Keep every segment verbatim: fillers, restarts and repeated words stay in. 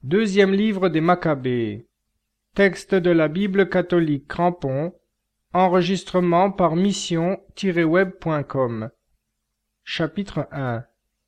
Deuxième livre des Maccabées. Texte de la Bible catholique Crampon. Enregistrement par mission tiret web point com. Chapitre un.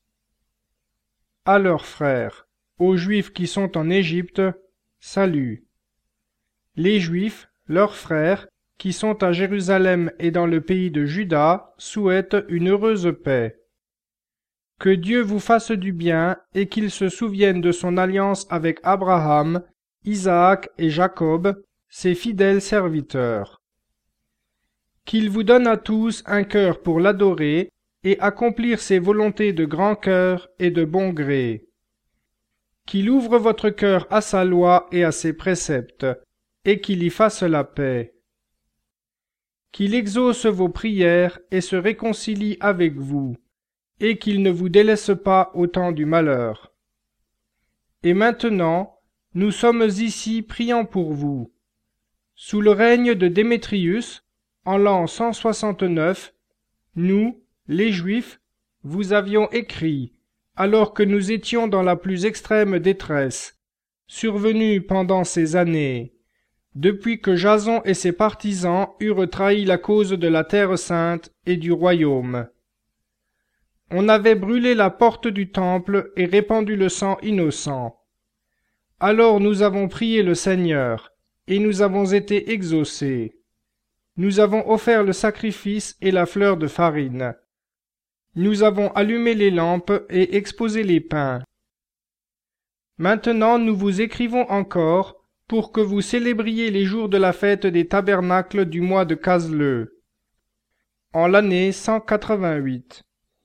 À leurs frères, aux Juifs qui sont en Égypte, salut. Les Juifs, leurs frères, qui sont à Jérusalem et dans le pays de Juda, souhaitent une heureuse paix. Que Dieu vous fasse du bien et qu'il se souvienne de son alliance avec Abraham, Isaac et Jacob, ses fidèles serviteurs. Qu'il vous donne à tous un cœur pour l'adorer et accomplir ses volontés de grand cœur et de bon gré. Qu'il ouvre votre cœur à sa loi et à ses préceptes, et qu'il y fasse la paix. Qu'il exauce vos prières et se réconcilie avec vous, et qu'il ne vous délaisse pas au temps du malheur. Et maintenant, nous sommes ici priant pour vous. Sous le règne de Démétrius, en l'an cent soixante-neuf, nous, les Juifs, vous avions écrit, alors que nous étions dans la plus extrême détresse, survenue pendant ces années, depuis que Jason et ses partisans eurent trahi la cause de la Terre sainte et du royaume. On avait brûlé la porte du temple et répandu le sang innocent. Alors nous avons prié le Seigneur, et nous avons été exaucés. Nous avons offert le sacrifice et la fleur de farine. Nous avons allumé les lampes et exposé les pains. Maintenant nous vous écrivons encore pour que vous célébriez les jours de la fête des tabernacles du mois de Casleu, en l'année cent quatre-vingt-huit.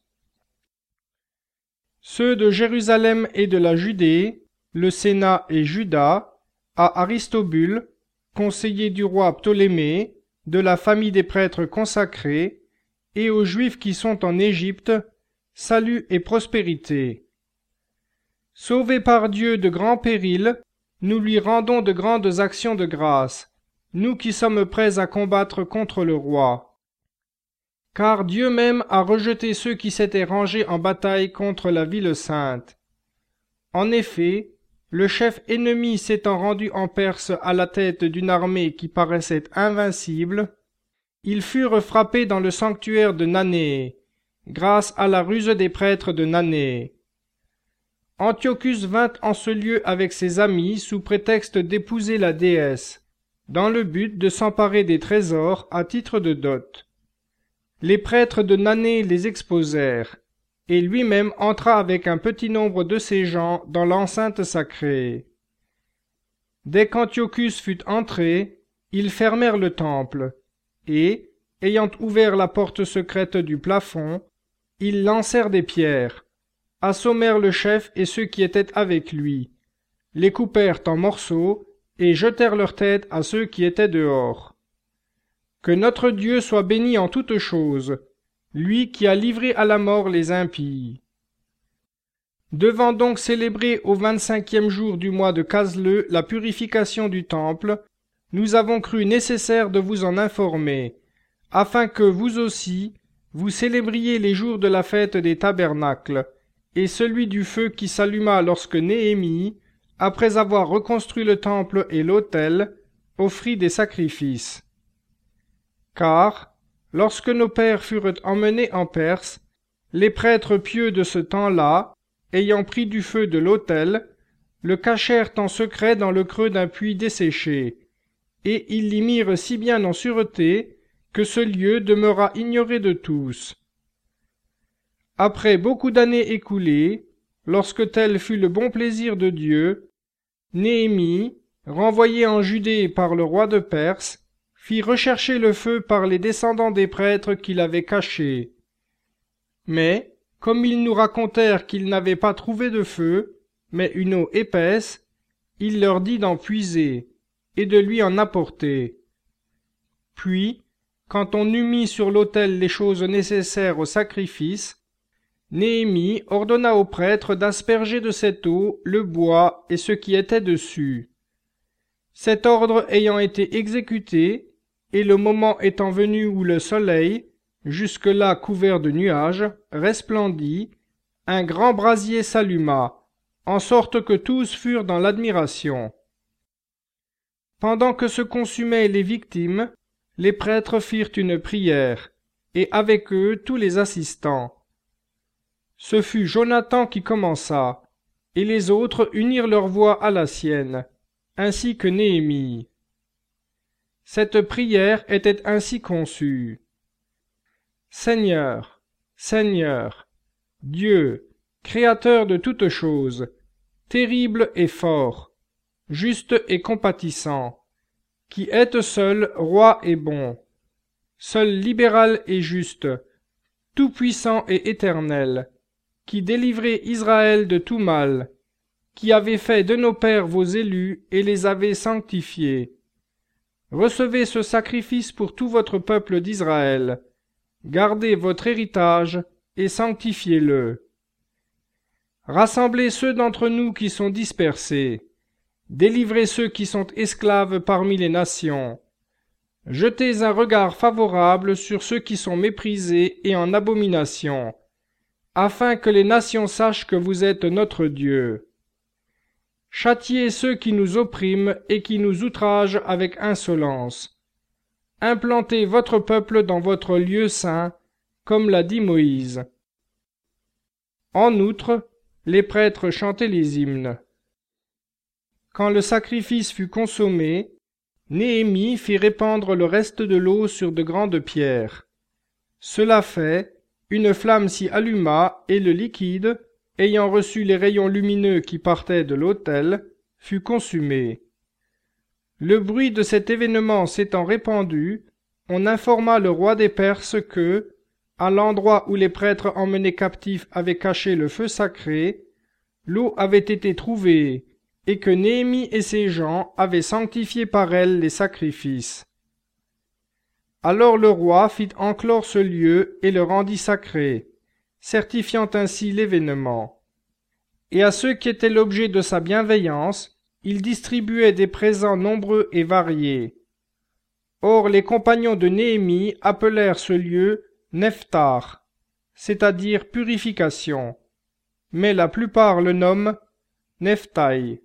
Ceux de Jérusalem et de la Judée, le Sénat et Juda, à Aristobule, conseiller du roi Ptolémée, de la famille des prêtres consacrés, et aux Juifs qui sont en Égypte, salut et prospérité. Sauvés par Dieu de grands périls, nous lui rendons de grandes actions de grâce, nous qui sommes prêts à combattre contre le roi. Car Dieu même a rejeté ceux qui s'étaient rangés en bataille contre la ville sainte. En effet, le chef ennemi s'étant rendu en Perse à la tête d'une armée qui paraissait invincible, ils furent frappés dans le sanctuaire de Nané, grâce à la ruse des prêtres de Nané. Antiochus vint en ce lieu avec ses amis sous prétexte d'épouser la déesse, dans le but de s'emparer des trésors à titre de dot. Les prêtres de Nané les exposèrent, et lui-même entra avec un petit nombre de ses gens dans l'enceinte sacrée. Dès qu'Antiochus fut entré, ils fermèrent le temple, et, ayant ouvert la porte secrète du plafond, ils lancèrent des pierres, assommèrent le chef et ceux qui étaient avec lui, les coupèrent en morceaux, et jetèrent leurs têtes à ceux qui étaient dehors. Que notre Dieu soit béni en toutes choses, lui qui a livré à la mort les impies. Devant donc célébrer au vingt-cinquième jour du mois de Casleu la purification du temple, nous avons cru nécessaire de vous en informer, afin que vous aussi, vous célébriez les jours de la fête des tabernacles, et celui du feu qui s'alluma lorsque Néhémie, après avoir reconstruit le temple et l'autel, offrit des sacrifices. Car, lorsque nos pères furent emmenés en Perse, les prêtres pieux de ce temps-là, ayant pris du feu de l'autel, le cachèrent en secret dans le creux d'un puits desséché, et ils l'y mirent si bien en sûreté que ce lieu demeura ignoré de tous. Après beaucoup d'années écoulées, lorsque tel fut le bon plaisir de Dieu, Néhémie, renvoyé en Judée par le roi de Perse, fit rechercher le feu par les descendants des prêtres qui l'avaient caché. Mais, comme ils nous racontèrent qu'ils n'avaient pas trouvé de feu, mais une eau épaisse, il leur dit d'en puiser, et de lui en apporter. Puis, quand on eut mis sur l'autel les choses nécessaires au sacrifice, Néhémie ordonna aux prêtres d'asperger de cette eau le bois et ce qui était dessus. Cet ordre ayant été exécuté, et le moment étant venu où le soleil, jusque-là couvert de nuages, resplendit, un grand brasier s'alluma, en sorte que tous furent dans l'admiration. Pendant que se consumaient les victimes, les prêtres firent une prière, et avec eux tous les assistants. Ce fut Jonathan qui commença, et les autres unirent leur voix à la sienne, ainsi que Néhémie. Cette prière était ainsi conçue. Seigneur, Seigneur, Dieu, Créateur de toutes choses, terrible et fort, juste et compatissant, qui êtes seul roi et bon, seul libéral et juste, tout-puissant et éternel, qui délivrez Israël de tout mal, qui avez fait de nos pères vos élus et les avez sanctifiés. Recevez ce sacrifice pour tout votre peuple d'Israël, gardez votre héritage et sanctifiez-le. Rassemblez ceux d'entre nous qui sont dispersés, délivrez ceux qui sont esclaves parmi les nations. Jetez un regard favorable sur ceux qui sont méprisés et en abomination, afin que les nations sachent que vous êtes notre Dieu. Châtiez ceux qui nous oppriment et qui nous outragent avec insolence. Implantez votre peuple dans votre lieu saint, comme l'a dit Moïse. En outre, les prêtres chantaient les hymnes. Quand le sacrifice fut consommé, Néhémie fit répandre le reste de l'eau sur de grandes pierres. Cela fait, une flamme s'y alluma et le liquide, ayant reçu les rayons lumineux qui partaient de l'autel, fut consumé. Le bruit de cet événement s'étant répandu, on informa le roi des Perses que, à l'endroit où les prêtres emmenés captifs avaient caché le feu sacré, l'eau avait été trouvée, et que Néhémie et ses gens avaient sanctifié par elle les sacrifices. Alors le roi fit enclore ce lieu et le rendit sacré, certifiant ainsi l'événement. Et à ceux qui étaient l'objet de sa bienveillance, il distribuait des présents nombreux et variés. Or les compagnons de Néhémie appelèrent ce lieu Nephtar, c'est-à-dire purification, mais la plupart le nomment Nephtaï.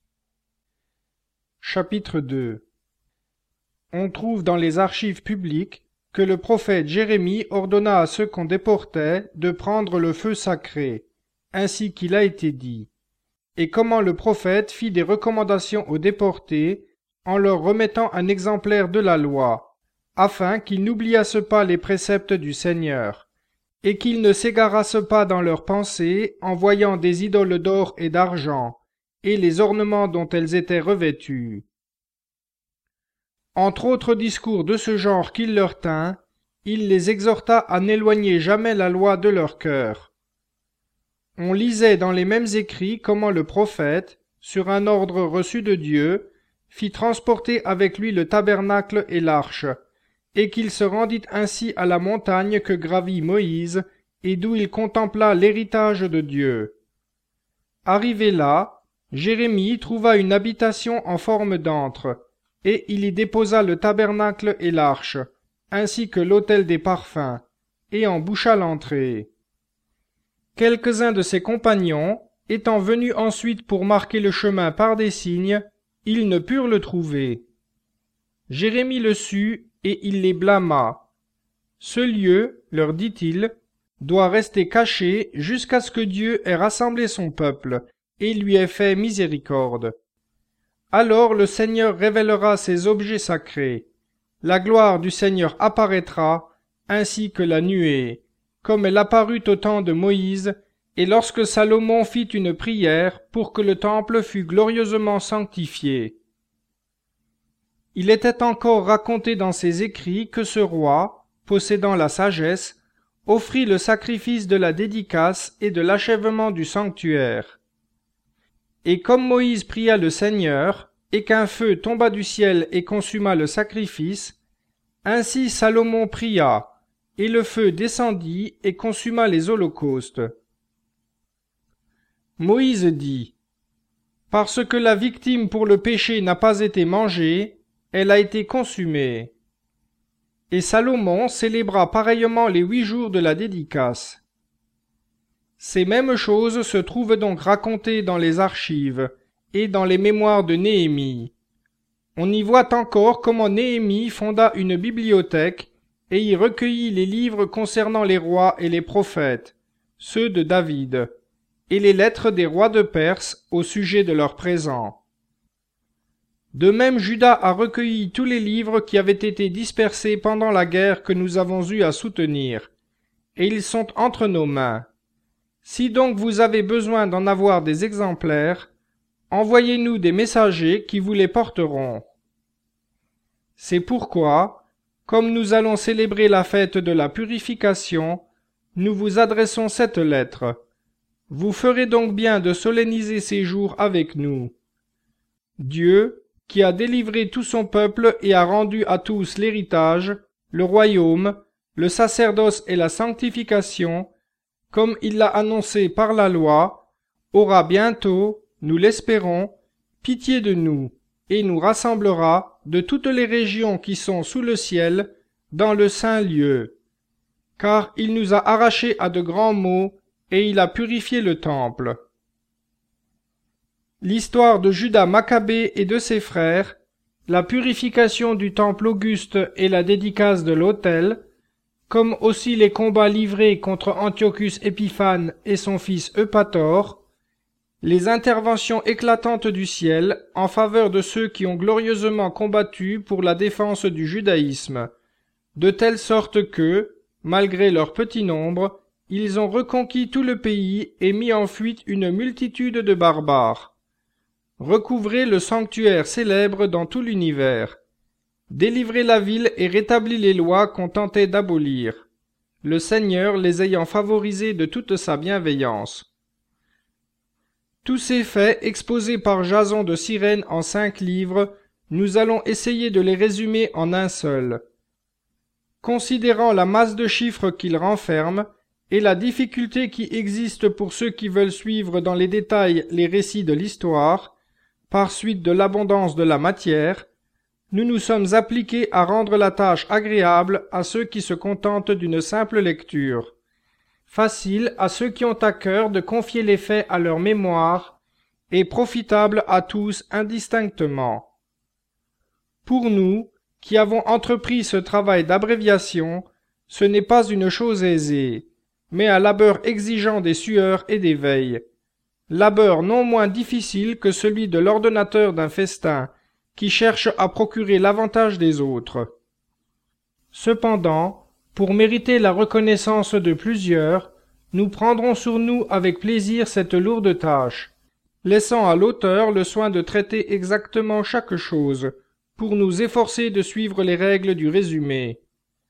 Chapitre deux. On trouve dans les archives publiques que le prophète Jérémie ordonna à ceux qu'on déportait de prendre le feu sacré, ainsi qu'il a été dit, et comment le prophète fit des recommandations aux déportés en leur remettant un exemplaire de la loi, afin qu'ils n'oubliassent pas les préceptes du Seigneur, et qu'ils ne s'égarassent pas dans leurs pensées en voyant des idoles d'or et d'argent, et les ornements dont elles étaient revêtues. Entre autres discours de ce genre qu'il leur tint, il les exhorta à n'éloigner jamais la loi de leur cœur. On lisait dans les mêmes écrits comment le prophète, sur un ordre reçu de Dieu, fit transporter avec lui le tabernacle et l'arche, et qu'il se rendit ainsi à la montagne que gravit Moïse, et d'où il contempla l'héritage de Dieu. Arrivé là, Jérémie trouva une habitation en forme d'antre, et il y déposa le tabernacle et l'arche, ainsi que l'autel des parfums, et en boucha l'entrée. Quelques-uns de ses compagnons, étant venus ensuite pour marquer le chemin par des signes, ils ne purent le trouver. Jérémie le sut, et il les blâma. Ce lieu, leur dit-il, doit rester caché jusqu'à ce que Dieu ait rassemblé son peuple, et lui ait fait miséricorde. Alors le Seigneur révélera ses objets sacrés. La gloire du Seigneur apparaîtra, ainsi que la nuée, comme elle apparut au temps de Moïse, et lorsque Salomon fit une prière pour que le temple fût glorieusement sanctifié. Il était encore raconté dans ses écrits que ce roi, possédant la sagesse, offrit le sacrifice de la dédicace et de l'achèvement du sanctuaire. Et comme Moïse pria le Seigneur, et qu'un feu tomba du ciel et consuma le sacrifice, ainsi Salomon pria, et le feu descendit et consuma les holocaustes. Moïse dit, « Parce que la victime pour le péché n'a pas été mangée, elle a été consumée. » Et Salomon célébra pareillement les huit jours de la dédicace. Ces mêmes choses se trouvent donc racontées dans les archives et dans les mémoires de Néhémie. On y voit encore comment Néhémie fonda une bibliothèque et y recueillit les livres concernant les rois et les prophètes, ceux de David, et les lettres des rois de Perse au sujet de leur présent. De même, Juda a recueilli tous les livres qui avaient été dispersés pendant la guerre que nous avons eu à soutenir, et ils sont entre nos mains. Si donc vous avez besoin d'en avoir des exemplaires, envoyez-nous des messagers qui vous les porteront. C'est pourquoi, comme nous allons célébrer la fête de la purification, nous vous adressons cette lettre. Vous ferez donc bien de solenniser ces jours avec nous. Dieu, qui a délivré tout son peuple et a rendu à tous l'héritage, le royaume, le sacerdoce et la sanctification, comme il l'a annoncé par la loi, aura bientôt, nous l'espérons, pitié de nous, et nous rassemblera de toutes les régions qui sont sous le ciel, dans le saint lieu. Car il nous a arrachés à de grands maux, et il a purifié le temple. L'histoire de Juda Maccabée et de ses frères, la purification du temple auguste et la dédicace de l'autel, comme aussi les combats livrés contre Antiochus Épiphane et son fils Eupator, les interventions éclatantes du ciel en faveur de ceux qui ont glorieusement combattu pour la défense du judaïsme, de telle sorte que, malgré leur petit nombre, ils ont reconquis tout le pays et mis en fuite une multitude de barbares. Recouvrez le sanctuaire célèbre dans tout l'univers. Délivrez la ville et rétablit les lois qu'on tentait d'abolir, le Seigneur les ayant favorisés de toute sa bienveillance. Tous ces faits exposés par Jason de Cyrène en cinq livres, nous allons essayer de les résumer en un seul. Considérant la masse de chiffres qu'ils renferment et la difficulté qui existe pour ceux qui veulent suivre dans les détails les récits de l'histoire, par suite de l'abondance de la matière, nous nous sommes appliqués à rendre la tâche agréable à ceux qui se contentent d'une simple lecture, facile à ceux qui ont à cœur de confier les faits à leur mémoire, et profitable à tous indistinctement. Pour nous, qui avons entrepris ce travail d'abréviation, ce n'est pas une chose aisée, mais un labeur exigeant des sueurs et des veilles, labeur non moins difficile que celui de l'ordonnateur d'un festin, qui cherche à procurer l'avantage des autres. Cependant, pour mériter la reconnaissance de plusieurs, nous prendrons sur nous avec plaisir cette lourde tâche, laissant à l'auteur le soin de traiter exactement chaque chose, pour nous efforcer de suivre les règles du résumé.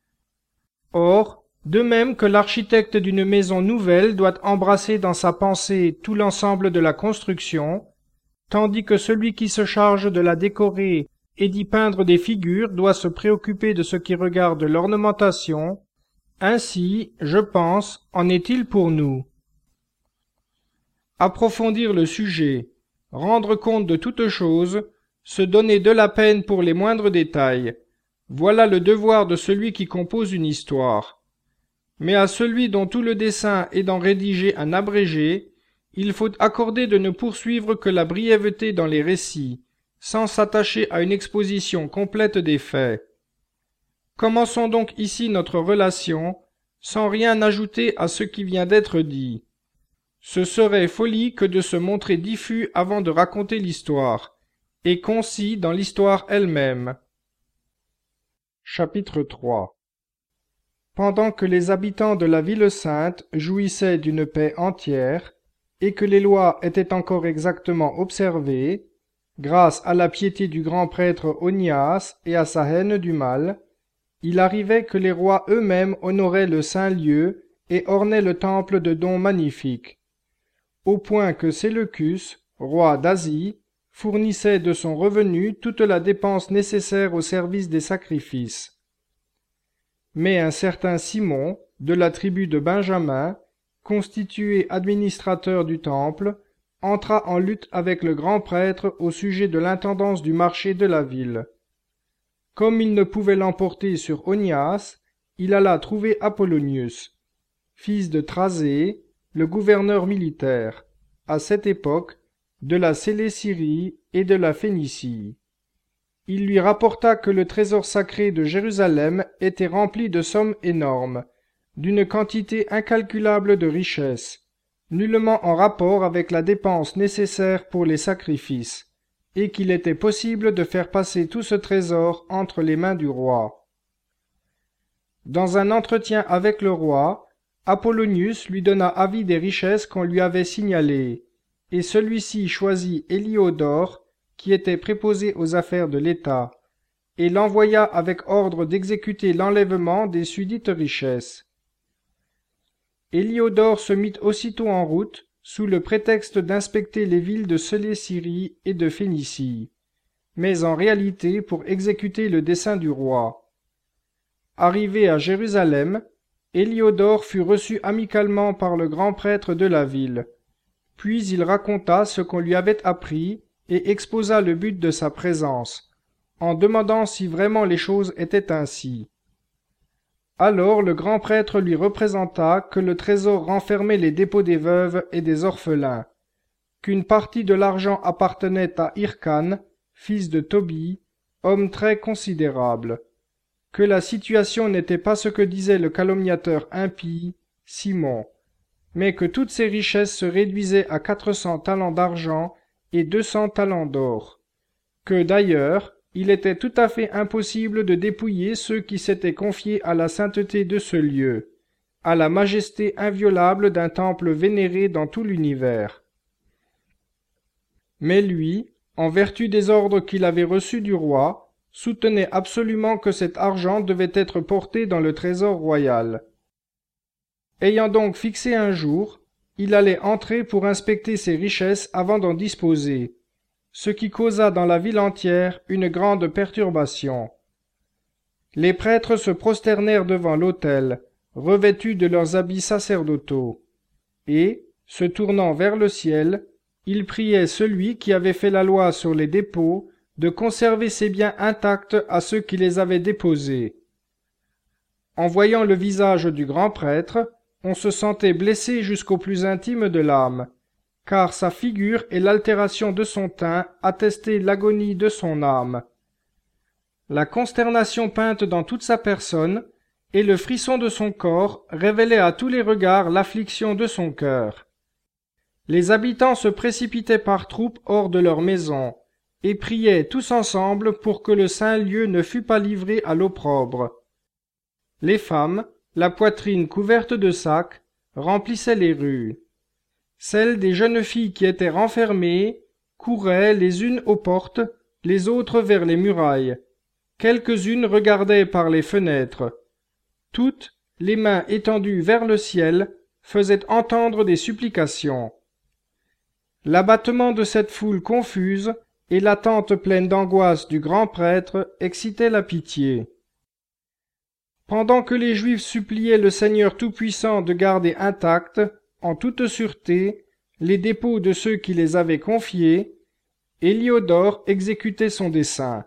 Or, de même que l'architecte d'une maison nouvelle doit embrasser dans sa pensée tout l'ensemble de la construction, tandis que celui qui se charge de la décorer et d'y peindre des figures doit se préoccuper de ce qui regarde l'ornementation, ainsi, je pense, en est-il pour nous. Approfondir le sujet, rendre compte de toutes choses, se donner de la peine pour les moindres détails, voilà le devoir de celui qui compose une histoire. Mais à celui dont tout le dessein est d'en rédiger un abrégé, il faut accorder de ne poursuivre que la brièveté dans les récits, sans s'attacher à une exposition complète des faits. Commençons donc ici notre relation, sans rien ajouter à ce qui vient d'être dit. Ce serait folie que de se montrer diffus avant de raconter l'histoire, et concis dans l'histoire elle-même. Chapitre trois. Pendant que les habitants de la ville sainte jouissaient d'une paix entière, et que les lois étaient encore exactement observées, grâce à la piété du grand prêtre Onias et à sa haine du mal, il arrivait que les rois eux-mêmes honoraient le saint lieu et ornaient le temple de dons magnifiques, au point que Séleucus, roi d'Asie, fournissait de son revenu toute la dépense nécessaire au service des sacrifices. Mais un certain Simon, de la tribu de Benjamin, constitué administrateur du temple, entra en lutte avec le grand prêtre au sujet de l'intendance du marché de la ville. Comme il ne pouvait l'emporter sur Onias, il alla trouver Apollonius, fils de Thrasée, le gouverneur militaire, à cette époque, de la Célescyrie et de la Phénicie. Il lui rapporta que le trésor sacré de Jérusalem était rempli de sommes énormes, d'une quantité incalculable de richesses, nullement en rapport avec la dépense nécessaire pour les sacrifices, et qu'il était possible de faire passer tout ce trésor entre les mains du roi. Dans un entretien avec le roi, Apollonius lui donna avis des richesses qu'on lui avait signalées, et celui-ci choisit Héliodore, qui était préposé aux affaires de l'État, et l'envoya avec ordre d'exécuter l'enlèvement des susdites richesses. Héliodore se mit aussitôt en route, sous le prétexte d'inspecter les villes de Célescyrie et de Phénicie, mais en réalité pour exécuter le dessein du roi. Arrivé à Jérusalem, Héliodore fut reçu amicalement par le grand prêtre de la ville, puis il raconta ce qu'on lui avait appris et exposa le but de sa présence, en demandant si vraiment les choses étaient ainsi. Alors le grand prêtre lui représenta que le trésor renfermait les dépôts des veuves et des orphelins, qu'une partie de l'argent appartenait à Hyrcane, fils de Tobie, homme très considérable, que la situation n'était pas ce que disait le calomniateur impie, Simon, mais que toutes ces richesses se réduisaient à quatre cents talents d'argent et deux cents talents d'or, que d'ailleurs il était tout à fait impossible de dépouiller ceux qui s'étaient confiés à la sainteté de ce lieu, à la majesté inviolable d'un temple vénéré dans tout l'univers. Mais lui, en vertu des ordres qu'il avait reçus du roi, soutenait absolument que cet argent devait être porté dans le trésor royal. Ayant donc fixé un jour, il allait entrer pour inspecter ses richesses avant d'en disposer, ce qui causa dans la ville entière une grande perturbation. Les prêtres se prosternèrent devant l'autel, revêtus de leurs habits sacerdotaux, et, se tournant vers le ciel, ils priaient celui qui avait fait la loi sur les dépôts de conserver ses biens intacts à ceux qui les avaient déposés. En voyant le visage du grand prêtre, on se sentait blessé jusqu'au plus intime de l'âme, car sa figure et l'altération de son teint attestaient l'agonie de son âme. La consternation peinte dans toute sa personne et le frisson de son corps révélaient à tous les regards l'affliction de son cœur. Les habitants se précipitaient par troupes hors de leur maison, et priaient tous ensemble pour que le saint lieu ne fût pas livré à l'opprobre. Les femmes, la poitrine couverte de sacs, remplissaient les rues. Celles des jeunes filles qui étaient renfermées couraient les unes aux portes, les autres vers les murailles. Quelques-unes regardaient par les fenêtres. Toutes, les mains étendues vers le ciel, faisaient entendre des supplications. L'abattement de cette foule confuse et l'attente pleine d'angoisse du grand prêtre excitaient la pitié. Pendant que les Juifs suppliaient le Seigneur Tout-Puissant de garder intacts, en toute sûreté, les dépôts de ceux qui les avaient confiés, Héliodore exécutait son dessein.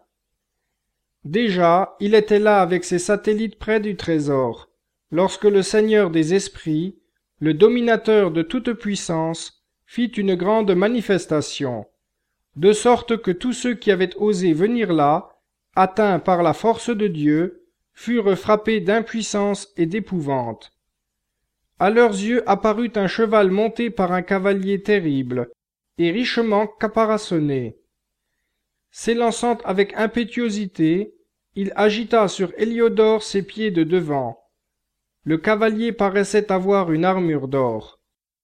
Déjà, il était là avec ses satellites près du trésor, lorsque le Seigneur des esprits, le dominateur de toute puissance, fit une grande manifestation, de sorte que tous ceux qui avaient osé venir là, atteints par la force de Dieu, furent frappés d'impuissance et d'épouvante. À leurs yeux apparut un cheval monté par un cavalier terrible, et richement caparaçonné. S'élançant avec impétuosité, il agita sur Héliodore ses pieds de devant. Le cavalier paraissait avoir une armure d'or.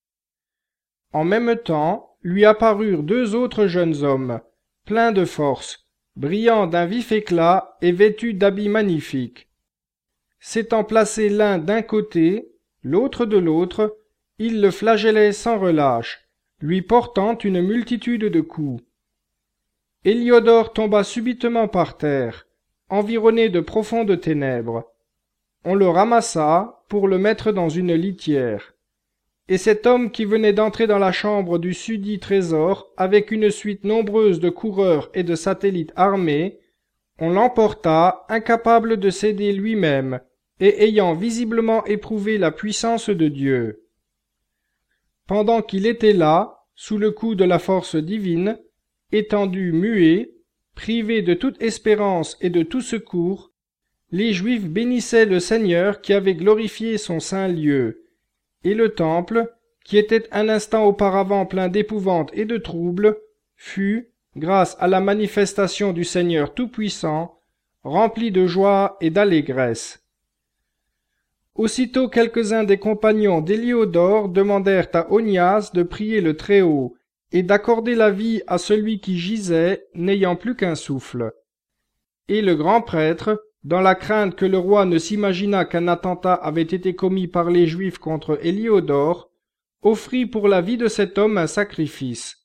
En même temps, lui apparurent deux autres jeunes hommes, pleins de force, brillants d'un vif éclat et vêtus d'habits magnifiques. S'étant placés l'un d'un côté, l'autre de l'autre, ils le flagellaient sans relâche, lui portant une multitude de coups. Héliodore tomba subitement par terre, environné de profondes ténèbres. On le ramassa pour le mettre dans une litière. Et cet homme qui venait d'entrer dans la chambre du susdit trésor avec une suite nombreuse de coureurs et de satellites armés, on l'emporta, incapable de céder lui-même, et ayant visiblement éprouvé la puissance de Dieu. Pendant qu'il était là, sous le coup de la force divine, étendu muet, privé de toute espérance et de tout secours, les Juifs bénissaient le Seigneur qui avait glorifié son saint lieu, et le temple, qui était un instant auparavant plein d'épouvante et de trouble, fut, grâce à la manifestation du Seigneur Tout-Puissant, rempli de joie et d'allégresse. Aussitôt quelques-uns des compagnons d'Héliodore demandèrent à Onias de prier le Très-Haut et d'accorder la vie à celui qui gisait, n'ayant plus qu'un souffle. Et le grand prêtre, dans la crainte que le roi ne s'imaginât qu'un attentat avait été commis par les Juifs contre Héliodore, offrit pour la vie de cet homme un sacrifice.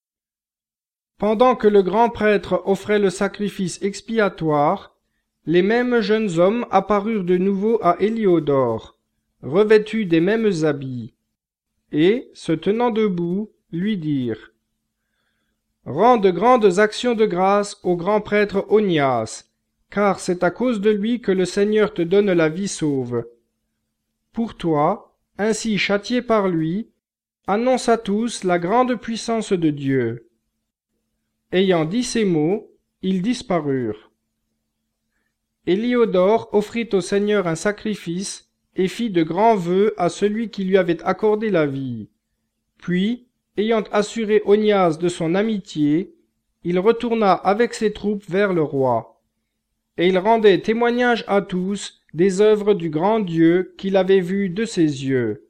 Pendant que le grand prêtre offrait le sacrifice expiatoire, les mêmes jeunes hommes apparurent de nouveau à Héliodore, revêtus des mêmes habits, et, se tenant debout, lui dirent « Rends de grandes actions de grâce au grand prêtre Onias, car c'est à cause de lui que le Seigneur te donne la vie sauve. Pour toi, ainsi châtié par lui, annonce à tous la grande puissance de Dieu. » Ayant dit ces mots, ils disparurent. Héliodore offrit au Seigneur un sacrifice et fit de grands vœux à celui qui lui avait accordé la vie. Puis, ayant assuré Onias de son amitié, il retourna avec ses troupes vers le roi. Et il rendait témoignage à tous des œuvres du grand Dieu qu'il avait vues de ses yeux.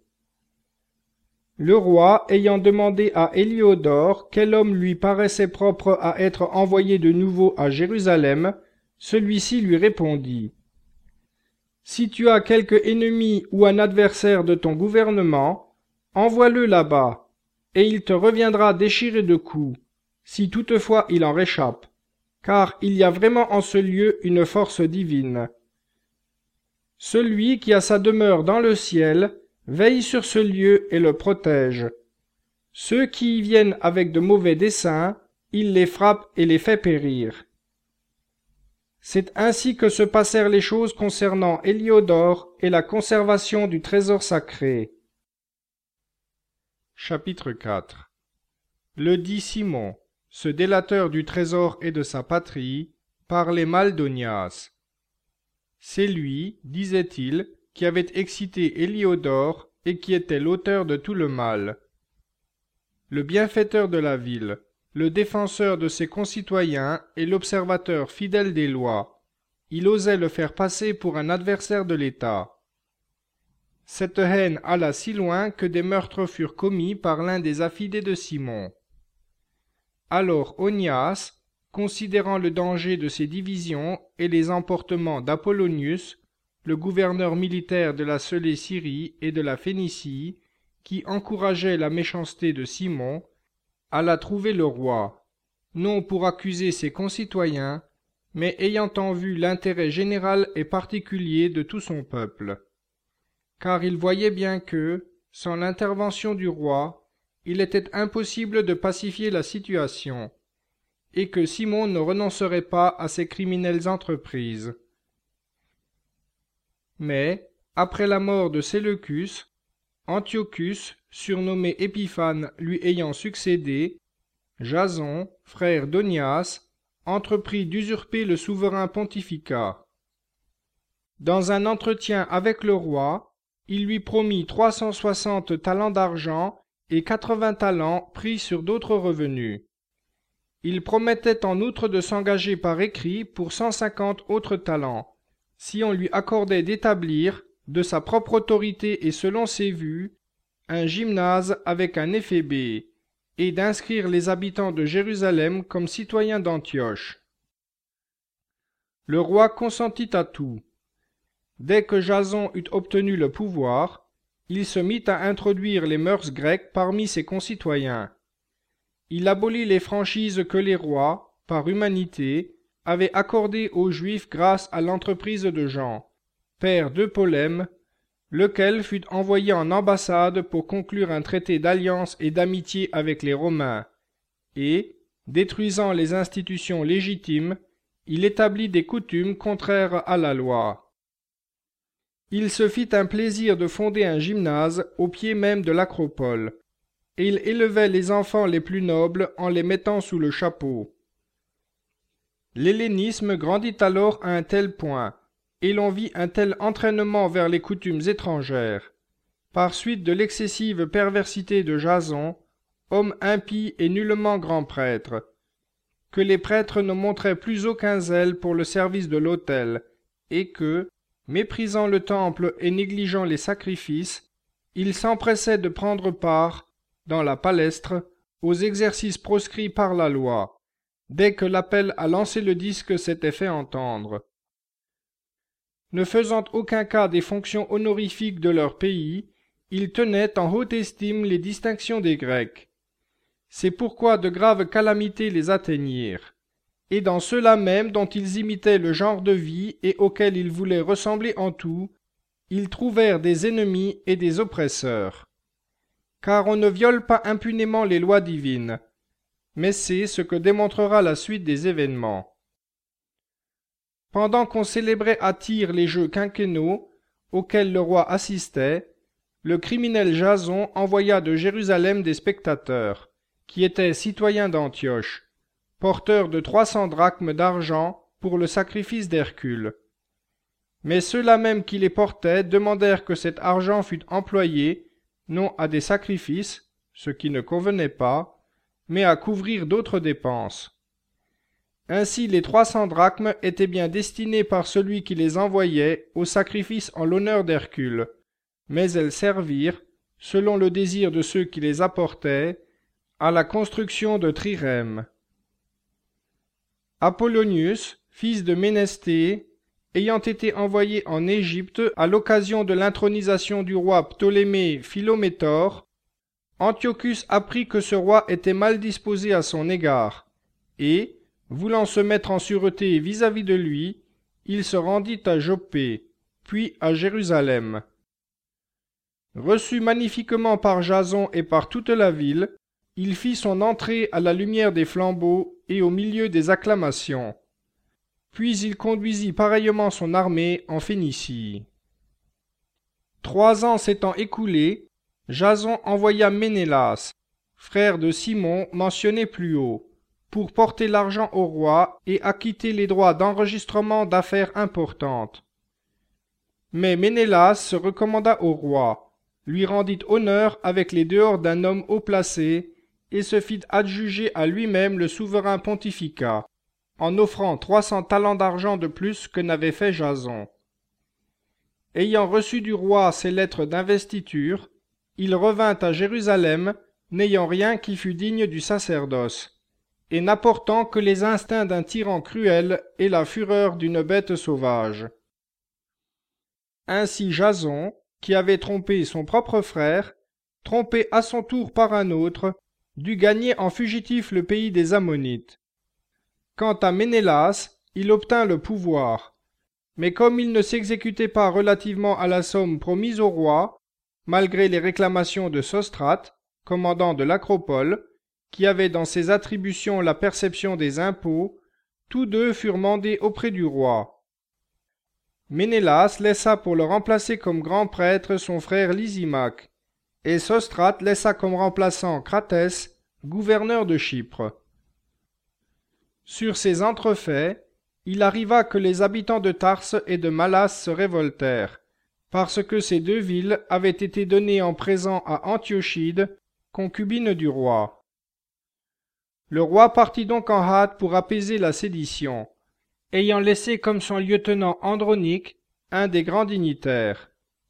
Le roi, ayant demandé à Héliodore quel homme lui paraissait propre à être envoyé de nouveau à Jérusalem, celui-ci lui répondit « Si tu as quelque ennemi ou un adversaire de ton gouvernement, envoie-le là-bas, et il te reviendra déchiré de coups, si toutefois il en réchappe, car il y a vraiment en ce lieu une force divine. Celui qui a sa demeure dans le ciel veille sur ce lieu et le protège. Ceux qui y viennent avec de mauvais desseins, il les frappe et les fait périr. » C'est ainsi que se passèrent les choses concernant Héliodore et la conservation du trésor sacré. Chapitre quatre. Le dit Simon, ce délateur du trésor et de sa patrie, parlait mal d'Onias. C'est lui, disait-il, qui avait excité Héliodore et qui était l'auteur de tout le mal. Le bienfaiteur de la ville, le défenseur de ses concitoyens et l'observateur fidèle des lois, il osait le faire passer pour un adversaire de l'État. Cette haine alla si loin que des meurtres furent commis par l'un des affidés de Simon. Alors Onias, considérant le danger de ces divisions et les emportements d'Apollonius, le gouverneur militaire de la Célé-Syrie et de la Phénicie, qui encourageait la méchanceté de Simon, alla trouver le roi, non pour accuser ses concitoyens, mais ayant en vue l'intérêt général et particulier de tout son peuple. Car il voyait bien que, sans l'intervention du roi, il était impossible de pacifier la situation, et que Simon ne renoncerait pas à ses criminelles entreprises. Mais, après la mort de Séleucus, Antiochus, surnommé Épiphane, lui ayant succédé, Jason, frère d'Onias, entreprit d'usurper le souverain pontificat. Dans un entretien avec le roi, il lui promit trois cent soixante talents d'argent et quatre-vingts talents pris sur d'autres revenus. Il promettait en outre de s'engager par écrit pour cent cinquante autres talents, si on lui accordait d'établir, de sa propre autorité et selon ses vues, un gymnase avec un éphébé, et d'inscrire les habitants de Jérusalem comme citoyens d'Antioche. Le roi consentit à tout. Dès que Jason eut obtenu le pouvoir, il se mit à introduire les mœurs grecques parmi ses concitoyens. Il abolit les franchises que les rois, par humanité, avaient accordées aux Juifs grâce à l'entreprise de Jean, père de Polème, lequel fut envoyé en ambassade pour conclure un traité d'alliance et d'amitié avec les Romains, et, détruisant les institutions légitimes, il établit des coutumes contraires à la loi. Il se fit un plaisir de fonder un gymnase au pied même de l'acropole, et il élevait les enfants les plus nobles en les mettant sous le chapeau. L'hellénisme grandit alors à un tel point, et l'on vit un tel entraînement vers les coutumes étrangères, par suite de l'excessive perversité de Jason, homme impie et nullement grand prêtre, que les prêtres ne montraient plus aucun zèle pour le service de l'autel, et que, méprisant le temple et négligeant les sacrifices, ils s'empressaient de prendre part, dans la palestre, aux exercices proscrits par la loi, dès que l'appel à lancer le disque s'était fait entendre. Ne faisant aucun cas des fonctions honorifiques de leur pays, ils tenaient en haute estime les distinctions des Grecs. C'est pourquoi de graves calamités les atteignirent, et dans ceux-là même dont ils imitaient le genre de vie et auxquels ils voulaient ressembler en tout, ils trouvèrent des ennemis et des oppresseurs. Car on ne viole pas impunément les lois divines, mais c'est ce que démontrera la suite des événements. Pendant qu'on célébrait à Tyr les jeux quinquennaux, auxquels le roi assistait, le criminel Jason envoya de Jérusalem des spectateurs, qui étaient citoyens d'Antioche, porteurs de trois cents drachmes d'argent pour le sacrifice d'Hercule. Mais ceux-là même qui les portaient demandèrent que cet argent fût employé, non à des sacrifices, ce qui ne convenait pas, mais à couvrir d'autres dépenses. Ainsi les trois cents drachmes étaient bien destinés par celui qui les envoyait au sacrifice en l'honneur d'Hercule, mais elles servirent, selon le désir de ceux qui les apportaient, à la construction de trirèmes. Apollonius, fils de Ménesthée, ayant été envoyé en Égypte à l'occasion de l'intronisation du roi Ptolémée Philométor, Antiochus apprit que ce roi était mal disposé à son égard, et, voulant se mettre en sûreté vis-à-vis de lui, il se rendit à Joppé, puis à Jérusalem. Reçu magnifiquement par Jason et par toute la ville, il fit son entrée à la lumière des flambeaux et au milieu des acclamations. Puis il conduisit pareillement son armée en Phénicie. Trois ans s'étant écoulés, Jason envoya Ménélas, frère de Simon mentionné plus haut, pour porter l'argent au roi et acquitter les droits d'enregistrement d'affaires importantes. Mais Ménélas se recommanda au roi, lui rendit honneur avec les dehors d'un homme haut placé, et se fit adjuger à lui-même le souverain pontificat, en offrant trois cents talents d'argent de plus que n'avait fait Jason. Ayant reçu du roi ses lettres d'investiture, il revint à Jérusalem, n'ayant rien qui fût digne du sacerdoce, et n'apportant que les instincts d'un tyran cruel et la fureur d'une bête sauvage. Ainsi Jason, qui avait trompé son propre frère, trompé à son tour par un autre, dut gagner en fugitif le pays des Ammonites. Quant à Ménélas, il obtint le pouvoir, mais comme il ne s'exécutait pas relativement à la somme promise au roi, malgré les réclamations de Sostrate, commandant de l'Acropole, qui avait dans ses attributions la perception des impôts, tous deux furent mandés auprès du roi. Ménélas laissa pour le remplacer comme grand prêtre son frère Lysimaque, et Sostrate laissa comme remplaçant Cratès, gouverneur de Chypre. Sur ces entrefaits, il arriva que les habitants de Tarse et de Malas se révoltèrent, parce que ces deux villes avaient été données en présent à Antiochide, concubine du roi. Le roi partit donc en hâte pour apaiser la sédition, ayant laissé comme son lieutenant Andronique, un des grands dignitaires.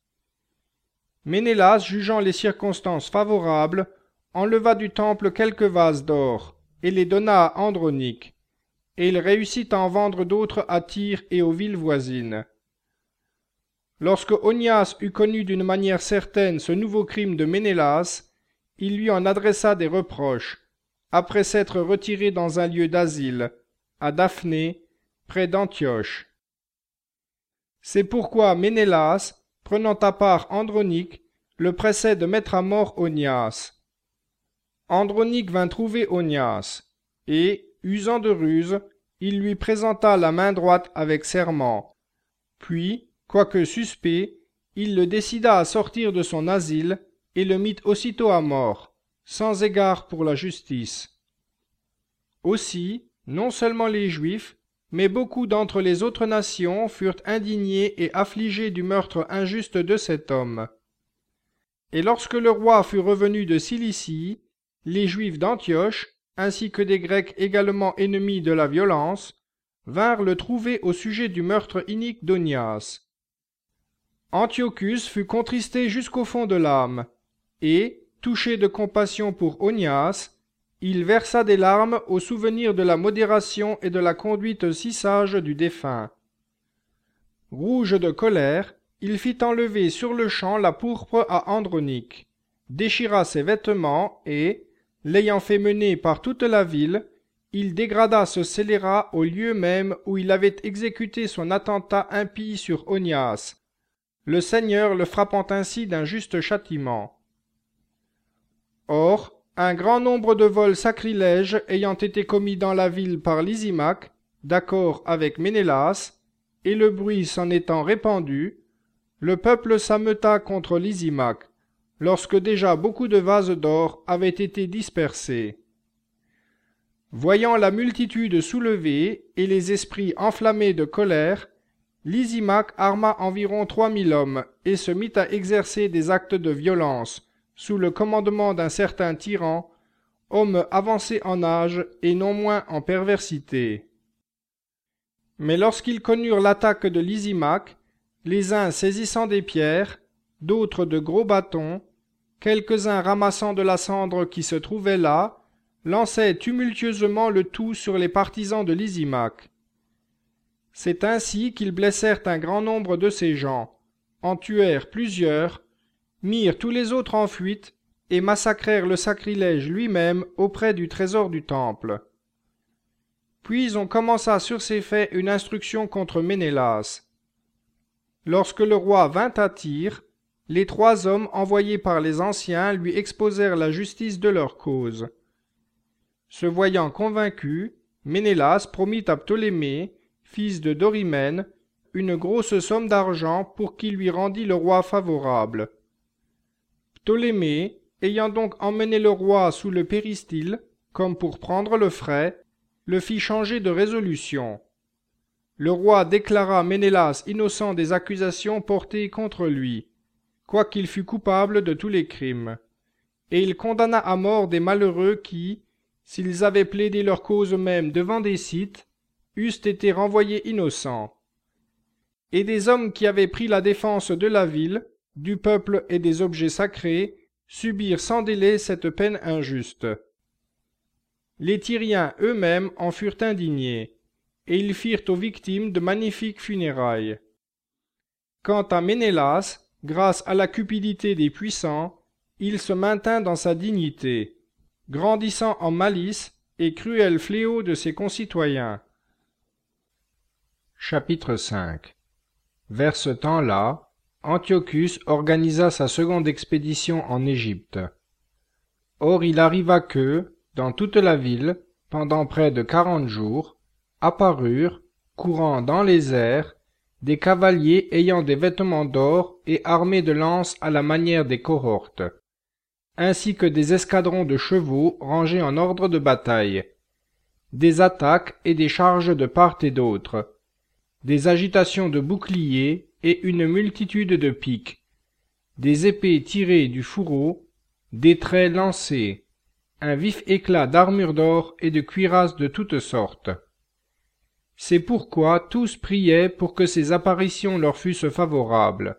Ménélas, jugeant les circonstances favorables, enleva du temple quelques vases d'or, et les donna à Andronique, et il réussit à en vendre d'autres à Tyr et aux villes voisines. Lorsque Onias eut connu d'une manière certaine ce nouveau crime de Ménélas, il lui en adressa des reproches, après s'être retiré dans un lieu d'asile, à Daphné, près d'Antioche. C'est pourquoi Ménélas, prenant à part Andronique, le pressait de mettre à mort Onias. Andronique vint trouver Onias, et, usant de ruse, il lui présenta la main droite avec serment. Puis, quoique suspect, il le décida à sortir de son asile, et le mit aussitôt à mort, sans égard pour la justice. Aussi, non seulement les Juifs, mais beaucoup d'entre les autres nations furent indignés et affligés du meurtre injuste de cet homme. Et lorsque le roi fut revenu de Cilicie, les Juifs d'Antioche, ainsi que des Grecs également ennemis de la violence, vinrent le trouver au sujet du meurtre inique d'Onias. Antiochus fut contristé jusqu'au fond de l'âme, et, touché de compassion pour Onias, il versa des larmes au souvenir de la modération et de la conduite si sage du défunt. Rouge de colère, il fit enlever sur le champ la pourpre à Andronique, déchira ses vêtements et, l'ayant fait mener par toute la ville, il dégrada ce scélérat au lieu même où il avait exécuté son attentat impie sur Onias, le Seigneur le frappant ainsi d'un juste châtiment. Or, un grand nombre de vols sacrilèges ayant été commis dans la ville par Lysimaque, d'accord avec Ménélas, et le bruit s'en étant répandu, le peuple s'ameuta contre Lysimaque, lorsque déjà beaucoup de vases d'or avaient été dispersés. Voyant la multitude soulevée et les esprits enflammés de colère, Lysimaque arma environ trois mille hommes et se mit à exercer des actes de violence, sous le commandement d'un certain tyran, homme avancé en âge et non moins en perversité. Mais lorsqu'ils connurent l'attaque de Lysimaque, les uns saisissant des pierres, d'autres de gros bâtons, quelques-uns ramassant de la cendre qui se trouvait là, lançaient tumultueusement le tout sur les partisans de Lysimaque. C'est ainsi qu'ils blessèrent un grand nombre de ces gens, en tuèrent plusieurs, mirent tous les autres en fuite et massacrèrent le sacrilège lui-même auprès du trésor du temple. Puis on commença sur ces faits une instruction contre Ménélas. Lorsque le roi vint à Tyr, les trois hommes envoyés par les anciens lui exposèrent la justice de leur cause. Se voyant convaincu, Ménélas promit à Ptolémée, fils de Dorymène, une grosse somme d'argent pour qu'il lui rendît le roi favorable. Ptolémée, ayant donc emmené le roi sous le péristyle, comme pour prendre le frais, le fit changer de résolution. Le roi déclara Ménélas innocent des accusations portées contre lui, quoiqu'il fût coupable de tous les crimes, et il condamna à mort des malheureux qui, s'ils avaient plaidé leur cause même devant des Scythes, eussent été renvoyés innocents. Et des hommes qui avaient pris la défense de la ville, du peuple et des objets sacrés, subirent sans délai cette peine injuste. Les Tyriens eux-mêmes en furent indignés, et ils firent aux victimes de magnifiques funérailles. Quant à Ménélas, grâce à la cupidité des puissants, il se maintint dans sa dignité, grandissant en malice et cruel fléau de ses concitoyens. Chapitre cinq. Vers ce temps-là, Antiochus organisa sa seconde expédition en Égypte. Or il arriva que, dans toute la ville, pendant près de quarante jours, apparurent, courant dans les airs, des cavaliers ayant des vêtements d'or et armés de lances à la manière des cohortes, ainsi que des escadrons de chevaux rangés en ordre de bataille, des attaques et des charges de part et d'autre, des agitations de boucliers et une multitude de piques, des épées tirées du fourreau, des traits lancés, un vif éclat d'armure d'or et de cuirasses de toutes sortes. C'est pourquoi tous priaient pour que ces apparitions leur fussent favorables.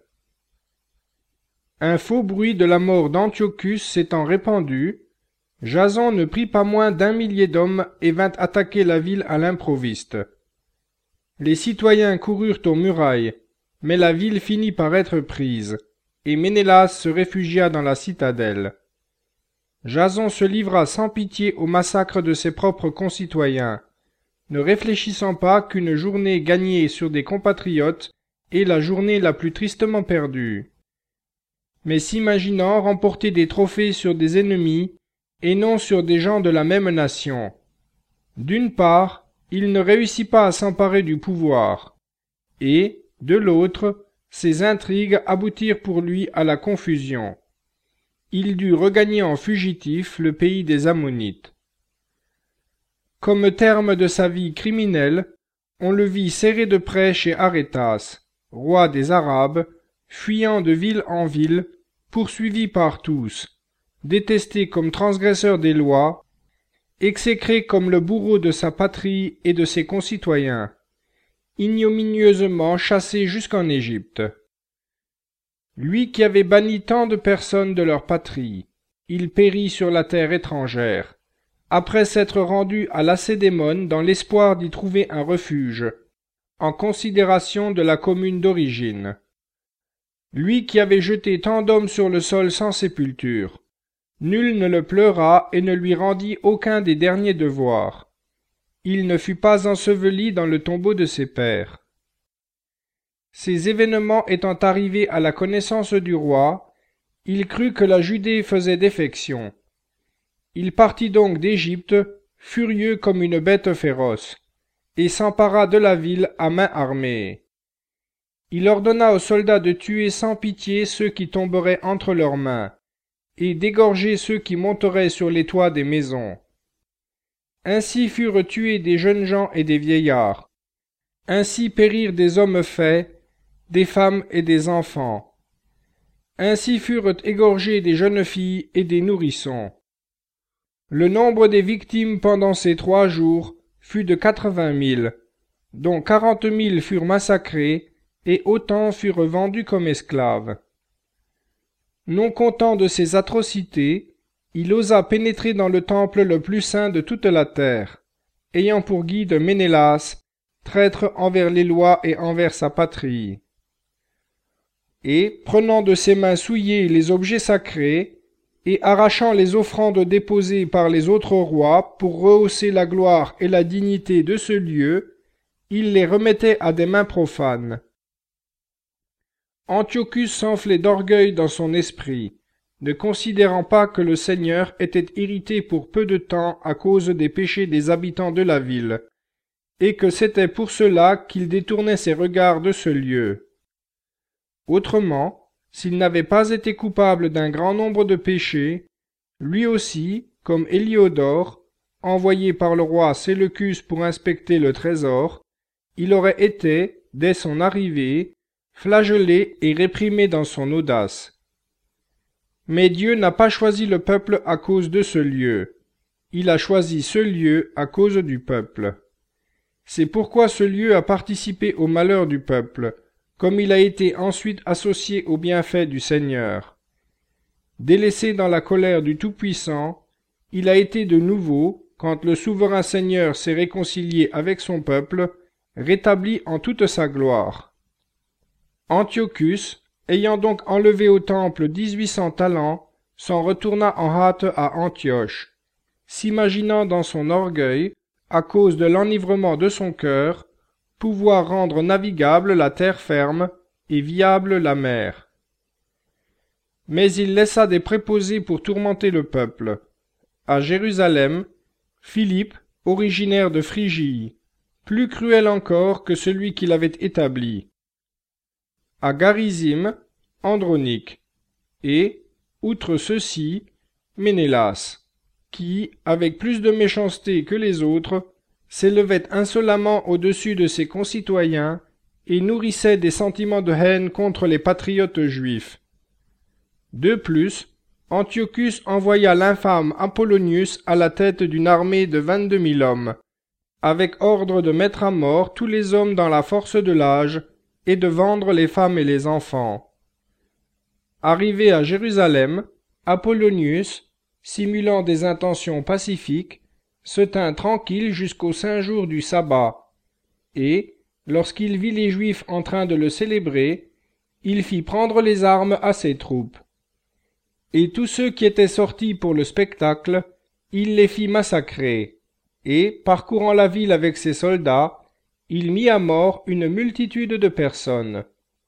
Un faux bruit de la mort d'Antiochus s'étant répandu, Jason ne prit pas moins d'un millier d'hommes et vint attaquer la ville à l'improviste. Les citoyens coururent aux murailles, mais la ville finit par être prise, et Ménélas se réfugia dans la citadelle. Jason se livra sans pitié au massacre de ses propres concitoyens, ne réfléchissant pas qu'une journée gagnée sur des compatriotes est la journée la plus tristement perdue, mais s'imaginant remporter des trophées sur des ennemis et non sur des gens de la même nation. D'une part, il ne réussit pas à s'emparer du pouvoir, et, de l'autre, ses intrigues aboutirent pour lui à la confusion. il dut regagner en fugitif le pays des Ammonites. Comme terme de sa vie criminelle, on le vit serré de près chez Arétas, roi des Arabes, fuyant de ville en ville, poursuivi par tous, détesté comme transgresseur des lois, exécré comme le bourreau de sa patrie et de ses concitoyens, ignominieusement chassé jusqu'en Égypte. Lui qui avait banni tant de personnes de leur patrie, il périt sur la terre étrangère, après s'être rendu à Lacédémone dans l'espoir d'y trouver un refuge, en considération de la commune d'origine. Lui qui avait jeté tant d'hommes sur le sol sans sépulture, nul ne le pleura et ne lui rendit aucun des derniers devoirs. Il ne fut pas enseveli dans le tombeau de ses pères. Ces événements étant arrivés à la connaissance du roi, il crut que la Judée faisait défection. Il partit donc d'Égypte, furieux comme une bête féroce, et s'empara de la ville à main armée. Il ordonna aux soldats de tuer sans pitié ceux qui tomberaient entre leurs mains, et d'égorger ceux qui monteraient sur les toits des maisons. Ainsi furent tués des jeunes gens et des vieillards. Ainsi périrent des hommes faits, des femmes et des enfants. Ainsi furent égorgés des jeunes filles et des nourrissons. Le nombre des victimes pendant ces trois jours fut de quatre-vingt mille, dont quarante mille furent massacrés et autant furent vendus comme esclaves. Non content de ces atrocités, il osa pénétrer dans le temple le plus saint de toute la terre, ayant pour guide Ménélas, traître envers les lois et envers sa patrie. Et, prenant de ses mains souillées les objets sacrés, et arrachant les offrandes déposées par les autres rois pour rehausser la gloire et la dignité de ce lieu, il les remettait à des mains profanes. Antiochus s'enflait d'orgueil dans son esprit, ne considérant pas que le Seigneur était irrité pour peu de temps à cause des péchés des habitants de la ville, et que c'était pour cela qu'il détournait ses regards de ce lieu. Autrement, s'il n'avait pas été coupable d'un grand nombre de péchés, lui aussi, comme Héliodore, envoyé par le roi Séleucus pour inspecter le trésor, il aurait été, dès son arrivée, flagellé et réprimé dans son audace. Mais Dieu n'a pas choisi le peuple à cause de ce lieu. Il a choisi ce lieu à cause du peuple. C'est pourquoi ce lieu a participé au malheur du peuple, comme il a été ensuite associé aux bienfaits du Seigneur. Délaissé dans la colère du Tout-Puissant, il a été de nouveau, quand le souverain Seigneur s'est réconcilié avec son peuple, rétabli en toute sa gloire. Antiochus, ayant donc enlevé au temple dix-huit cents talents, s'en retourna en hâte à Antioche, s'imaginant dans son orgueil, à cause de l'enivrement de son cœur, pouvoir rendre navigable la terre ferme et viable la mer. Mais il laissa des préposés pour tourmenter le peuple. À Jérusalem, Philippe, originaire de Phrygie, plus cruel encore que celui qui l'avait établi. À Garizim, Andronique, et, outre ceux-ci, Ménélas, qui, avec plus de méchanceté que les autres, s'élevait insolemment au-dessus de ses concitoyens et nourrissait des sentiments de haine contre les patriotes juifs. De plus, Antiochus envoya l'infâme Apollonius à la tête d'une armée de vingt-deux mille hommes, avec ordre de mettre à mort tous les hommes dans la force de l'âge et de vendre les femmes et les enfants. Arrivé à Jérusalem, Apollonius, simulant des intentions pacifiques, se tint tranquille jusqu'au saint jour du sabbat, et, lorsqu'il vit les Juifs en train de le célébrer, il fit prendre les armes à ses troupes. Et tous ceux qui étaient sortis pour le spectacle, il les fit massacrer, et, parcourant la ville avec ses soldats, il mit à mort une multitude de personnes.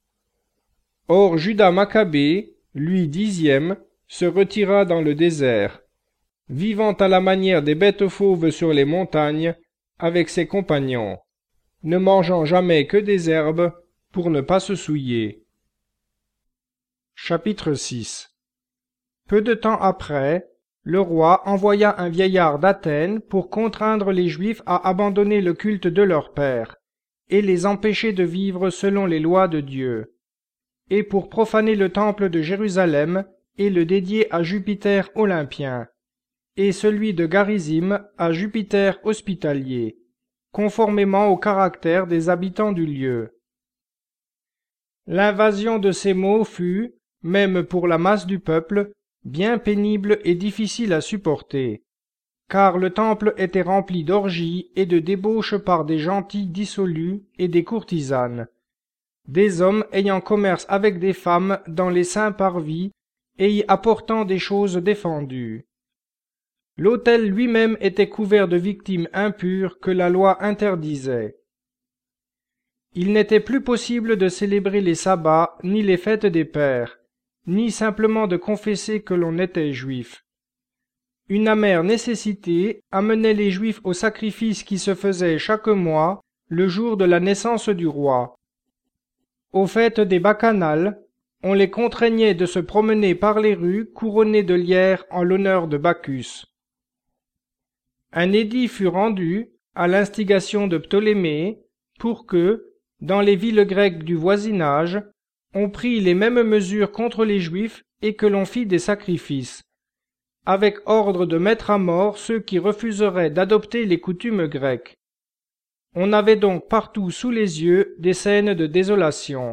Or Judas Maccabée, lui dixième, se retira dans le désert, vivant à la manière des bêtes fauves sur les montagnes, avec ses compagnons, ne mangeant jamais que des herbes, pour ne pas se souiller. Chapitre six. Peu de temps après, le roi envoya un vieillard d'Athènes pour contraindre les Juifs à abandonner le culte de leur père, et les empêcher de vivre selon les lois de Dieu, et pour profaner le temple de Jérusalem et le dédier à Jupiter olympien, et celui de Garizim à Jupiter hospitalier, conformément au caractère des habitants du lieu. L'invasion de ces maux fut, même pour la masse du peuple, bien pénible et difficile à supporter, car le temple était rempli d'orgies et de débauches par des gentils dissolus et des courtisanes, des hommes ayant commerce avec des femmes dans les saints parvis et y apportant des choses défendues. L'autel lui-même était couvert de victimes impures que la loi interdisait. Il n'était plus possible de célébrer les sabbats ni les fêtes des pères, ni simplement de confesser que l'on était juif. Une amère nécessité amenait les Juifs au sacrifice qui se faisait chaque mois, le jour de la naissance du roi. Aux fêtes des bacchanales, on les contraignait de se promener par les rues couronnés de lierre en l'honneur de Bacchus. Un édit fut rendu, à l'instigation de Ptolémée, pour que, dans les villes grecques du voisinage, on prit les mêmes mesures contre les Juifs et que l'on fit des sacrifices, avec ordre de mettre à mort ceux qui refuseraient d'adopter les coutumes grecques. On avait donc partout sous les yeux des scènes de désolation.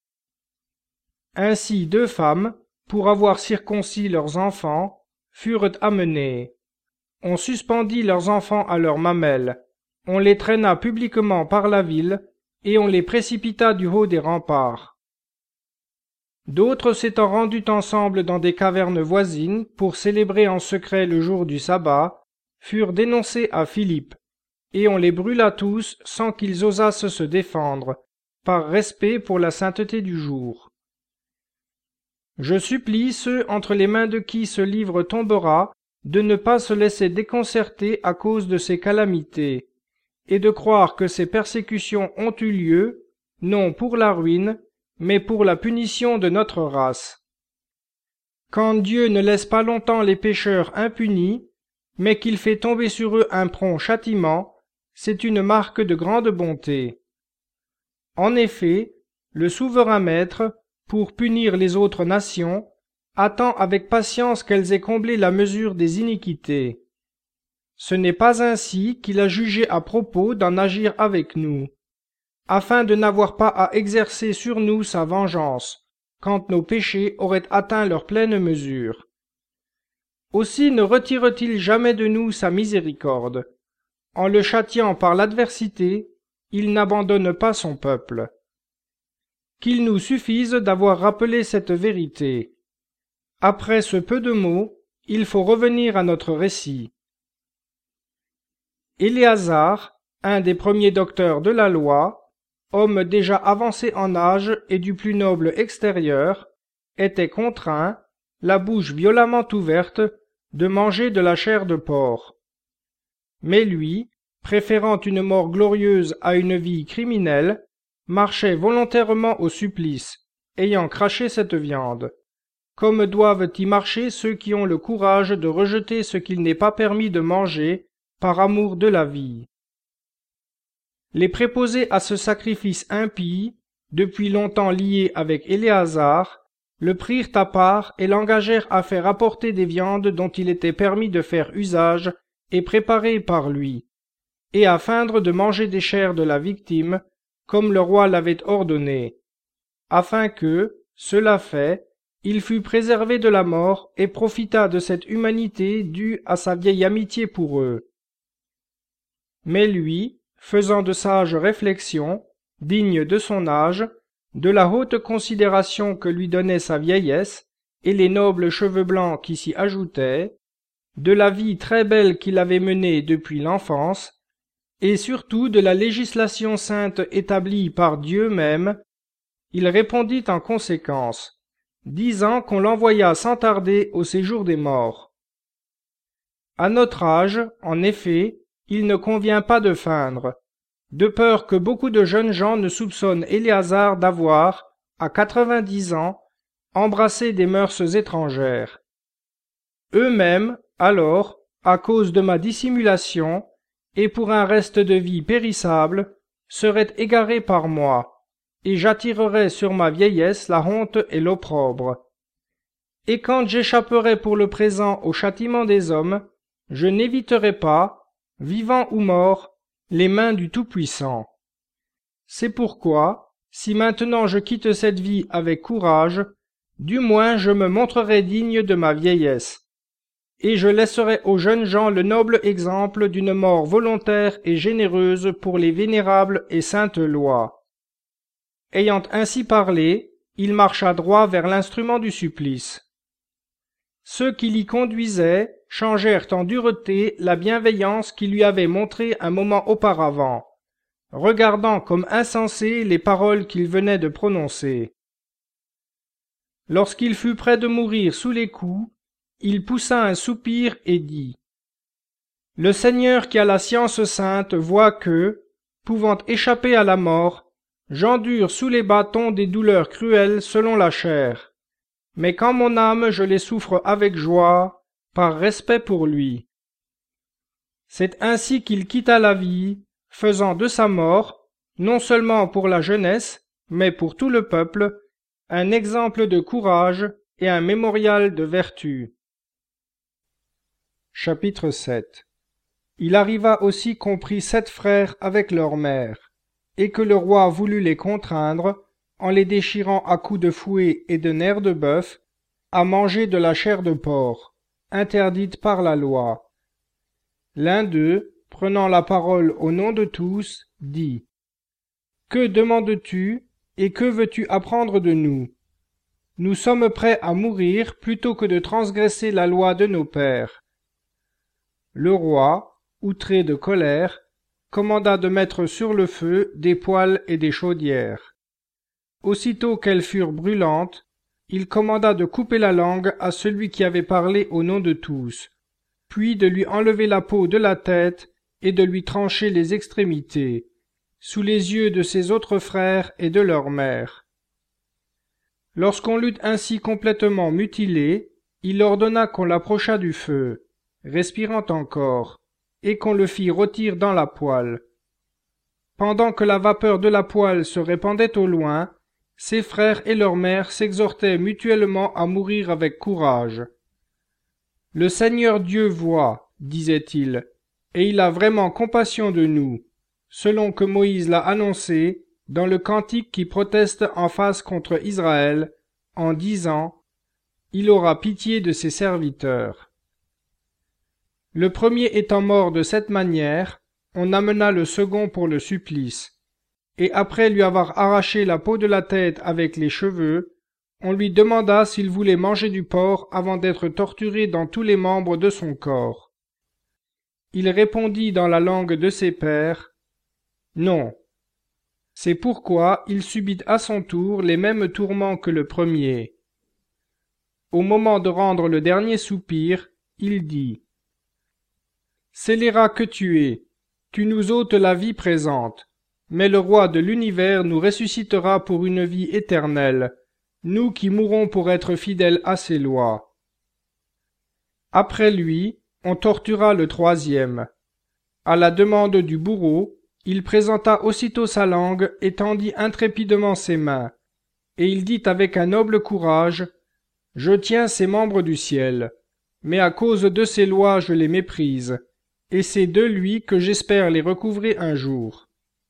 Ainsi deux femmes, pour avoir circoncis leurs enfants, furent amenées. On suspendit leurs enfants à leurs mamelles, on les traîna publiquement par la ville, et on les précipita du haut des remparts. D'autres s'étant rendus ensemble dans des cavernes voisines pour célébrer en secret le jour du sabbat, furent dénoncés à Philippe, et on les brûla tous sans qu'ils osassent se défendre, par respect pour la sainteté du jour. Je supplie ceux entre les mains de qui ce livre tombera de ne pas se laisser déconcerter à cause de ces calamités, et de croire que ces persécutions ont eu lieu, non pour la ruine, mais pour la punition de notre race. Quand Dieu ne laisse pas longtemps les pécheurs impunis, mais qu'il fait tomber sur eux un prompt châtiment, c'est une marque de grande bonté. En effet, le souverain maître, pour punir les autres nations, attend avec patience qu'elles aient comblé la mesure des iniquités. Ce n'est pas ainsi qu'il a jugé à propos d'en agir avec nous, afin de n'avoir pas à exercer sur nous sa vengeance, quand nos péchés auraient atteint leur pleine mesure. Aussi ne retire-t-il jamais de nous sa miséricorde. En le châtiant par l'adversité, il n'abandonne pas son peuple. Qu'il nous suffise d'avoir rappelé cette vérité. Après ce peu de mots, il faut revenir à notre récit. Éléazar, un des premiers docteurs de la loi, homme déjà avancé en âge et du plus noble extérieur, était contraint, la bouche violemment ouverte, de manger de la chair de porc. Mais lui, préférant une mort glorieuse à une vie criminelle, marchait volontairement au supplice, ayant craché cette viande, comme doivent y marcher ceux qui ont le courage de rejeter ce qu'il n'est pas permis de manger par amour de la vie. Les préposés à ce sacrifice impie, depuis longtemps liés avec Éléazar, le prirent à part et l'engagèrent à faire apporter des viandes dont il était permis de faire usage et préparées par lui, et à feindre de manger des chairs de la victime, comme le roi l'avait ordonné, afin que, cela fait, il fût préservé de la mort et profita de cette humanité due à sa vieille amitié pour eux. Mais lui, faisant de sages réflexions, dignes de son âge, de la haute considération que lui donnait sa vieillesse, et les nobles cheveux blancs qui s'y ajoutaient, de la vie très belle qu'il avait menée depuis l'enfance, et surtout de la législation sainte établie par Dieu même, il répondit en conséquence, disant qu'on l'envoyât sans tarder au séjour des morts. À notre âge, en effet, il ne convient pas de feindre, de peur que beaucoup de jeunes gens ne soupçonnent Éléazar d'avoir, à quatre-vingt-dix ans, embrassé des mœurs étrangères. Eux-mêmes, alors, à cause de ma dissimulation, et pour un reste de vie périssable, seraient égarés par moi, et j'attirerais sur ma vieillesse la honte et l'opprobre. Et quand j'échapperai pour le présent au châtiment des hommes, je n'éviterai pas, vivant ou mort, les mains du Tout-Puissant. C'est pourquoi, si maintenant je quitte cette vie avec courage, du moins je me montrerai digne de ma vieillesse, et je laisserai aux jeunes gens le noble exemple d'une mort volontaire et généreuse pour les vénérables et saintes lois. Ayant ainsi parlé, il marcha droit vers l'instrument du supplice. Ceux qui l'y conduisaient changèrent en dureté la bienveillance qu'il lui avait montrée un moment auparavant, regardant comme insensées les paroles qu'il venait de prononcer. Lorsqu'il fut près de mourir sous les coups, il poussa un soupir et dit : « Le Seigneur qui a la science sainte voit que, pouvant échapper à la mort, j'endure sous les bâtons des douleurs cruelles selon la chair. Mais quand mon âme je les souffre avec joie, par respect pour lui. C'est ainsi qu'il quitta la vie, faisant de sa mort, non seulement pour la jeunesse, mais pour tout le peuple, un exemple de courage et un mémorial de vertu. Chapitre sept. Il arriva aussi qu'on prit sept frères avec leur mère, et que le roi voulut les contraindre, en les déchirant à coups de fouet et de nerfs de bœuf, à manger de la chair de porc, interdite par la loi. L'un d'eux, prenant la parole au nom de tous, dit : « Que demandes-tu, et que veux-tu apprendre de nous ? Nous sommes prêts à mourir plutôt que de transgresser la loi de nos pères. » Le roi, outré de colère, commanda de mettre sur le feu des poêles et des chaudières. Aussitôt qu'elles furent brûlantes, il commanda de couper la langue à celui qui avait parlé au nom de tous, puis de lui enlever la peau de la tête et de lui trancher les extrémités, sous les yeux de ses autres frères et de leur mère. Lorsqu'on l'eut ainsi complètement mutilé, il ordonna qu'on l'approchât du feu, respirant encore, et qu'on le fît rôtir dans la poêle. Pendant que la vapeur de la poêle se répandait au loin, ses frères et leur mère s'exhortaient mutuellement à mourir avec courage. « Le Seigneur Dieu voit, disait-il, et il a vraiment compassion de nous, selon que Moïse l'a annoncé dans le cantique qui proteste en face contre Israël, en disant : Il aura pitié de ses serviteurs. Le premier étant mort de cette manière, on amena le second pour le supplice. Et après lui avoir arraché la peau de la tête avec les cheveux, on lui demanda s'il voulait manger du porc avant d'être torturé dans tous les membres de son corps. Il répondit dans la langue de ses pères : Non. C'est pourquoi il subit à son tour les mêmes tourments que le premier. Au moment de rendre le dernier soupir, il dit : Scélérat que tu es, tu nous ôtes la vie présente. Mais le roi de l'univers nous ressuscitera pour une vie éternelle, nous qui mourrons pour être fidèles à ses lois. Après lui, on tortura le troisième. À la demande du bourreau, il présenta aussitôt sa langue et tendit intrépidement ses mains, et il dit avec un noble courage : « Je tiens ces membres du ciel, mais à cause de ces lois je les méprise, et c'est de lui que j'espère les recouvrer un jour. »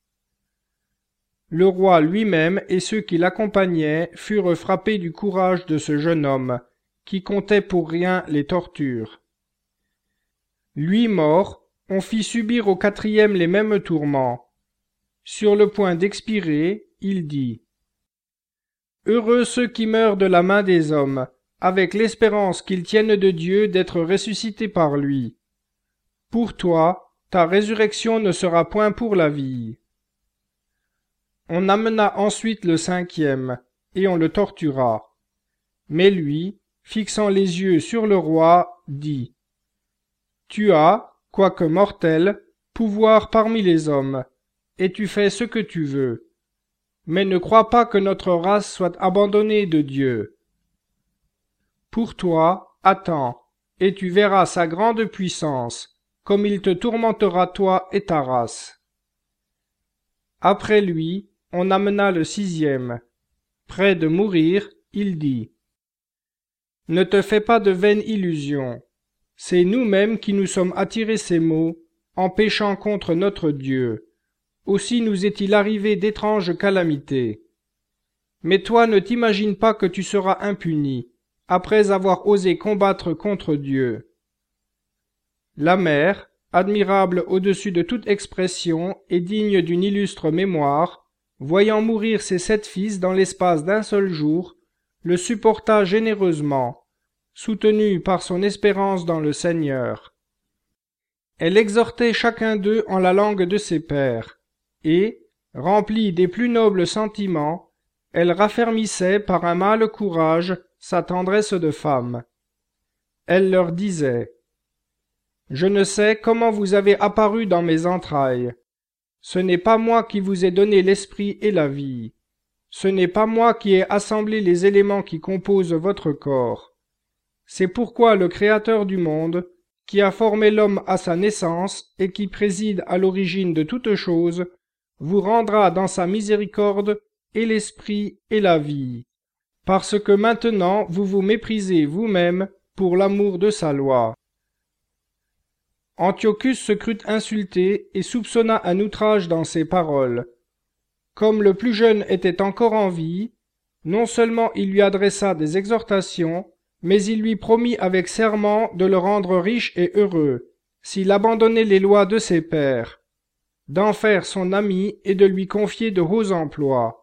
Le roi lui-même et ceux qui l'accompagnaient furent frappés du courage de ce jeune homme, qui comptait pour rien les tortures. Lui mort, on fit subir au quatrième les mêmes tourments. Sur le point d'expirer, il dit : « Heureux ceux qui meurent de la main des hommes, avec l'espérance qu'ils tiennent de Dieu d'être ressuscités par lui. Pour toi, ta résurrection ne sera point pour la vie. » On amena ensuite le cinquième, et on le tortura. Mais lui, fixant les yeux sur le roi, dit : « Tu as, quoique mortel, pouvoir parmi les hommes, et tu fais ce que tu veux. Mais ne crois pas que notre race soit abandonnée de Dieu. Pour toi, attends, et tu verras sa grande puissance, comme il te tourmentera toi et ta race. » Après lui, on amena le sixième. Près de mourir, il dit : « Ne te fais pas de vaines illusions. C'est nous-mêmes qui nous sommes attirés ces maux, en péchant contre notre Dieu. Aussi nous est-il arrivé d'étranges calamités. Mais toi ne t'imagine pas que tu seras impuni, après avoir osé combattre contre Dieu. » La mer, admirable au-dessus de toute expression et digne d'une illustre mémoire, voyant mourir ses sept fils dans l'espace d'un seul jour, le supporta généreusement, soutenue par son espérance dans le Seigneur. Elle exhortait chacun d'eux en la langue de ses pères, et, remplie des plus nobles sentiments, elle raffermissait par un mâle courage sa tendresse de femme. Elle leur disait : « Je ne sais comment vous avez apparu dans mes entrailles. Ce n'est pas moi qui vous ai donné l'esprit et la vie. Ce n'est pas moi qui ai assemblé les éléments qui composent votre corps. C'est pourquoi le Créateur du monde, qui a formé l'homme à sa naissance et qui préside à l'origine de toutes choses, vous rendra dans sa miséricorde et l'esprit et la vie, parce que maintenant vous vous méprisez vous-même pour l'amour de sa loi. » Antiochus se crut insulté et soupçonna un outrage dans ses paroles. Comme le plus jeune était encore en vie, non seulement il lui adressa des exhortations, mais il lui promit avec serment de le rendre riche et heureux, s'il abandonnait les lois de ses pères, d'en faire son ami et de lui confier de hauts emplois.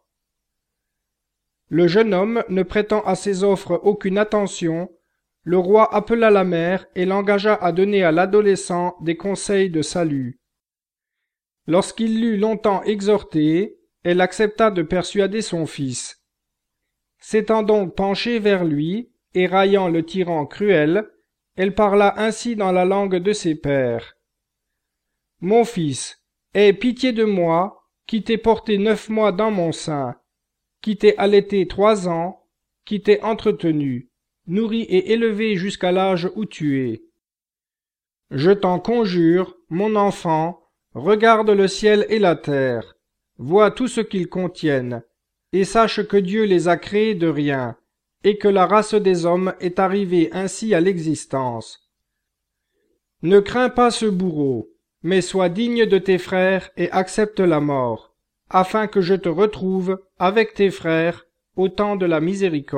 Le jeune homme ne prêtant à ces offres aucune attention, le roi appela la mère et l'engagea à donner à l'adolescent des conseils de salut. Lorsqu'il l'eut longtemps exhorté, elle accepta de persuader son fils. S'étant donc penchée vers lui, et raillant le tyran cruel, elle parla ainsi dans la langue de ses pères. « Mon fils, aie pitié de moi, qui t'ai porté neuf mois dans mon sein, qui t'ai allaité trois ans, qui t'ai entretenu, nourri et élevé jusqu'à l'âge où tu es. Je t'en conjure, mon enfant, regarde le ciel et la terre, vois tout ce qu'ils contiennent, et sache que Dieu les a créés de rien, et que la race des hommes est arrivée ainsi à l'existence. Ne crains pas ce bourreau, mais sois digne de tes frères et accepte la mort, afin que je te retrouve, avec tes frères, au temps de la miséricorde. »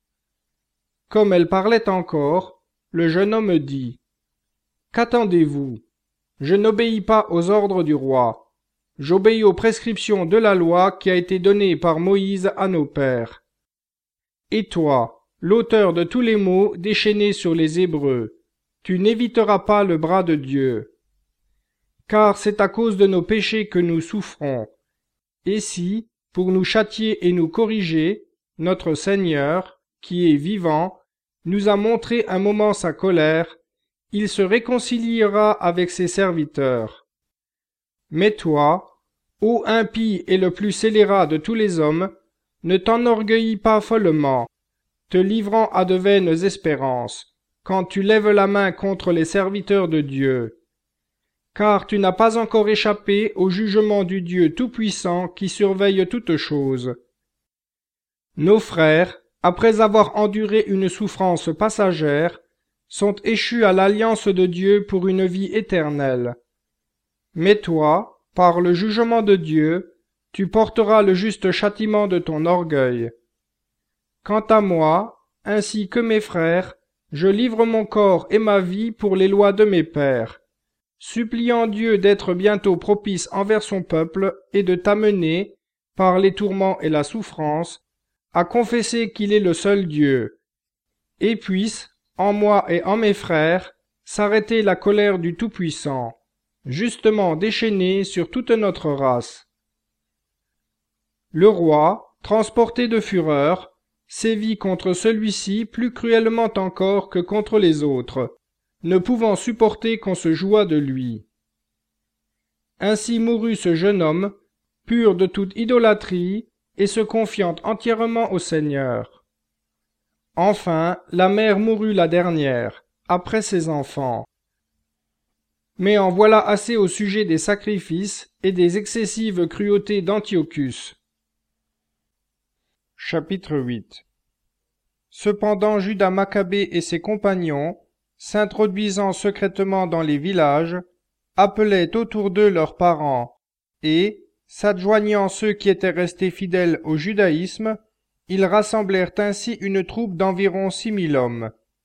Comme elle parlait encore, le jeune homme dit : « Qu'attendez-vous ? Je n'obéis pas aux ordres du roi. J'obéis aux prescriptions de la loi qui a été donnée par Moïse à nos pères. Et toi, l'auteur de tous les maux déchaînés sur les Hébreux, tu n'éviteras pas le bras de Dieu. Car c'est à cause de nos péchés que nous souffrons. Et si, pour nous châtier et nous corriger, notre Seigneur, qui est vivant, nous a montré un moment sa colère, il se réconciliera avec ses serviteurs. Mais toi, ô impie et le plus scélérat de tous les hommes, ne t'enorgueillis pas follement, te livrant à de vaines espérances, quand tu lèves la main contre les serviteurs de Dieu. Car tu n'as pas encore échappé au jugement du Dieu Tout-Puissant qui surveille toutes choses. Nos frères, après avoir enduré une souffrance passagère, sont échus à l'alliance de Dieu pour une vie éternelle. Mais toi, par le jugement de Dieu, tu porteras le juste châtiment de ton orgueil. Quant à moi, ainsi que mes frères, je livre mon corps et ma vie pour les lois de mes pères, suppliant Dieu d'être bientôt propice envers son peuple et de t'amener, par les tourments et la souffrance, à confesser qu'il est le seul Dieu, et puisse, en moi et en mes frères, s'arrêter la colère du Tout-Puissant, justement déchaînée sur toute notre race. » Le roi, transporté de fureur, sévit contre celui-ci plus cruellement encore que contre les autres, ne pouvant supporter qu'on se jouât de lui. Ainsi mourut ce jeune homme, pur de toute idolâtrie, et se confiant entièrement au Seigneur. Enfin, la mère mourut la dernière, après ses enfants. Mais en voilà assez au sujet des sacrifices et des excessives cruautés d'Antiochus. Chapitre huit. Cependant Judas Maccabée et ses compagnons, s'introduisant secrètement dans les villages, appelaient autour d'eux leurs parents, et, s'adjoignant ceux qui étaient restés fidèles au judaïsme, ils rassemblèrent ainsi une troupe d'environ six mille hommes.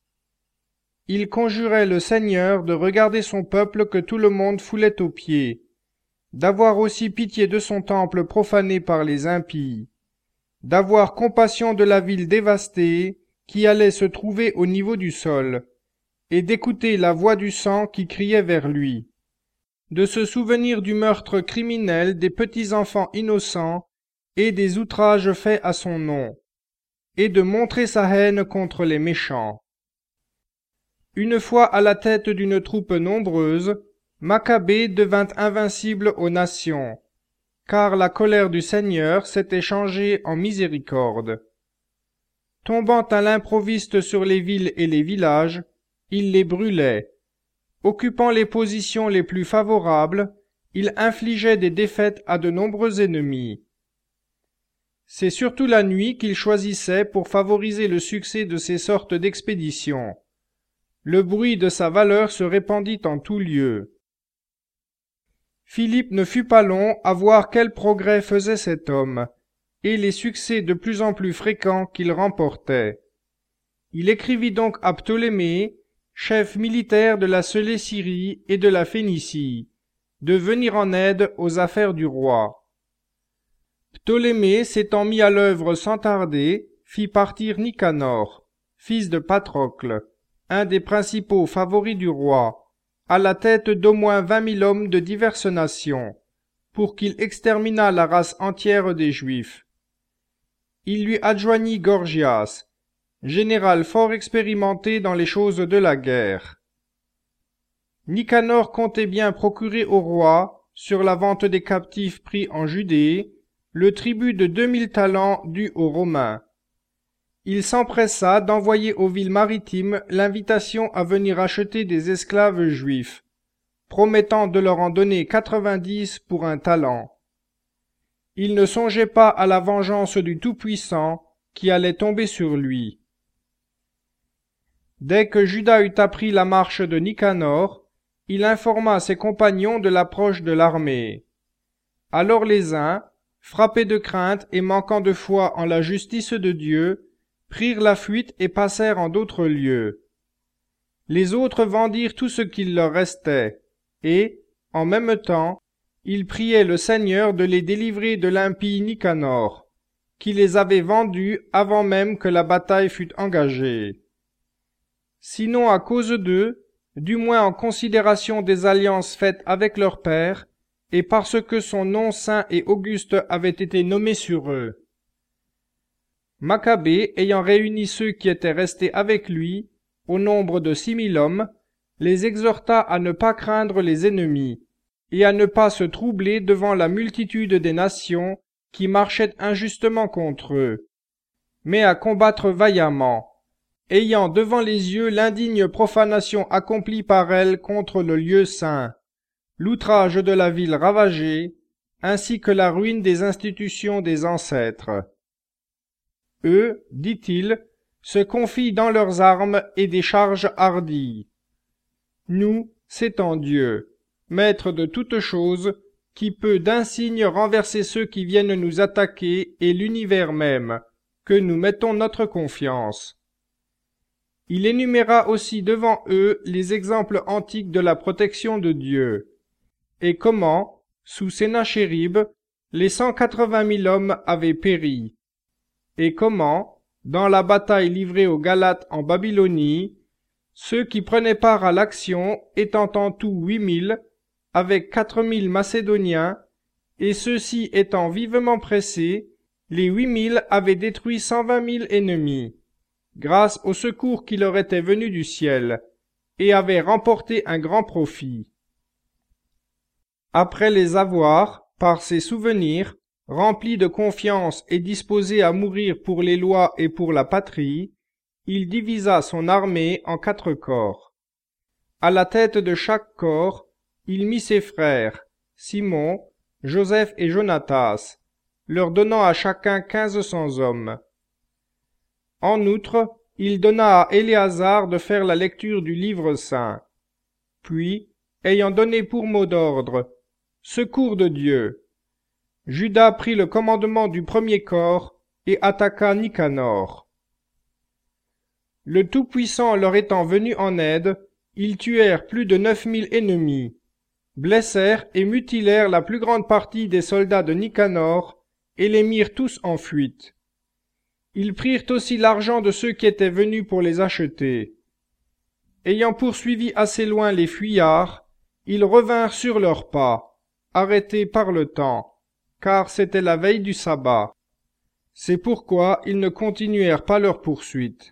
Ils conjuraient le Seigneur de regarder son peuple que tout le monde foulait aux pieds, d'avoir aussi pitié de son temple profané par les impies, d'avoir compassion de la ville dévastée qui allait se trouver au niveau du sol, et d'écouter la voix du sang qui criait vers lui, de se souvenir du meurtre criminel des petits enfants innocents et des outrages faits à son nom, et de montrer sa haine contre les méchants. Une fois à la tête d'une troupe nombreuse, Maccabée devint invincible aux nations, car la colère du Seigneur s'était changée en miséricorde. Tombant à l'improviste sur les villes et les villages, il les brûlait. Occupant les positions les plus favorables, il infligeait des défaites à de nombreux ennemis. C'est surtout la nuit qu'il choisissait pour favoriser le succès de ces sortes d'expéditions. Le bruit de sa valeur se répandit en tous lieux. Philippe ne fut pas long à voir quel progrès faisait cet homme, et les succès de plus en plus fréquents qu'il remportait. Il écrivit donc à Ptolémée, chef militaire de la Célessyrie et de la Phénicie, de venir en aide aux affaires du roi. Ptolémée, s'étant mis à l'œuvre sans tarder, fit partir Nicanor, fils de Patrocle, un des principaux favoris du roi, à la tête d'au moins vingt mille hommes de diverses nations, pour qu'il exterminât la race entière des Juifs. Il lui adjoignit Gorgias, général fort expérimenté dans les choses de la guerre. Nicanor comptait bien procurer au roi, sur la vente des captifs pris en Judée, le tribut de deux mille talents dû aux Romains. Il s'empressa d'envoyer aux villes maritimes l'invitation à venir acheter des esclaves juifs, promettant de leur en donner quatre-vingt-dix pour un talent. Il ne songeait pas à la vengeance du Tout-Puissant qui allait tomber sur lui. Dès que Judas eut appris la marche de Nicanor, il informa ses compagnons de l'approche de l'armée. Alors les uns, frappés de crainte et manquant de foi en la justice de Dieu, prirent la fuite et passèrent en d'autres lieux. Les autres vendirent tout ce qu'il leur restait, et, en même temps, ils priaient le Seigneur de les délivrer de l'impie Nicanor, qui les avait vendus avant même que la bataille fût engagée. Sinon à cause d'eux, du moins en considération des alliances faites avec leur père, et parce que son nom saint et auguste avait été nommé sur eux. Maccabée, ayant réuni ceux qui étaient restés avec lui, au nombre de six mille hommes, les exhorta à ne pas craindre les ennemis, et à ne pas se troubler devant la multitude des nations qui marchaient injustement contre eux, mais à combattre vaillamment, ayant devant les yeux l'indigne profanation accomplie par elles contre le lieu saint, l'outrage de la ville ravagée, ainsi que la ruine des institutions des ancêtres. Eux, dit-il, se confient dans leurs armes et des charges hardies. Nous, c'est en Dieu, maître de toutes choses, qui peut d'un signe renverser ceux qui viennent nous attaquer et l'univers même, que nous mettons notre confiance. Il énuméra aussi devant eux les exemples antiques de la protection de Dieu, et comment, sous Sénachérib, les cent quatre-vingt mille hommes avaient péri, et comment, dans la bataille livrée aux Galates en Babylonie, ceux qui prenaient part à l'action étant en tout huit mille, avec quatre mille Macédoniens, et ceux-ci étant vivement pressés, les huit mille avaient détruit cent vingt mille ennemis, grâce au secours qui leur était venu du ciel, et avaient remporté un grand profit. Après les avoir, par ses souvenirs, remplis de confiance et disposé à mourir pour les lois et pour la patrie, il divisa son armée en quatre corps. À la tête de chaque corps, il mit ses frères, Simon, Joseph et Jonatas, leur donnant à chacun quinze cents hommes. En outre, il donna à Éléazar de faire la lecture du livre saint. Puis, ayant donné pour mot d'ordre « Secours de Dieu », Juda prit le commandement du premier corps et attaqua Nicanor. Le Tout-Puissant leur étant venu en aide, ils tuèrent plus de neuf mille ennemis, blessèrent et mutilèrent la plus grande partie des soldats de Nicanor et les mirent tous en fuite. Ils prirent aussi l'argent de ceux qui étaient venus pour les acheter. Ayant poursuivi assez loin les fuyards, ils revinrent sur leurs pas, arrêtés par le temps, car c'était la veille du sabbat. C'est pourquoi ils ne continuèrent pas leur poursuite.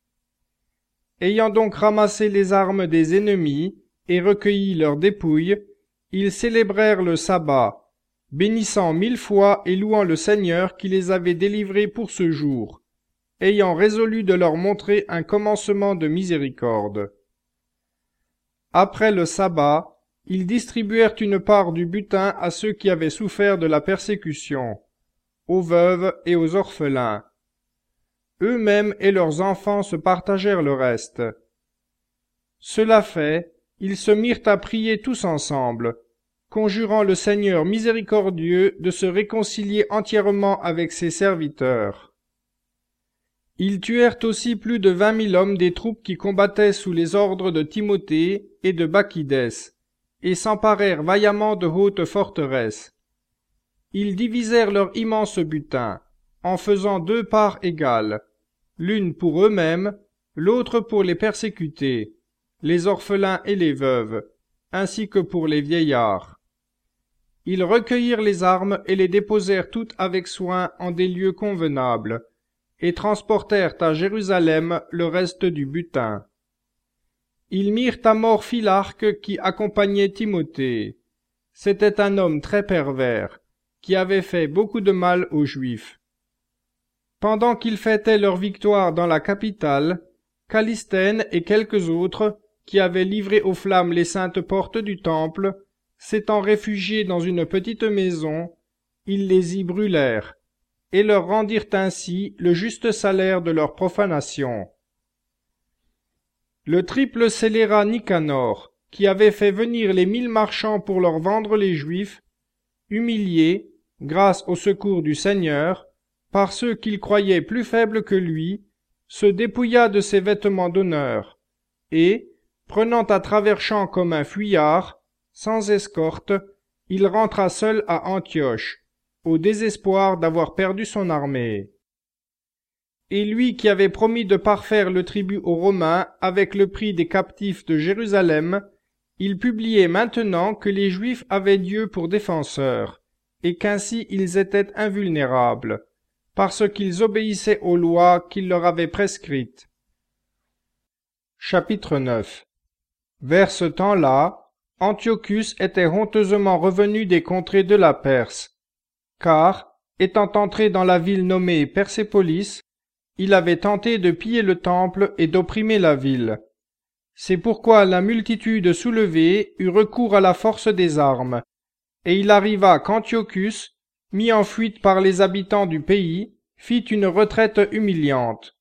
Ayant donc ramassé les armes des ennemis et recueilli leurs dépouilles, ils célébrèrent le sabbat, bénissant mille fois et louant le Seigneur qui les avait délivrés pour ce jour, ayant résolu de leur montrer un commencement de miséricorde. Après le sabbat, ils distribuèrent une part du butin à ceux qui avaient souffert de la persécution, aux veuves et aux orphelins. Eux-mêmes et leurs enfants se partagèrent le reste. Cela fait, ils se mirent à prier tous ensemble, conjurant le Seigneur miséricordieux de se réconcilier entièrement avec ses serviteurs. Ils tuèrent aussi plus de vingt mille hommes des troupes qui combattaient sous les ordres de Timothée et de Bacchidès, et s'emparèrent vaillamment de hautes forteresses. Ils divisèrent leur immense butin, en faisant deux parts égales, l'une pour eux-mêmes, l'autre pour les persécutés, les orphelins et les veuves, ainsi que pour les vieillards. Ils recueillirent les armes et les déposèrent toutes avec soin en des lieux convenables, et transportèrent à Jérusalem le reste du butin. Ils mirent à mort Philarque qui accompagnait Timothée. C'était un homme très pervers, qui avait fait beaucoup de mal aux Juifs. Pendant qu'ils fêtaient leur victoire dans la capitale, Callisthène et quelques autres, qui avaient livré aux flammes les saintes portes du temple, s'étant réfugiés dans une petite maison, ils les y brûlèrent, et leur rendirent ainsi le juste salaire de leur profanation. Le triple scélérat Nicanor, qui avait fait venir les mille marchands pour leur vendre les Juifs, humilié, grâce au secours du Seigneur, par ceux qu'il croyait plus faibles que lui, se dépouilla de ses vêtements d'honneur, et, prenant à travers champs comme un fuyard, sans escorte, il rentra seul à Antioche, au désespoir d'avoir perdu son armée. Et lui qui avait promis de parfaire le tribut aux Romains avec le prix des captifs de Jérusalem, il publiait maintenant que les Juifs avaient Dieu pour défenseur, et qu'ainsi ils étaient invulnérables, parce qu'ils obéissaient aux lois qu'il leur avait prescrites. Chapitre neuf. Vers ce temps-là, Antiochus était honteusement revenu des contrées de la Perse, car, étant entré dans la ville nommée Persépolis, il avait tenté de piller le temple et d'opprimer la ville. C'est pourquoi la multitude soulevée eut recours à la force des armes, et il arriva qu'Antiochus, mis en fuite par les habitants du pays, fit une retraite humiliante.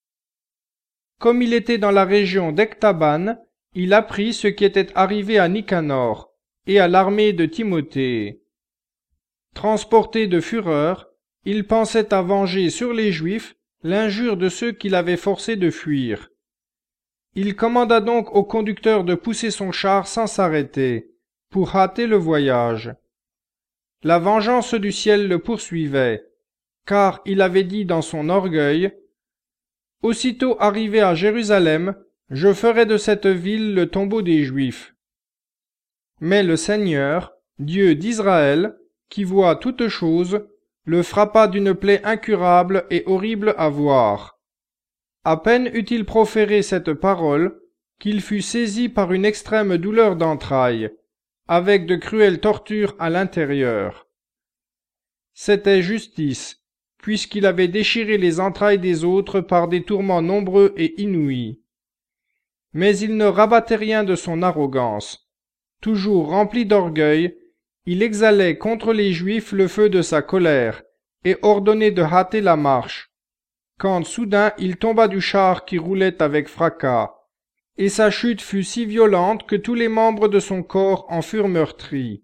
Comme il était dans la région d'Ectabane, il apprit ce qui était arrivé à Nicanor et à l'armée de Timothée. Transporté de fureur, il pensait à venger sur les Juifs l'injure de ceux qui l'avaient forcé de fuir. Il commanda donc au conducteur de pousser son char sans s'arrêter, pour hâter le voyage. La vengeance du ciel le poursuivait, car il avait dit dans son orgueil, « Aussitôt arrivé à Jérusalem, je ferai de cette ville le tombeau des Juifs. » Mais le Seigneur, Dieu d'Israël, qui voit toutes choses, le frappa d'une plaie incurable et horrible à voir. À peine eut-il proféré cette parole, qu'il fut saisi par une extrême douleur d'entrailles, avec de cruelles tortures à l'intérieur. C'était justice, puisqu'il avait déchiré les entrailles des autres par des tourments nombreux et inouïs. Mais il ne rabattait rien de son arrogance. Toujours rempli d'orgueil, il exhalait contre les Juifs le feu de sa colère, et ordonnait de hâter la marche, quand soudain il tomba du char qui roulait avec fracas, et sa chute fut si violente que tous les membres de son corps en furent meurtris.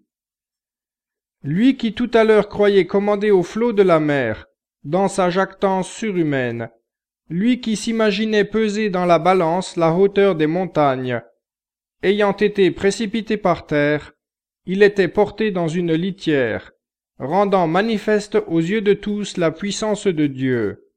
Lui qui tout à l'heure croyait commander aux flots de la mer, dans sa jactance surhumaine, lui qui s'imaginait peser dans la balance la hauteur des montagnes, ayant été précipité par terre, il était porté dans une litière, rendant manifeste aux yeux de tous la puissance de Dieu.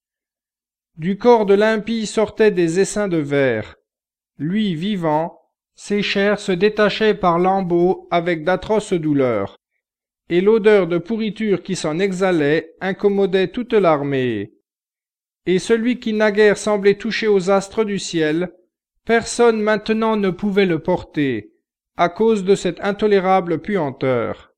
Du corps de l'impie sortaient des essaims de verre. Lui vivant, ses chairs se détachaient par lambeaux avec d'atroces douleurs, et l'odeur de pourriture qui s'en exhalait incommodait toute l'armée. Et celui qui naguère semblait toucher aux astres du ciel, personne maintenant ne pouvait le porter, à cause de cette intolérable puanteur.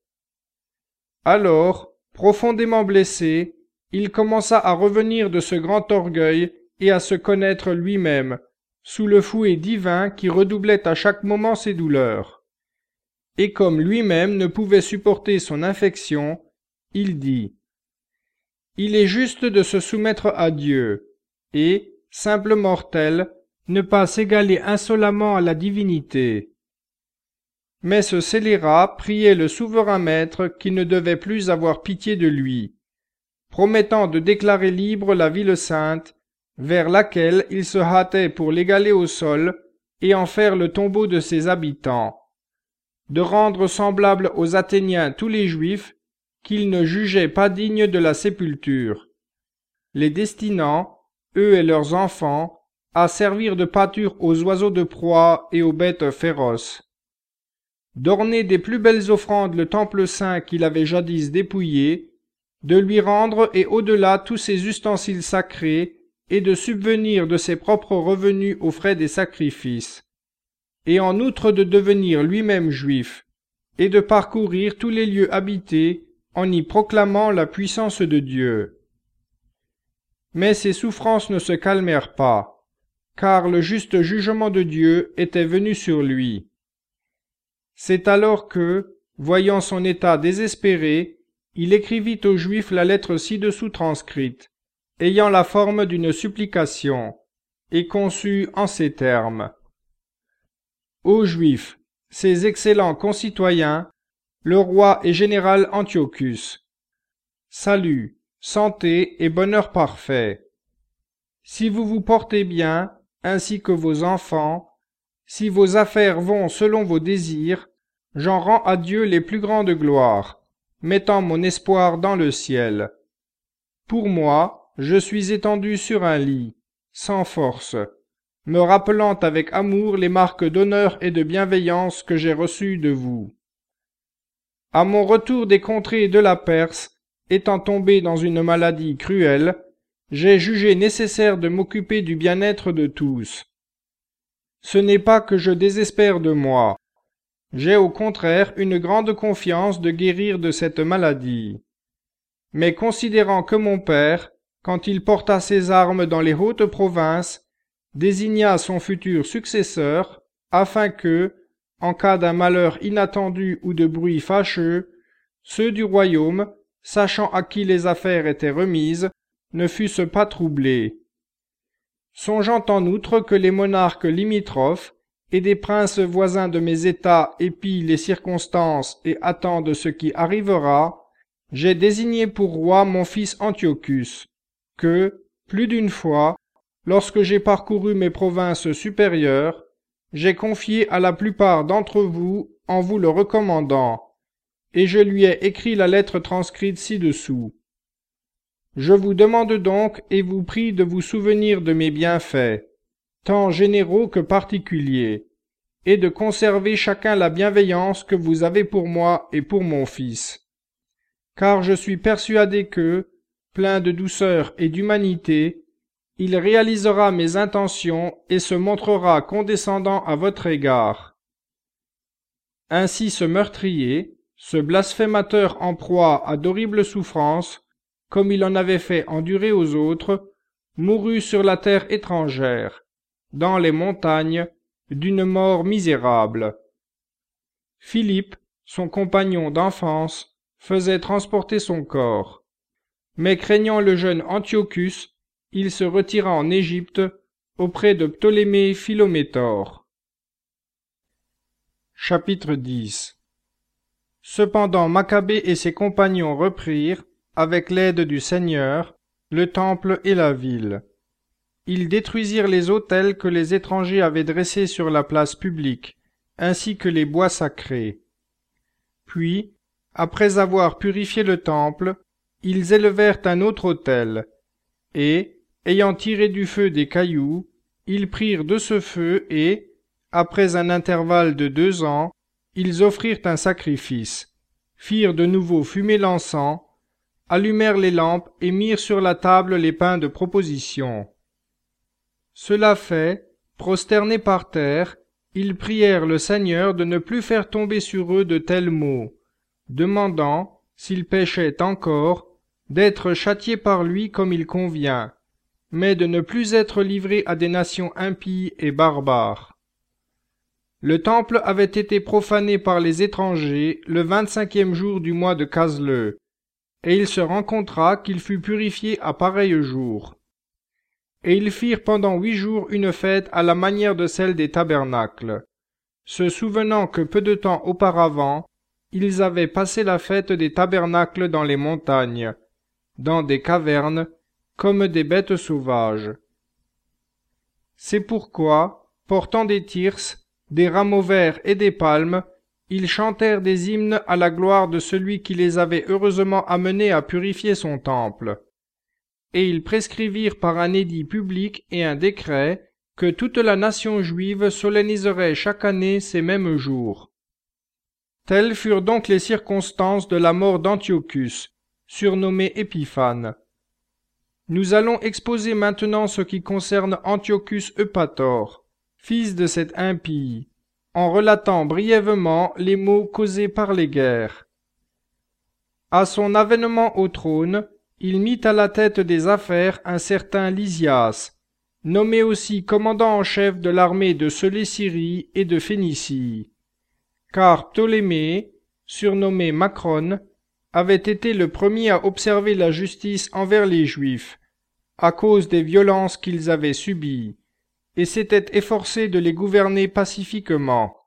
Alors, profondément blessé, il commença à revenir de ce grand orgueil et à se connaître lui-même, sous le fouet divin qui redoublait à chaque moment ses douleurs. Et comme lui-même ne pouvait supporter son infection, il dit : « Il est juste de se soumettre à Dieu, et, simple mortel, ne pas s'égaler insolemment à la divinité. » Mais ce scélérat priait le souverain maître qui ne devait plus avoir pitié de lui, promettant de déclarer libre la ville sainte, vers laquelle il se hâtait pour l'égaler au sol et en faire le tombeau de ses habitants, de rendre semblables aux Athéniens tous les Juifs qu'il ne jugeait pas dignes de la sépulture, les destinant, eux et leurs enfants, à servir de pâture aux oiseaux de proie et aux bêtes féroces, d'orner des plus belles offrandes le temple saint qu'il avait jadis dépouillé, de lui rendre et au-delà tous ses ustensiles sacrés, et de subvenir de ses propres revenus aux frais des sacrifices, et en outre de devenir lui-même juif, et de parcourir tous les lieux habités, en y proclamant la puissance de Dieu. Mais ses souffrances ne se calmèrent pas, car le juste jugement de Dieu était venu sur lui. C'est alors que, voyant son état désespéré, il écrivit aux Juifs la lettre ci-dessous transcrite, ayant la forme d'une supplication, et conçue en ces termes. Ô Juifs, ces excellents concitoyens, le roi et général Antiochus, salut, santé et bonheur parfait. Si vous vous portez bien, ainsi que vos enfants, si vos affaires vont selon vos désirs, j'en rends à Dieu les plus grandes gloires, mettant mon espoir dans le ciel. Pour moi, je suis étendu sur un lit, sans force, me rappelant avec amour les marques d'honneur et de bienveillance que j'ai reçues de vous. À mon retour des contrées de la Perse, étant tombé dans une maladie cruelle, j'ai jugé nécessaire de m'occuper du bien-être de tous. Ce n'est pas que je désespère de moi. J'ai au contraire une grande confiance de guérir de cette maladie. Mais considérant que mon père, quand il porta ses armes dans les hautes provinces, désigna son futur successeur, afin que, en cas d'un malheur inattendu ou de bruit fâcheux, ceux du royaume, sachant à qui les affaires étaient remises, ne fussent pas troublés. Songeant en outre que les monarques limitrophes et des princes voisins de mes États épient les circonstances et attendent ce qui arrivera, j'ai désigné pour roi mon fils Antiochus, que, plus d'une fois, lorsque j'ai parcouru mes provinces supérieures, j'ai confié à la plupart d'entre vous en vous le recommandant, et je lui ai écrit la lettre transcrite ci-dessous. Je vous demande donc et vous prie de vous souvenir de mes bienfaits, tant généraux que particuliers, et de conserver chacun la bienveillance que vous avez pour moi et pour mon fils. Car je suis persuadé que, plein de douceur et d'humanité, il réalisera mes intentions et se montrera condescendant à votre égard. Ainsi ce meurtrier, ce blasphémateur en proie à d'horribles souffrances, comme il en avait fait endurer aux autres, mourut sur la terre étrangère, dans les montagnes, d'une mort misérable. Philippe, son compagnon d'enfance, faisait transporter son corps. Mais craignant le jeune Antiochus, il se retira en Égypte auprès de Ptolémée Philométor. Chapitre dix. Cependant Maccabée et ses compagnons reprirent, avec l'aide du Seigneur, le temple et la ville. Ils détruisirent les autels que les étrangers avaient dressés sur la place publique, ainsi que les bois sacrés. Puis, après avoir purifié le temple, ils élevèrent un autre autel, et, ayant tiré du feu des cailloux, ils prirent de ce feu et, après un intervalle de deux ans, ils offrirent un sacrifice, firent de nouveau fumer l'encens, allumèrent les lampes et mirent sur la table les pains de proposition. Cela fait, prosternés par terre, ils prièrent le Seigneur de ne plus faire tomber sur eux de tels maux, demandant, s'ils péchaient encore, d'être châtiés par lui comme il convient, mais de ne plus être livrés à des nations impies et barbares. Le temple avait été profané par les étrangers le vingt-cinquième jour du mois de Casleu, et il se rencontra qu'il fut purifié à pareil jour. Et ils firent pendant huit jours une fête à la manière de celle des tabernacles, se souvenant que peu de temps auparavant, ils avaient passé la fête des tabernacles dans les montagnes, dans des cavernes, comme des bêtes sauvages. C'est pourquoi, portant des thyrses, des rameaux verts et des palmes, ils chantèrent des hymnes à la gloire de celui qui les avait heureusement amenés à purifier son temple. Et ils prescrivirent par un édit public et un décret que toute la nation juive solenniserait chaque année ces mêmes jours. Telles furent donc les circonstances de la mort d'Antiochus, surnommé Épiphane. Nous allons exposer maintenant ce qui concerne Antiochus Eupator, fils de cet impie, en relatant brièvement les maux causés par les guerres. À son avènement au trône, il mit à la tête des affaires un certain Lysias, nommé aussi commandant en chef de l'armée de Célessyrie et de Phénicie, car Ptolémée, surnommé Macron, avait été le premier à observer la justice envers les Juifs, à cause des violences qu'ils avaient subies, et s'était efforcé de les gouverner pacifiquement.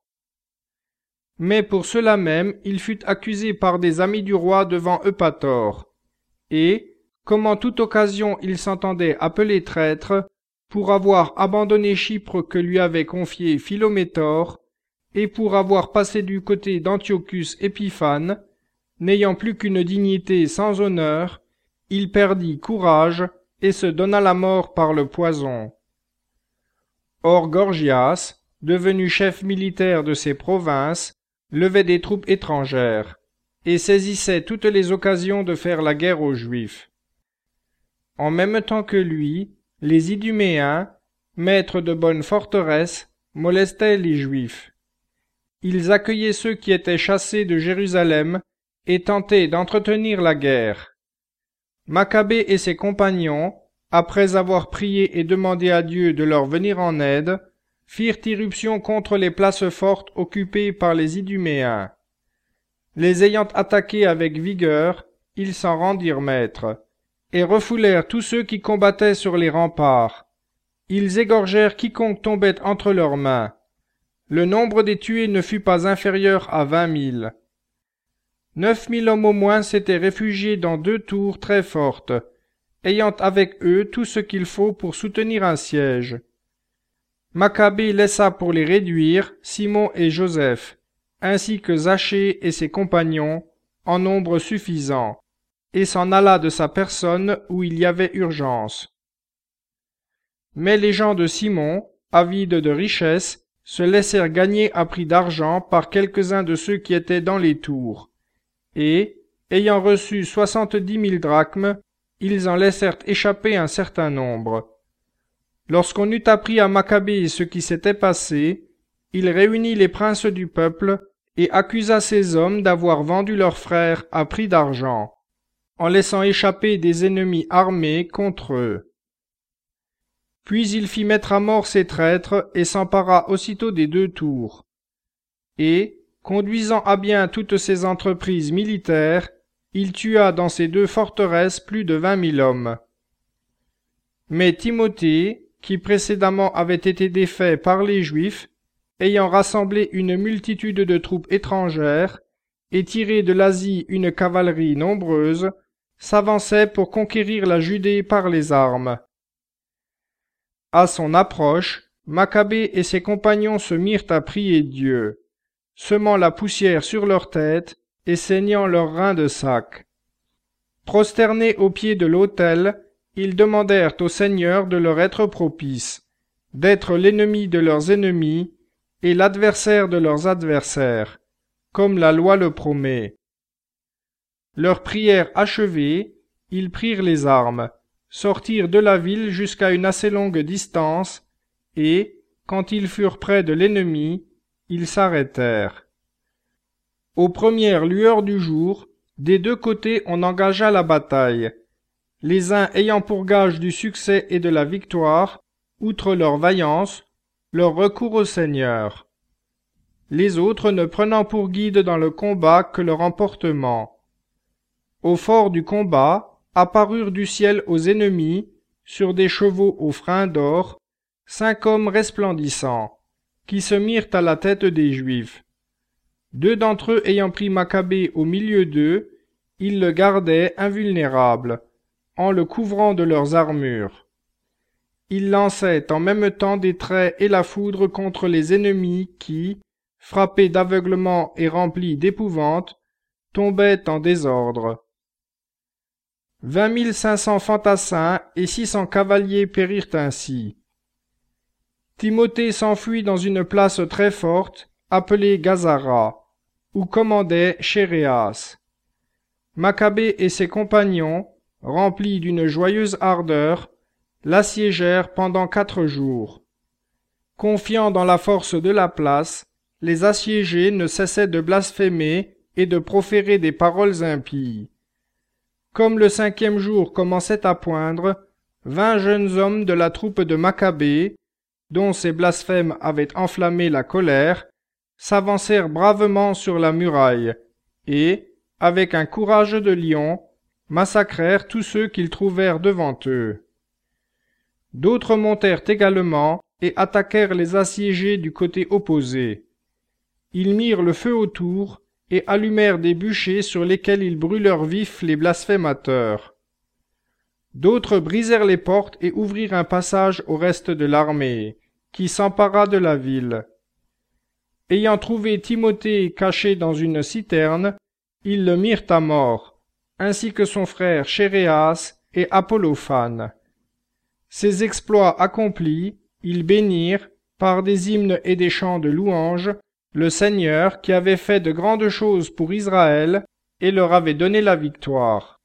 Mais pour cela même, il fut accusé par des amis du roi devant Eupator, et, comme en toute occasion il s'entendait appeler traître, pour avoir abandonné Chypre que lui avait confié Philométor, et pour avoir passé du côté d'Antiochus Épiphane, n'ayant plus qu'une dignité sans honneur, il perdit courage et se donna la mort par le poison. Or Gorgias, devenu chef militaire de ces provinces, levait des troupes étrangères, et saisissait toutes les occasions de faire la guerre aux Juifs. En même temps que lui, les Iduméens, maîtres de bonnes forteresses, molestaient les Juifs. Ils accueillaient ceux qui étaient chassés de Jérusalem et tentaient d'entretenir la guerre. Maccabée et ses compagnons, après avoir prié et demandé à Dieu de leur venir en aide, firent irruption contre les places fortes occupées par les Iduméens. Les ayant attaqués avec vigueur, ils s'en rendirent maîtres, et refoulèrent tous ceux qui combattaient sur les remparts. Ils égorgèrent quiconque tombait entre leurs mains. Le nombre des tués ne fut pas inférieur à vingt mille. Neuf mille hommes au moins s'étaient réfugiés dans deux tours très fortes, ayant avec eux tout ce qu'il faut pour soutenir un siège. Maccabée laissa pour les réduire Simon et Joseph, ainsi que Zachée et ses compagnons, en nombre suffisant, et s'en alla de sa personne où il y avait urgence. Mais les gens de Simon, avides de richesses, se laissèrent gagner à prix d'argent par quelques-uns de ceux qui étaient dans les tours, et, ayant reçu soixante-dix mille drachmes, ils en laissèrent échapper un certain nombre. Lorsqu'on eut appris à Maccabée ce qui s'était passé, il réunit les princes du peuple et accusa ces hommes d'avoir vendu leurs frères à prix d'argent, en laissant échapper des ennemis armés contre eux. Puis il fit mettre à mort ses traîtres et s'empara aussitôt des deux tours. Et, conduisant à bien toutes ses entreprises militaires, il tua dans ces deux forteresses plus de vingt mille hommes. Mais Timothée, qui précédemment avait été défait par les Juifs, ayant rassemblé une multitude de troupes étrangères et tiré de l'Asie une cavalerie nombreuse, s'avançait pour conquérir la Judée par les armes. À son approche, Maccabée et ses compagnons se mirent à prier Dieu, semant la poussière sur leurs têtes et saignant leurs reins de sac. Prosternés aux pieds de l'autel, ils demandèrent au Seigneur de leur être propice, d'être l'ennemi de leurs ennemis et l'adversaire de leurs adversaires, comme la loi le promet. Leur prière achevée, ils prirent les armes, sortirent de la ville jusqu'à une assez longue distance, et, quand ils furent près de l'ennemi, ils s'arrêtèrent. Aux premières lueurs du jour, des deux côtés on engagea la bataille, les uns ayant pour gage du succès et de la victoire, outre leur vaillance, leur recours au Seigneur. Les autres ne prenant pour guide dans le combat que leur emportement. Au fort du combat, apparurent du ciel aux ennemis, sur des chevaux aux freins d'or, cinq hommes resplendissants, qui se mirent à la tête des Juifs. Deux d'entre eux ayant pris Maccabée au milieu d'eux, ils le gardaient invulnérable, en le couvrant de leurs armures. Ils lançaient en même temps des traits et la foudre contre les ennemis qui, frappés d'aveuglement et remplis d'épouvante, tombaient en désordre. Vingt mille cinq cents fantassins et six cents cavaliers périrent ainsi. Timothée s'enfuit dans une place très forte, appelée Gazara, où commandait Chéréas. Maccabée et ses compagnons, remplis d'une joyeuse ardeur, l'assiégèrent pendant quatre jours. Confiants dans la force de la place, les assiégés ne cessaient de blasphémer et de proférer des paroles impies. Comme le cinquième jour commençait à poindre, vingt jeunes hommes de la troupe de Maccabée, dont ces blasphèmes avaient enflammé la colère, s'avancèrent bravement sur la muraille, et, avec un courage de lion, massacrèrent tous ceux qu'ils trouvèrent devant eux. D'autres montèrent également et attaquèrent les assiégés du côté opposé. Ils mirent le feu autour et allumèrent des bûchers sur lesquels ils brûlèrent vifs les blasphémateurs. D'autres brisèrent les portes et ouvrirent un passage au reste de l'armée, qui s'empara de la ville. Ayant trouvé Timothée caché dans une citerne, ils le mirent à mort, ainsi que son frère Chéréas et Apollophane. Ces exploits accomplis, ils bénirent, par des hymnes et des chants de louange, le Seigneur qui avait fait de grandes choses pour Israël et leur avait donné la victoire.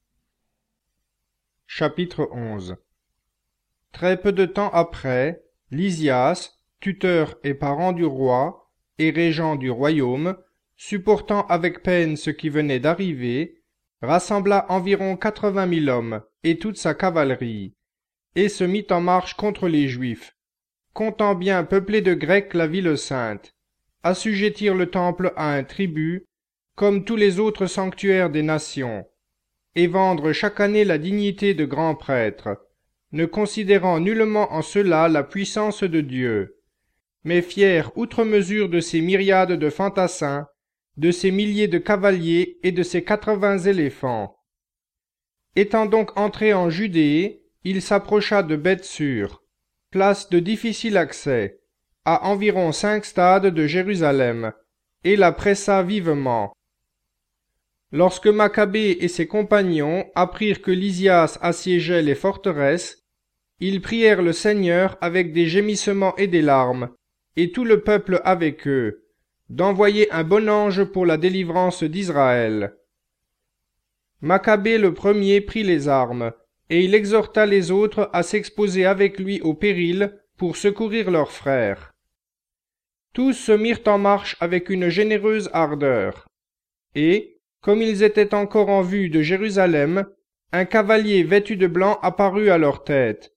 Chapitre onze. Très peu de temps après, Lysias, tuteur et parent du roi, et régent du royaume, supportant avec peine ce qui venait d'arriver, rassembla environ quatre-vingt mille hommes et toute sa cavalerie, et se mit en marche contre les Juifs, comptant bien peupler de Grecs la ville sainte, assujettir le temple à un tribut, comme tous les autres sanctuaires des nations, et vendre chaque année la dignité de grand prêtre, ne considérant nullement en cela la puissance de Dieu, mais fiers outre mesure de ses myriades de fantassins, de ses milliers de cavaliers et de ses quatre-vingts éléphants. Étant donc entré en Judée, il s'approcha de Beth-sur, place de difficile accès, à environ cinq stades de Jérusalem, et la pressa vivement. Lorsque Maccabée et ses compagnons apprirent que Lysias assiégeait les forteresses, ils prièrent le Seigneur avec des gémissements et des larmes, et tout le peuple avec eux, d'envoyer un bon ange pour la délivrance d'Israël. Maccabée le premier prit les armes, et il exhorta les autres à s'exposer avec lui au péril pour secourir leurs frères. Tous se mirent en marche avec une généreuse ardeur, et, comme ils étaient encore en vue de Jérusalem, un cavalier vêtu de blanc apparut à leur tête,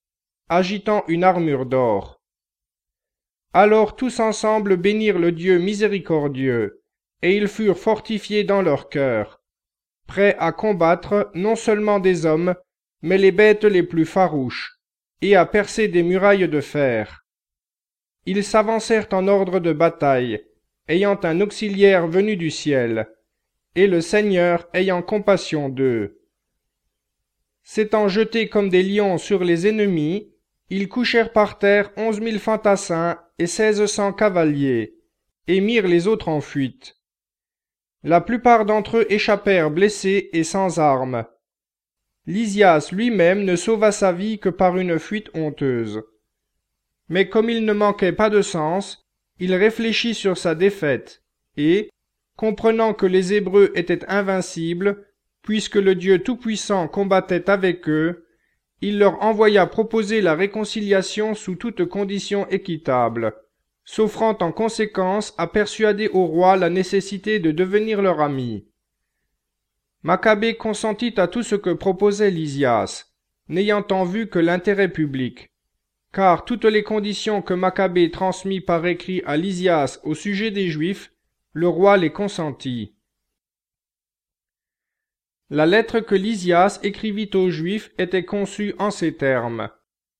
agitant une armure d'or. Alors tous ensemble bénirent le Dieu miséricordieux, et ils furent fortifiés dans leur cœur, prêts à combattre non seulement des hommes, mais les bêtes les plus farouches, et à percer des murailles de fer. Ils s'avancèrent en ordre de bataille, ayant un auxiliaire venu du ciel, et le Seigneur ayant compassion d'eux. S'étant jetés comme des lions sur les ennemis, ils couchèrent par terre onze mille fantassins et seize cents cavaliers, et mirent les autres en fuite. La plupart d'entre eux échappèrent blessés et sans armes. Lysias lui-même ne sauva sa vie que par une fuite honteuse. Mais comme il ne manquait pas de sens, il réfléchit sur sa défaite, et, comprenant que les Hébreux étaient invincibles, puisque le Dieu Tout-Puissant combattait avec eux, il leur envoya proposer la réconciliation sous toutes conditions équitables, s'offrant en conséquence à persuader au roi la nécessité de devenir leur ami. Maccabée consentit à tout ce que proposait Lysias, n'ayant en vue que l'intérêt public, car toutes les conditions que Maccabée transmit par écrit à Lysias au sujet des Juifs, le roi les consentit. La lettre que Lysias écrivit aux Juifs était conçue en ces termes.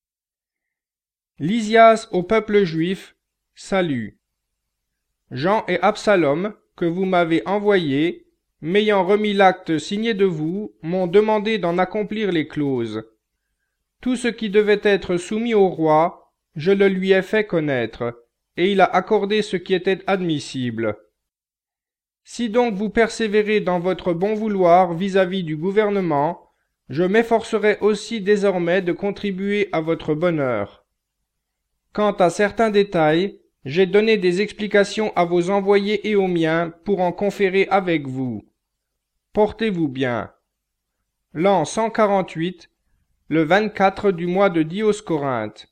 Lysias au peuple juif, salut. Jean et Absalom, que vous m'avez envoyés, m'ayant remis l'acte signé de vous, m'ont demandé d'en accomplir les clauses. Tout ce qui devait être soumis au roi, je le lui ai fait connaître, et il a accordé ce qui était admissible. Si donc vous persévérez dans votre bon vouloir vis-à-vis du gouvernement, je m'efforcerai aussi désormais de contribuer à votre bonheur. Quant à certains détails, j'ai donné des explications à vos envoyés et aux miens pour en conférer avec vous. Portez-vous bien. L'an cent quarante-huit, le vingt-quatre du mois de Dioscorinthe.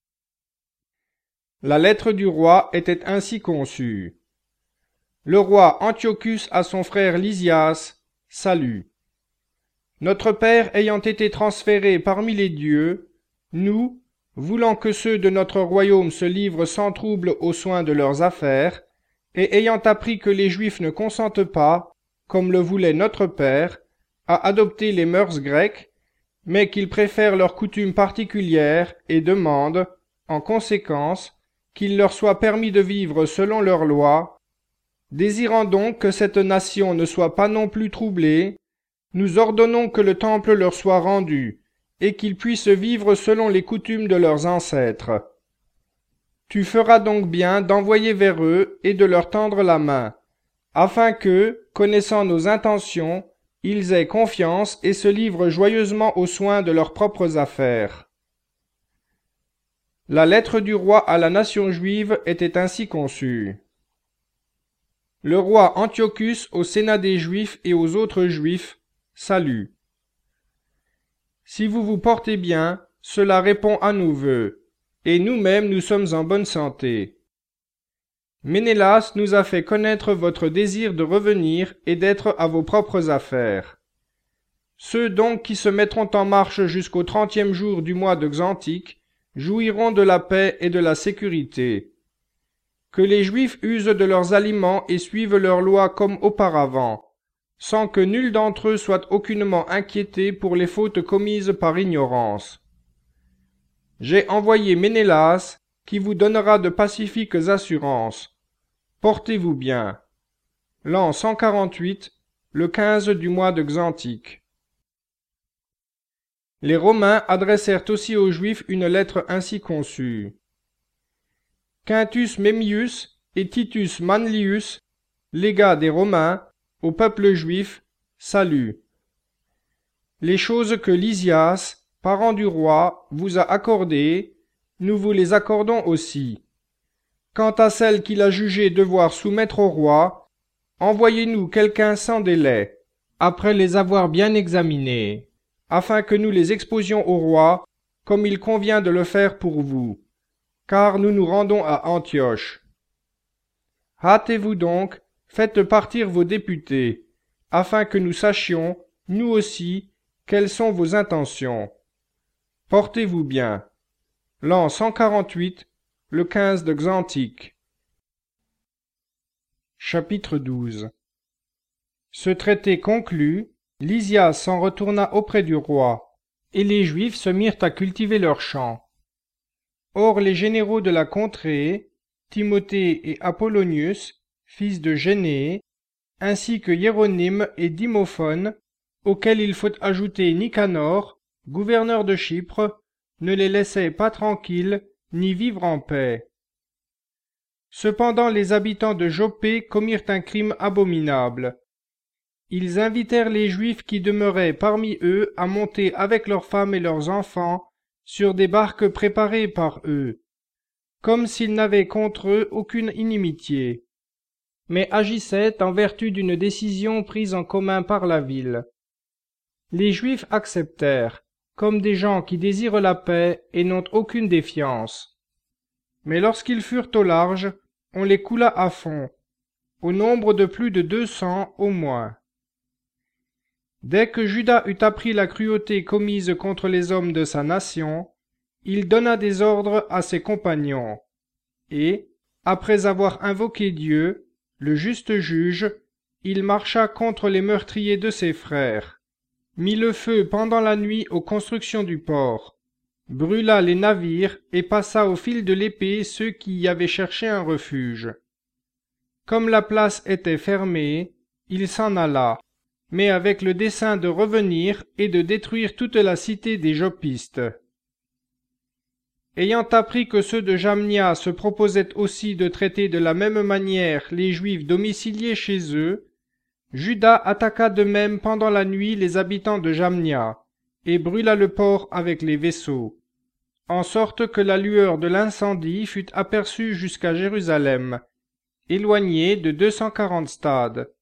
La lettre du roi était ainsi conçue. Le roi Antiochus à son frère Lysias, salut. Notre père ayant été transféré parmi les dieux, nous, voulant que ceux de notre royaume se livrent sans trouble aux soins de leurs affaires, et ayant appris que les Juifs ne consentent pas, comme le voulait notre père, à adopter les mœurs grecques, mais qu'ils préfèrent leurs coutumes particulières et demandent, en conséquence, qu'il leur soit permis de vivre selon leurs lois, désirant donc que cette nation ne soit pas non plus troublée, nous ordonnons que le temple leur soit rendu, et qu'ils puissent vivre selon les coutumes de leurs ancêtres. Tu feras donc bien d'envoyer vers eux et de leur tendre la main, afin que, connaissant nos intentions, ils aient confiance et se livrent joyeusement aux soins de leurs propres affaires. La lettre du roi à la nation juive était ainsi conçue. Le roi Antiochus au sénat des Juifs et aux autres Juifs, salut. Si vous vous portez bien, cela répond à nos vœux, et nous-mêmes nous sommes en bonne santé. Ménélas nous a fait connaître votre désir de revenir et d'être à vos propres affaires. Ceux donc qui se mettront en marche jusqu'au trentième jour du mois de Xantique jouiront de la paix et de la sécurité. Que les Juifs usent de leurs aliments et suivent leurs lois comme auparavant, sans que nul d'entre eux soit aucunement inquiété pour les fautes commises par ignorance. J'ai envoyé Ménélas, qui vous donnera de pacifiques assurances. Portez-vous bien. L'an cent quarante-huit, le quinze du mois de Xantique. Les Romains adressèrent aussi aux Juifs une lettre ainsi conçue. Quintus Memmius et Titus Manlius, légats des Romains, au peuple juif, salut. Les choses que Lysias, parent du roi, vous a accordées, nous vous les accordons aussi. Quant à celles qu'il a jugé devoir soumettre au roi, envoyez-nous quelqu'un sans délai, après les avoir bien examinées, afin que nous les exposions au roi, comme il convient de le faire pour vous, car nous nous rendons à Antioche. Hâtez-vous donc, faites partir vos députés, afin que nous sachions, nous aussi, quelles sont vos intentions. Portez-vous bien. l'an cent quarante-huit, le quinze de Xantique. Chapitre douze. Ce traité conclu, Lysias s'en retourna auprès du roi, et les Juifs se mirent à cultiver leurs champs. Or les généraux de la contrée, Timothée et Apollonius, fils de Génée, ainsi que Hieronyme et Dimophon, auxquels il faut ajouter Nicanor, gouverneur de Chypre, ne les laissaient pas tranquilles, ni vivre en paix. Cependant les habitants de Joppé commirent un crime abominable. Ils invitèrent les Juifs qui demeuraient parmi eux à monter avec leurs femmes et leurs enfants sur des barques préparées par eux, comme s'ils n'avaient contre eux aucune inimitié, mais agissaient en vertu d'une décision prise en commun par la ville. Les Juifs acceptèrent, comme des gens qui désirent la paix et n'ont aucune défiance. Mais lorsqu'ils furent au large, on les coula à fond, au nombre de plus de deux cents au moins. Dès que Judas eut appris la cruauté commise contre les hommes de sa nation, il donna des ordres à ses compagnons, et, après avoir invoqué Dieu, le juste juge, il marcha contre les meurtriers de ses frères, mit le feu pendant la nuit aux constructions du port, brûla les navires et passa au fil de l'épée ceux qui y avaient cherché un refuge. Comme la place était fermée, il s'en alla, mais avec le dessein de revenir et de détruire toute la cité des Joppistes. Ayant appris que ceux de Jamnia se proposaient aussi de traiter de la même manière les Juifs domiciliés chez eux, Judas attaqua de même pendant la nuit les habitants de Jamnia, et brûla le port avec les vaisseaux, en sorte que la lueur de l'incendie fut aperçue jusqu'à Jérusalem, éloignée de deux cent quarante stades.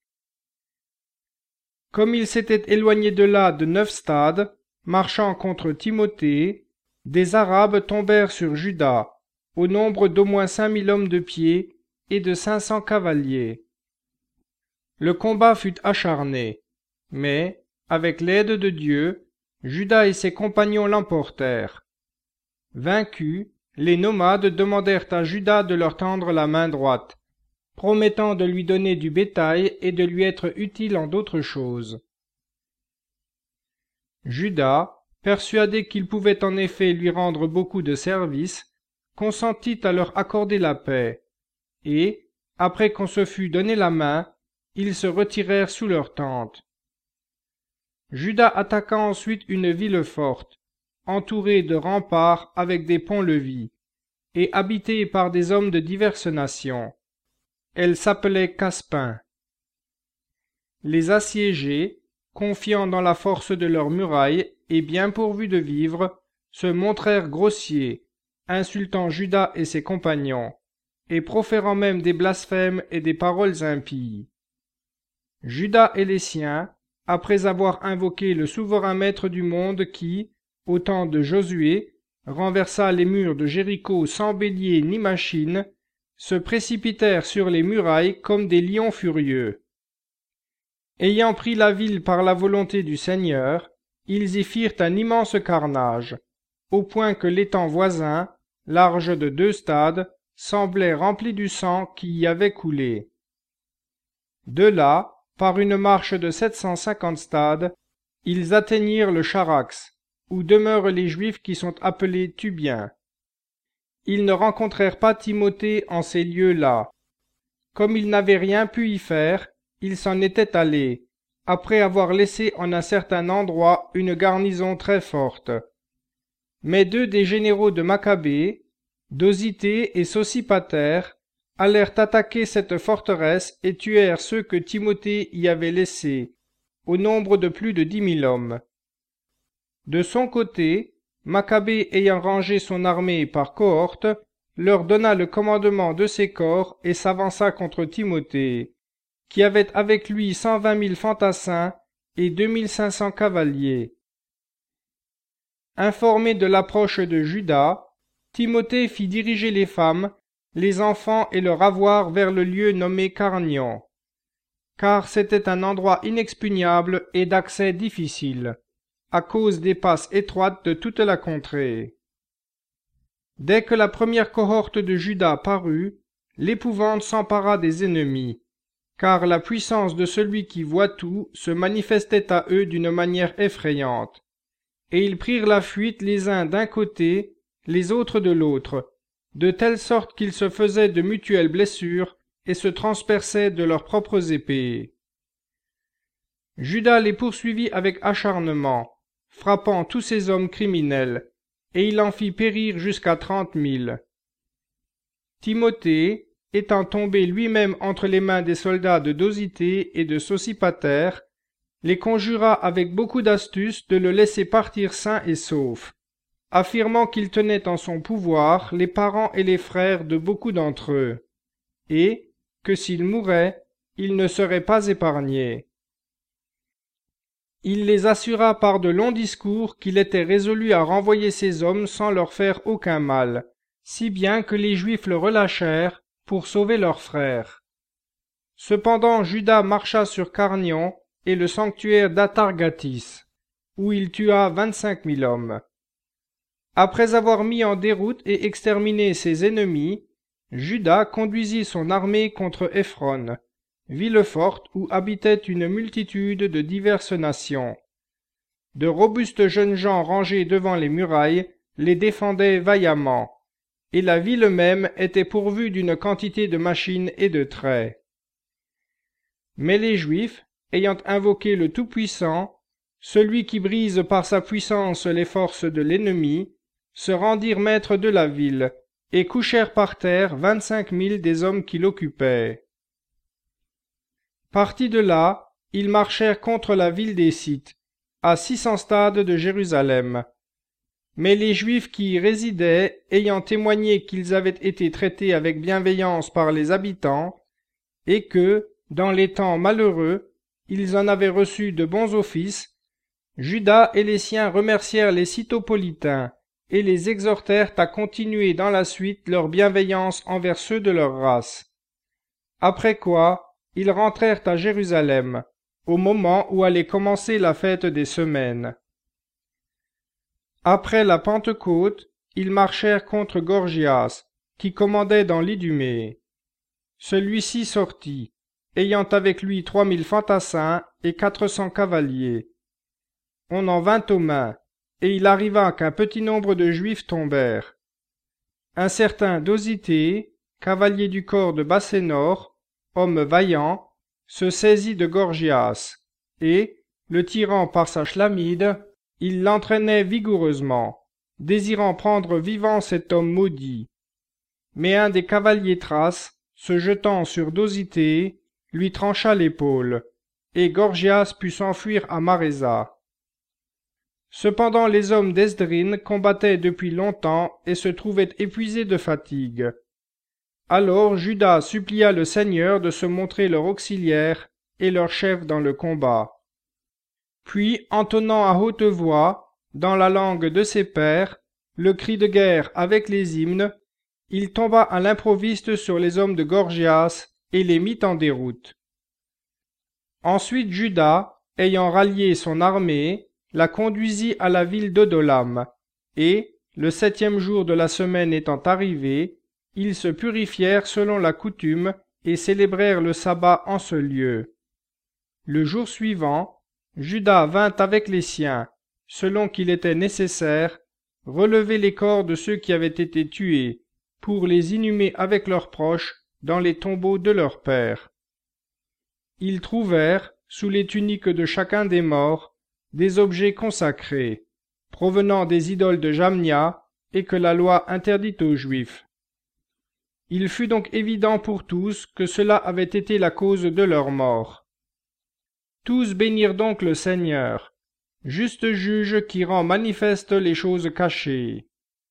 Comme il s'était éloigné de là de neuf stades, marchant contre Timothée, des Arabes tombèrent sur Judas, au nombre d'au moins cinq mille hommes de pied et de cinq cents cavaliers. Le combat fut acharné, mais, avec l'aide de Dieu, Judas et ses compagnons l'emportèrent. Vaincus, les nomades demandèrent à Judas de leur tendre la main droite, promettant de lui donner du bétail et de lui être utile en d'autres choses. Judas, persuadé qu'il pouvait en effet lui rendre beaucoup de services, consentit à leur accorder la paix, et, après qu'on se fût donné la main, ils se retirèrent sous leur tente. Judas attaqua ensuite une ville forte, entourée de remparts avec des ponts-levis, et habitée par des hommes de diverses nations. Elle s'appelait Caspin. Les assiégés, confiants dans la force de leurs murailles et bien pourvus de vivres, se montrèrent grossiers, insultant Judas et ses compagnons, et proférant même des blasphèmes et des paroles impies. Judas et les siens, après avoir invoqué le souverain maître du monde qui, au temps de Josué, renversa les murs de Jéricho sans bélier ni machine, se précipitèrent sur les murailles comme des lions furieux. Ayant pris la ville par la volonté du Seigneur, ils y firent un immense carnage, au point que l'étang voisin, large de deux stades, semblait rempli du sang qui y avait coulé. De là, par une marche de sept cent cinquante stades, ils atteignirent le Charax, où demeurent les Juifs qui sont appelés Tubiens. Ils ne rencontrèrent pas Timothée en ces lieux-là. Comme ils n'avaient rien pu y faire, ils s'en étaient allés, après avoir laissé en un certain endroit une garnison très forte. Mais deux des généraux de Maccabée, Dosithée et Sosipater, allèrent attaquer cette forteresse et tuèrent ceux que Timothée y avait laissés, au nombre de plus de dix mille hommes. De son côté, Maccabée ayant rangé son armée par cohorte, leur donna le commandement de ses corps et s'avança contre Timothée, qui avait avec lui cent vingt mille fantassins et deux mille cinq cents cavaliers. Informé de l'approche de Judas, Timothée fit diriger les femmes, les enfants et leur avoir vers le lieu nommé Carnion, car c'était un endroit inexpugnable et d'accès difficile, à cause des passes étroites de toute la contrée. Dès que la première cohorte de Juda parut, l'épouvante s'empara des ennemis, car la puissance de celui qui voit tout se manifestait à eux d'une manière effrayante. Et ils prirent la fuite les uns d'un côté, les autres de l'autre, de telle sorte qu'ils se faisaient de mutuelles blessures et se transperçaient de leurs propres épées. Juda les poursuivit avec acharnement, frappant tous ces hommes criminels, et il en fit périr jusqu'à trente mille. Timothée, étant tombé lui-même entre les mains des soldats de Dosithée et de Sosipater, les conjura avec beaucoup d'astuce de le laisser partir sain et sauf, affirmant qu'il tenait en son pouvoir les parents et les frères de beaucoup d'entre eux, et que s'il mourait, il ne serait pas épargné. Il les assura par de longs discours qu'il était résolu à renvoyer ces hommes sans leur faire aucun mal, si bien que les Juifs le relâchèrent pour sauver leurs frères. Cependant Juda marcha sur Carnion et le sanctuaire d'Atargatis, où il tua vingt-cinq mille hommes. Après avoir mis en déroute et exterminé ses ennemis, Juda conduisit son armée contre Éphron, ville forte où habitait une multitude de diverses nations. De robustes jeunes gens rangés devant les murailles les défendaient vaillamment, et la ville même était pourvue d'une quantité de machines et de traits. Mais les Juifs, ayant invoqué le Tout-Puissant, celui qui brise par sa puissance les forces de l'ennemi, se rendirent maîtres de la ville, et couchèrent par terre vingt-cinq mille des hommes qui l'occupaient. Partis de là, ils marchèrent contre la ville des Scythes, à six cents stades de Jérusalem. Mais les Juifs qui y résidaient, ayant témoigné qu'ils avaient été traités avec bienveillance par les habitants, et que, dans les temps malheureux, ils en avaient reçu de bons offices, Juda et les siens remercièrent les Scythopolitains, et les exhortèrent à continuer dans la suite leur bienveillance envers ceux de leur race. Après quoi, ils rentrèrent à Jérusalem, au moment où allait commencer la fête des semaines. Après la Pentecôte, ils marchèrent contre Gorgias, qui commandait dans l'Idumée. Celui-ci sortit, ayant avec lui trois mille fantassins et quatre cents cavaliers. On en vint aux mains, et il arriva qu'un petit nombre de Juifs tombèrent. Un certain Dosithée, cavalier du corps de Bassénor, homme vaillant, se saisit de Gorgias, et, le tirant par sa chlamyde, il l'entraînait vigoureusement, désirant prendre vivant cet homme maudit. Mais un des cavaliers thraces, se jetant sur Dosithée, lui trancha l'épaule, et Gorgias put s'enfuir à Marésa. Cependant les hommes d'Esdrine combattaient depuis longtemps et se trouvaient épuisés de fatigue. Alors Juda supplia le Seigneur de se montrer leur auxiliaire et leur chef dans le combat. Puis, entonnant à haute voix, dans la langue de ses pères, le cri de guerre avec les hymnes, il tomba à l'improviste sur les hommes de Gorgias et les mit en déroute. Ensuite Juda, ayant rallié son armée, la conduisit à la ville d'Odolam, et, le septième jour de la semaine étant arrivé, ils se purifièrent selon la coutume et célébrèrent le sabbat en ce lieu. Le jour suivant, Juda vint avec les siens, selon qu'il était nécessaire, relever les corps de ceux qui avaient été tués, pour les inhumer avec leurs proches dans les tombeaux de leurs pères. Ils trouvèrent, sous les tuniques de chacun des morts, des objets consacrés, provenant des idoles de Jamnia, et que la loi interdit aux Juifs. Il fut donc évident pour tous que cela avait été la cause de leur mort. Tous bénirent donc le Seigneur, juste juge qui rend manifestes les choses cachées.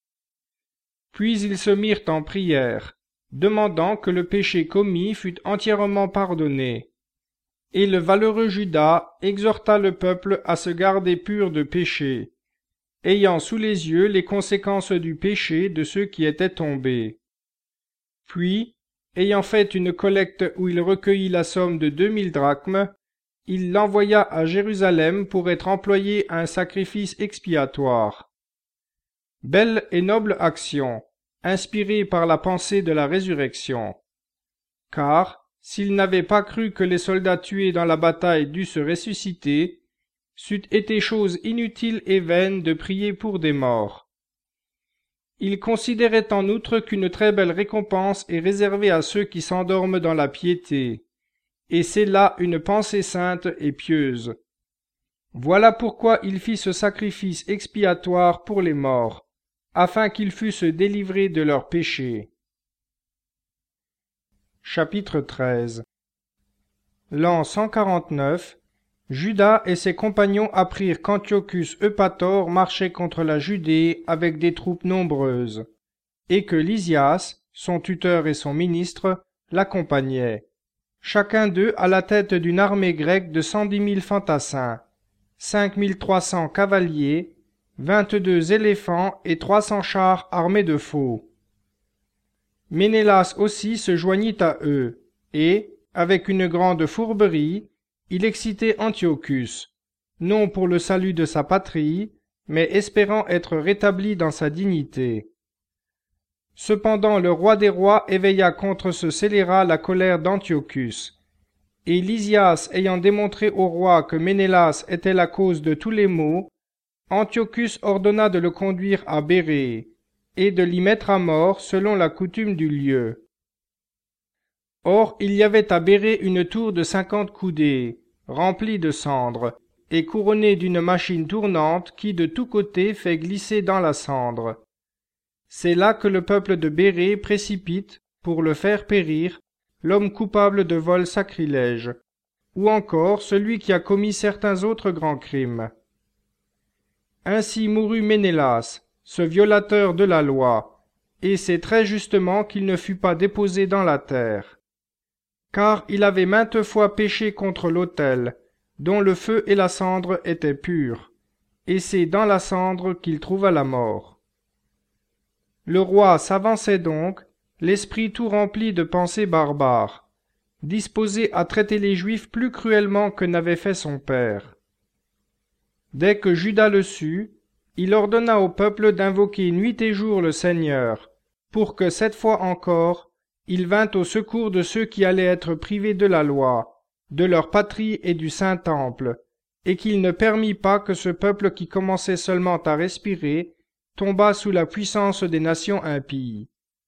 Puis ils se mirent en prière, demandant que le péché commis fût entièrement pardonné. Et le valeureux Juda exhorta le peuple à se garder pur de péché, ayant sous les yeux les conséquences du péché de ceux qui étaient tombés. Puis, ayant fait une collecte où il recueillit la somme de deux mille drachmes, il l'envoya à Jérusalem pour être employé à un sacrifice expiatoire. Belle et noble action, inspiré par la pensée de la résurrection. Car, s'il n'avait pas cru que les soldats tués dans la bataille dussent ressusciter, c'eût été chose inutile et vaine de prier pour des morts. Il considérait en outre qu'une très belle récompense est réservée à ceux qui s'endorment dans la piété, et c'est là une pensée sainte et pieuse. Voilà pourquoi il fit ce sacrifice expiatoire pour les morts, afin qu'ils fussent délivrés de leurs péchés. Chapitre treize. L'an cent quarante-neuf, Judas et ses compagnons apprirent qu'Antiochus Eupator marchait contre la Judée avec des troupes nombreuses, et que Lysias, son tuteur et son ministre, l'accompagnaient, chacun d'eux à la tête d'une armée grecque de cent dix mille fantassins, cinq mille trois cents cavaliers, vingt-deux éléphants et trois cents chars armés de faux. Ménélas aussi se joignit à eux, et, avec une grande fourberie, il excitait Antiochus, non pour le salut de sa patrie, mais espérant être rétabli dans sa dignité. Cependant le roi des rois éveilla contre ce scélérat la colère d'Antiochus, et Lysias ayant démontré au roi que Ménélas était la cause de tous les maux, Antiochus ordonna de le conduire à Bérée, et de l'y mettre à mort selon la coutume du lieu. Or il y avait à Bérée une tour de cinquante coudées, remplie de cendres, et couronnée d'une machine tournante qui de tous côtés fait glisser dans la cendre. C'est là que le peuple de Bérée précipite, pour le faire périr, l'homme coupable de vol sacrilège, ou encore celui qui a commis certains autres grands crimes. Ainsi mourut Ménélas, ce violateur de la loi, et c'est très justement qu'il ne fut pas déposé dans la terre. Car il avait maintes fois péché contre l'autel, dont le feu et la cendre étaient purs, et c'est dans la cendre qu'il trouva la mort. Le roi s'avançait donc, l'esprit tout rempli de pensées barbares, disposé à traiter les Juifs plus cruellement que n'avait fait son père. Dès que Judas le sut, il ordonna au peuple d'invoquer nuit et jour le Seigneur, pour que cette fois encore, il vint au secours de ceux qui allaient être privés de la loi, de leur patrie et du Saint-Temple, et qu'il ne permit pas que ce peuple qui commençait seulement à respirer tombât sous la puissance des nations impies.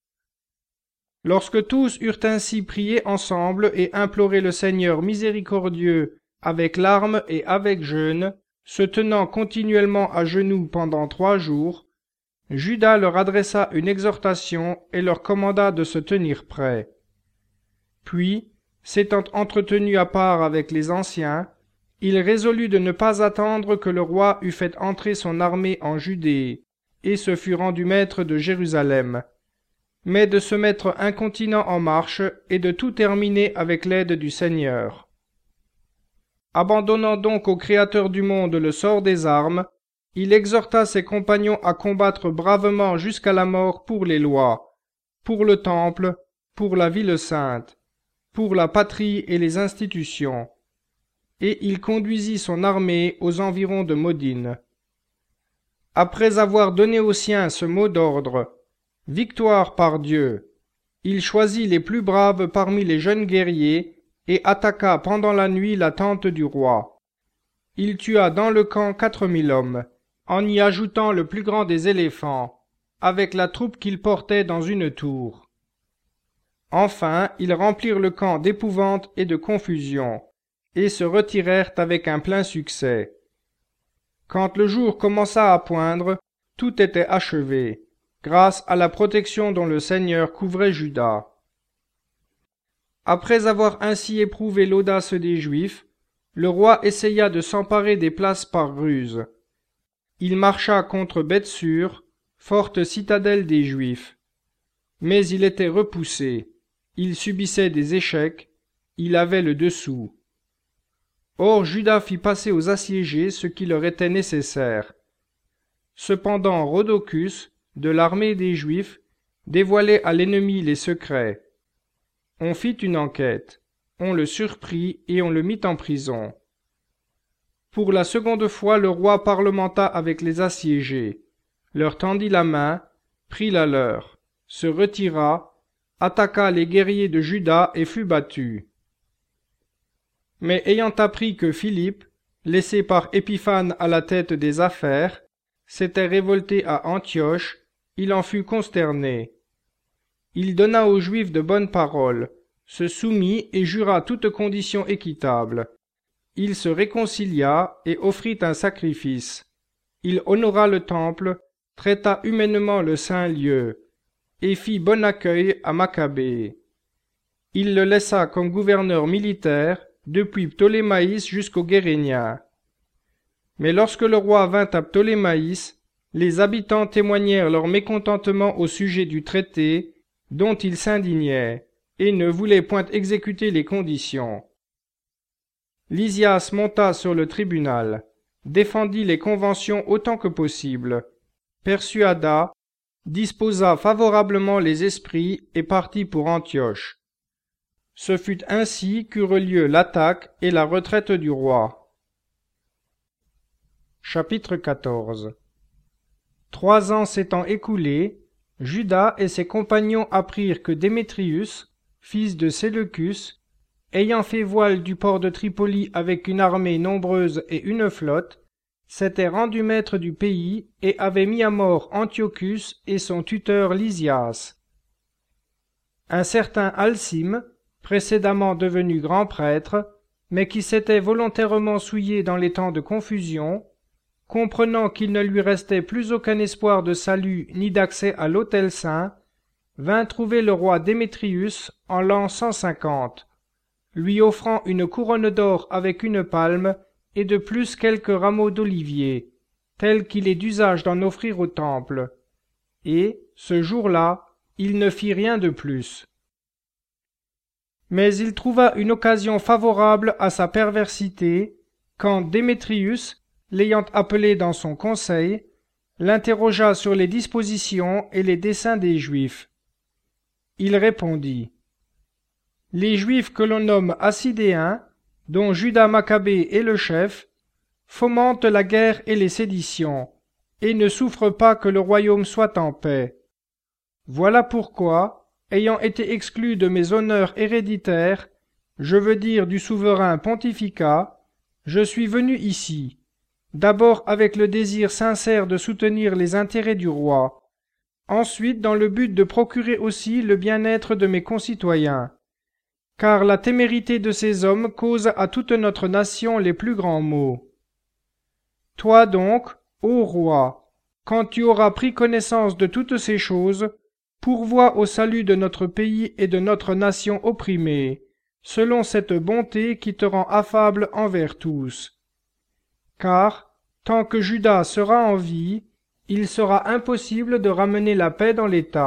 Lorsque tous eurent ainsi prié ensemble et imploré le Seigneur miséricordieux avec larmes et avec jeûne, se tenant continuellement à genoux pendant trois jours, Judas leur adressa une exhortation et leur commanda de se tenir prêts. Puis, s'étant entretenu à part avec les anciens, il résolut de ne pas attendre que le roi eût fait entrer son armée en Judée, et se fût rendu maître de Jérusalem, mais de se mettre incontinent en marche et de tout terminer avec l'aide du Seigneur. Abandonnant donc au Créateur du monde le sort des armes, il exhorta ses compagnons à combattre bravement jusqu'à la mort pour les lois, pour le temple, pour la ville sainte, pour la patrie et les institutions, et il conduisit son armée aux environs de Modine. Après avoir donné aux siens ce mot d'ordre, « Victoire par Dieu », il choisit les plus braves parmi les jeunes guerriers et attaqua pendant la nuit la tente du roi. Il tua dans le camp quatre mille hommes, en y ajoutant le plus grand des éléphants, avec la troupe qu'il portait dans une tour. Enfin, ils remplirent le camp d'épouvante et de confusion, et se retirèrent avec un plein succès. Quand le jour commença à poindre, tout était achevé, grâce à la protection dont le Seigneur couvrait Juda. Après avoir ainsi éprouvé l'audace des Juifs, le roi essaya de s'emparer des places par ruse. Il marcha contre Bethsur, forte citadelle des Juifs. Mais il était repoussé, il subissait des échecs, il avait le dessous. Or Juda fit passer aux assiégés ce qui leur était nécessaire. Cependant Rhodocus, de l'armée des Juifs, dévoilait à l'ennemi les secrets. On fit une enquête, on le surprit et on le mit en prison. Pour la seconde fois le roi parlementa avec les assiégés, leur tendit la main, prit la leur, se retira, attaqua les guerriers de Juda et fut battu. Mais ayant appris que Philippe, laissé par Épiphane à la tête des affaires, s'était révolté à Antioche, il en fut consterné. Il donna aux Juifs de bonnes paroles, se soumit et jura toute condition équitable. Il se réconcilia et offrit un sacrifice. Il honora le temple, traita humainement le saint lieu, et fit bon accueil à Maccabée. Il le laissa comme gouverneur militaire, depuis Ptolémaïs jusqu'aux Guéréniens. Mais lorsque le roi vint à Ptolémaïs, les habitants témoignèrent leur mécontentement au sujet du traité, dont ils s'indignaient, et ne voulaient point exécuter les conditions. Lysias monta sur le tribunal, défendit les conventions autant que possible, persuada, disposa favorablement les esprits et partit pour Antioche. Ce fut ainsi qu'eurent lieu l'attaque et la retraite du roi. Chapitre quatorze. Trois ans s'étant écoulés, Judas et ses compagnons apprirent que Démétrius, fils de Séleucus, ayant fait voile du port de Tripoli avec une armée nombreuse et une flotte, s'était rendu maître du pays et avait mis à mort Antiochus et son tuteur Lysias. Un certain Alcime, précédemment devenu grand prêtre, mais qui s'était volontairement souillé dans les temps de confusion, comprenant qu'il ne lui restait plus aucun espoir de salut ni d'accès à l'autel saint, vint trouver le roi Démétrius en l'an cent cinquante, lui offrant une couronne d'or avec une palme et de plus quelques rameaux d'olivier, tels qu'il est d'usage d'en offrir au temple. Et, ce jour-là, il ne fit rien de plus. Mais il trouva une occasion favorable à sa perversité, quand Démétrius, l'ayant appelé dans son conseil, l'interrogea sur les dispositions et les desseins des Juifs. Il répondit: « Les Juifs que l'on nomme Assidéens, dont Judas Maccabée est le chef, fomentent la guerre et les séditions, et ne souffrent pas que le royaume soit en paix. Voilà pourquoi, ayant été exclu de mes honneurs héréditaires, je veux dire du souverain pontificat, je suis venu ici, d'abord avec le désir sincère de soutenir les intérêts du roi, ensuite dans le but de procurer aussi le bien-être de mes concitoyens, car la témérité de ces hommes cause à toute notre nation les plus grands maux. Toi donc, ô roi, quand tu auras pris connaissance de toutes ces choses, pourvois au salut de notre pays et de notre nation opprimée, selon cette bonté qui te rend affable envers tous. Car, tant que Judas sera en vie, il sera impossible de ramener la paix dans l'État. »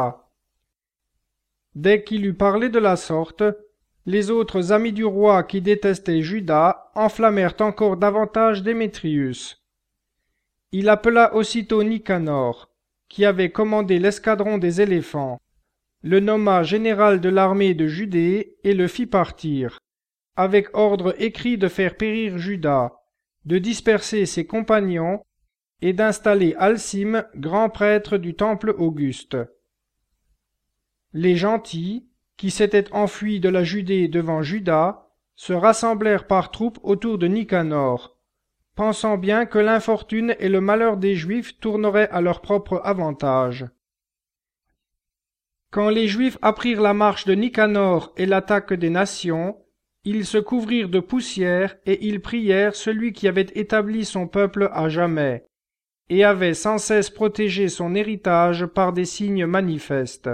Dès qu'il eut parlé de la sorte, les autres amis du roi qui détestaient Judas enflammèrent encore davantage Démétrius. Il appela aussitôt Nicanor, qui avait commandé l'escadron des éléphants, le nomma général de l'armée de Judée et le fit partir, avec ordre écrit de faire périr Judas, de disperser ses compagnons et d'installer Alcime, grand prêtre du temple auguste. Les gentils, qui s'étaient enfuis de la Judée devant Judas, se rassemblèrent par troupes autour de Nicanor, pensant bien que l'infortune et le malheur des Juifs tourneraient à leur propre avantage. Quand les Juifs apprirent la marche de Nicanor et l'attaque des nations, ils se couvrirent de poussière et ils prièrent celui qui avait établi son peuple à jamais, et avait sans cesse protégé son héritage par des signes manifestes.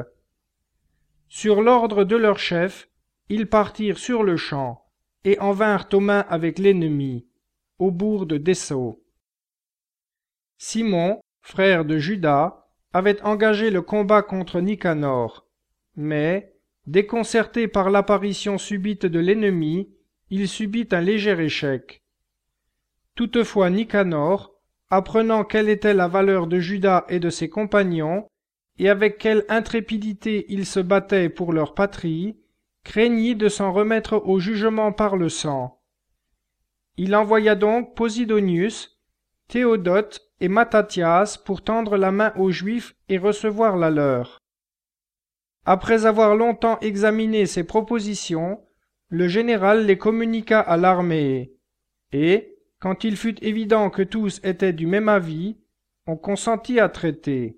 Sur l'ordre de leur chef, ils partirent sur le champ, et en vinrent aux mains avec l'ennemi, au bourg de Dessau. Simon, frère de Judas, avait engagé le combat contre Nicanor, mais, déconcerté par l'apparition subite de l'ennemi, il subit un léger échec. Toutefois Nicanor, apprenant quelle était la valeur de Judas et de ses compagnons, et avec quelle intrépidité ils se battaient pour leur patrie, craignit de s'en remettre au jugement par le sang. Il envoya donc Posidonius, Théodote et Mattathias pour tendre la main aux Juifs et recevoir la leur. Après avoir longtemps examiné ces propositions, le général les communiqua à l'armée, et, quand il fut évident que tous étaient du même avis, on consentit à traiter.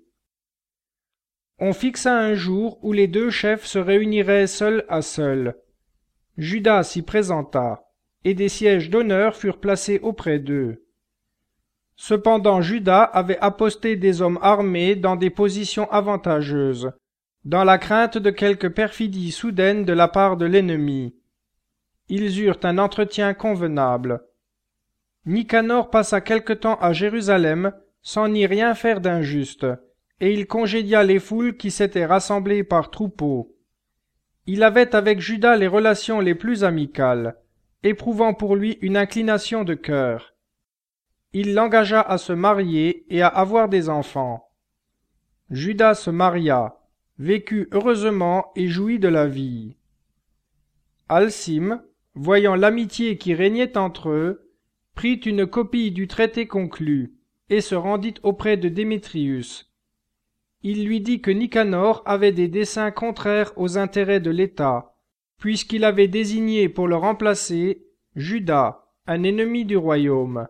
On fixa un jour où les deux chefs se réuniraient seul à seul. Judas s'y présenta, et des sièges d'honneur furent placés auprès d'eux. Cependant Judas avait aposté des hommes armés dans des positions avantageuses, dans la crainte de quelque perfidie soudaine de la part de l'ennemi. Ils eurent un entretien convenable. Nicanor passa quelque temps à Jérusalem sans n'y rien faire d'injuste, et il congédia les foules qui s'étaient rassemblées par troupeaux. Il avait avec Judas les relations les plus amicales, éprouvant pour lui une inclination de cœur. Il l'engagea à se marier et à avoir des enfants. Judas se maria, vécut heureusement et jouit de la vie. Alcime, voyant l'amitié qui régnait entre eux, prit une copie du traité conclu et se rendit auprès de Démétrius. Il lui dit que Nicanor avait des desseins contraires aux intérêts de l'État, puisqu'il avait désigné pour le remplacer Judas, un ennemi du royaume.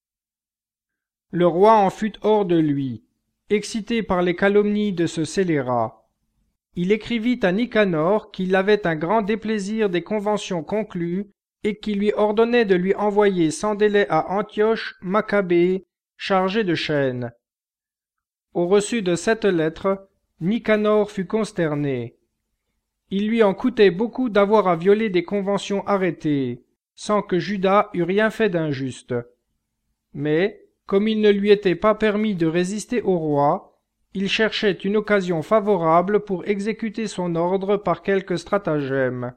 Le roi en fut hors de lui, excité par les calomnies de ce scélérat. Il écrivit à Nicanor qu'il avait un grand déplaisir des conventions conclues et qu'il lui ordonnait de lui envoyer sans délai à Antioche Maccabée, chargé de chaînes. Au reçu de cette lettre, Nicanor fut consterné. Il lui en coûtait beaucoup d'avoir à violer des conventions arrêtées, sans que Judas eût rien fait d'injuste. Mais, comme il ne lui était pas permis de résister au roi, il cherchait une occasion favorable pour exécuter son ordre par quelque stratagème.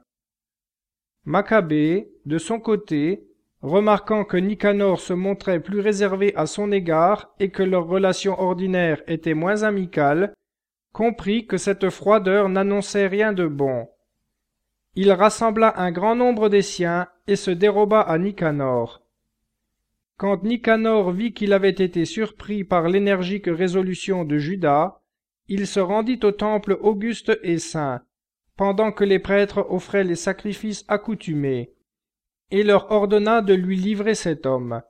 Maccabée, de son côté, remarquant que Nicanor se montrait plus réservé à son égard et que leurs relations ordinaires étaient moins amicales, comprit que cette froideur n'annonçait rien de bon. Il rassembla un grand nombre des siens et se déroba à Nicanor. Quand Nicanor vit qu'il avait été surpris par l'énergique résolution de Judas, il se rendit au temple auguste et saint, pendant que les prêtres offraient les sacrifices accoutumés, et leur ordonna de lui livrer cet homme.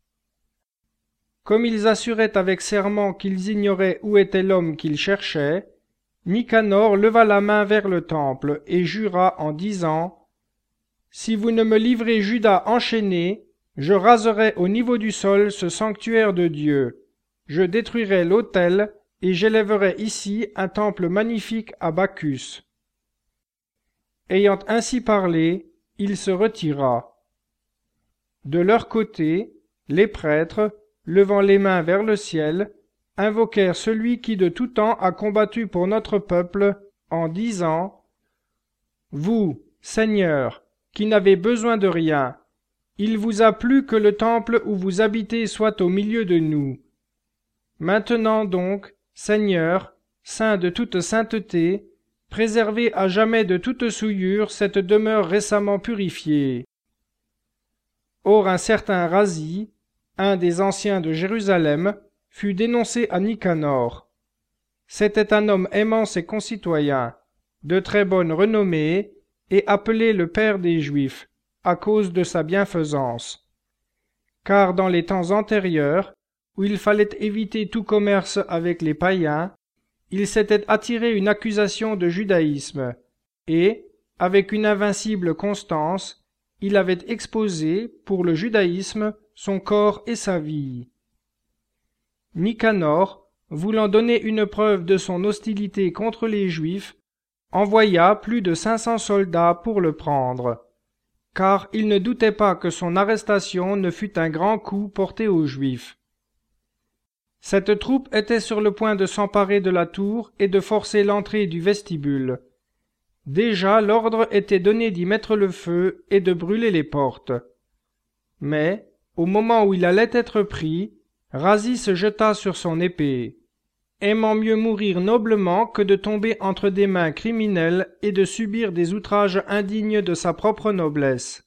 Comme ils assuraient avec serment qu'ils ignoraient où était l'homme qu'ils cherchaient, Nicanor leva la main vers le temple et jura en disant « Si vous ne me livrez Judas enchaîné, je raserai au niveau du sol ce sanctuaire de Dieu, je détruirai l'autel et j'élèverai ici un temple magnifique à Bacchus. » Ayant ainsi parlé, il se retira. De leur côté, les prêtres, levant les mains vers le ciel, invoquèrent celui qui de tout temps a combattu pour notre peuple, en disant « Vous, Seigneur, qui n'avez besoin de rien, il vous a plu que le temple où vous habitez soit au milieu de nous. Maintenant donc, Seigneur, saint de toute sainteté, préservez à jamais de toute souillure cette demeure récemment purifiée. » Or un certain Razi, un des anciens de Jérusalem, fut dénoncé à Nicanor. C'était un homme aimant ses concitoyens, de très bonne renommée, et appelé le père des Juifs, à cause de sa bienfaisance. Car dans les temps antérieurs, où il fallait éviter tout commerce avec les païens, il s'était attiré une accusation de judaïsme, et, avec une invincible constance, il avait exposé, pour le judaïsme, son corps et sa vie. Nicanor, voulant donner une preuve de son hostilité contre les Juifs, envoya plus de cinq cents soldats pour le prendre, car il ne doutait pas que son arrestation ne fût un grand coup porté aux Juifs. Cette troupe était sur le point de s'emparer de la tour et de forcer l'entrée du vestibule. Déjà l'ordre était donné d'y mettre le feu et de brûler les portes. Mais, au moment où il allait être pris, Razi se jeta sur son épée, aimant mieux mourir noblement que de tomber entre des mains criminelles et de subir des outrages indignes de sa propre noblesse.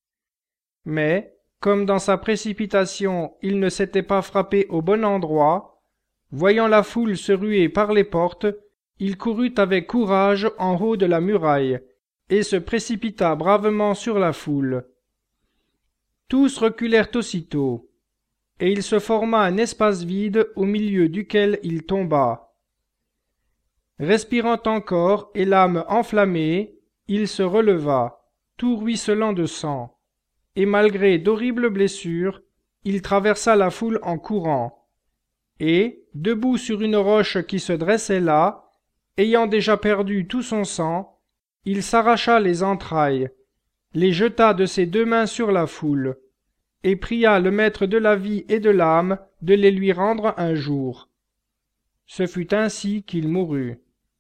Mais, comme dans sa précipitation il ne s'était pas frappé au bon endroit, voyant la foule se ruer par les portes, il courut avec courage en haut de la muraille, et se précipita bravement sur la foule. Tous reculèrent aussitôt, et il se forma un espace vide au milieu duquel il tomba. Respirant encore et l'âme enflammée, il se releva, tout ruisselant de sang, et malgré d'horribles blessures, il traversa la foule en courant, et, debout sur une roche qui se dressait là, ayant déjà perdu tout son sang, il s'arracha les entrailles, les jeta de ses deux mains sur la foule, et pria le maître de la vie et de l'âme de les lui rendre un jour. Ce fut ainsi qu'il mourut.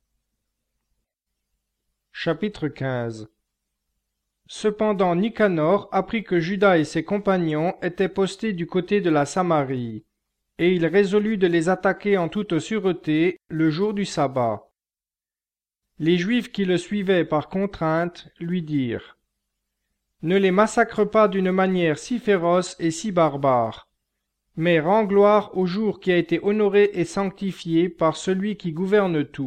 Chapitre quinze. Cependant Nicanor apprit que Judas et ses compagnons étaient postés du côté de la Samarie, et il résolut de les attaquer en toute sûreté le jour du sabbat. Les Juifs qui le suivaient par contrainte lui dirent : « Ne les massacre pas d'une manière si féroce et si barbare, mais rends gloire au jour qui a été honoré et sanctifié par celui qui gouverne tout. »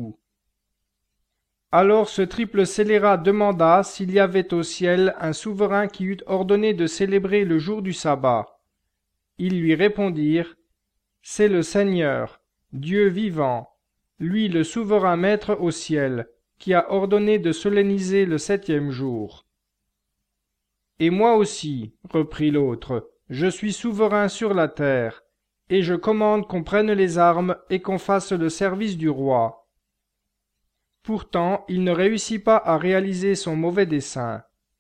Alors ce triple scélérat demanda s'il y avait au ciel un souverain qui eût ordonné de célébrer le jour du sabbat. Ils lui répondirent : « C'est le Seigneur, Dieu vivant, lui le souverain maître au ciel, qui a ordonné de solenniser le septième jour. » « Et moi aussi, reprit l'autre, je suis souverain sur la terre, et je commande qu'on prenne les armes et qu'on fasse le service du roi. » Pourtant, il ne réussit pas à réaliser son mauvais dessein.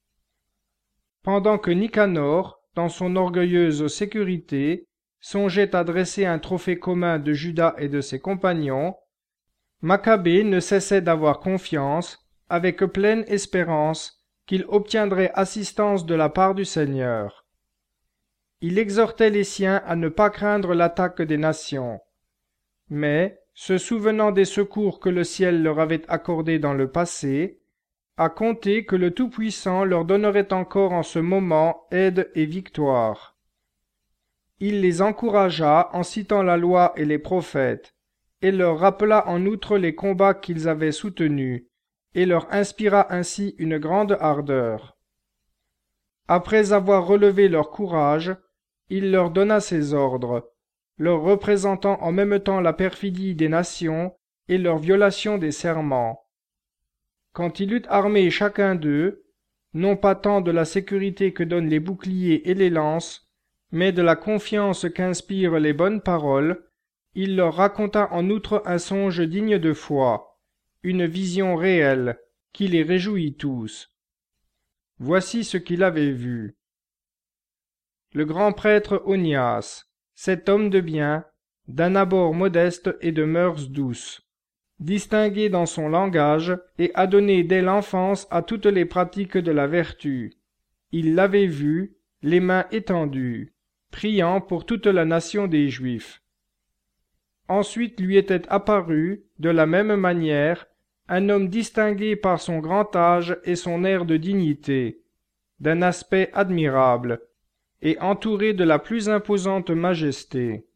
Pendant que Nicanor, dans son orgueilleuse sécurité, songeait à dresser un trophée commun de Judas et de ses compagnons, Macchabée ne cessait d'avoir confiance, avec pleine espérance, qu'il obtiendrait assistance de la part du Seigneur. Il exhortait les siens à ne pas craindre l'attaque des nations. Mais, se souvenant des secours que le ciel leur avait accordés dans le passé, à compter que le Tout-Puissant leur donnerait encore en ce moment aide et victoire. Il les encouragea en citant la loi et les prophètes, et leur rappela en outre les combats qu'ils avaient soutenus, et leur inspira ainsi une grande ardeur. Après avoir relevé leur courage, il leur donna ses ordres, leur représentant en même temps la perfidie des nations et leur violation des serments. Quand il eut armé chacun d'eux, non pas tant de la sécurité que donnent les boucliers et les lances, mais de la confiance qu'inspirent les bonnes paroles, il leur raconta en outre un songe digne de foi, une vision réelle, qui les réjouit tous. Voici ce qu'il avait vu. Le grand prêtre Onias, cet homme de bien, d'un abord modeste et de mœurs douces, distingué dans son langage et adonné dès l'enfance à toutes les pratiques de la vertu. Il l'avait vu, les mains étendues, priant pour toute la nation des Juifs. Ensuite lui était apparu, de la même manière, un homme distingué par son grand âge et son air de dignité, d'un aspect admirable, et entouré de la plus imposante majesté.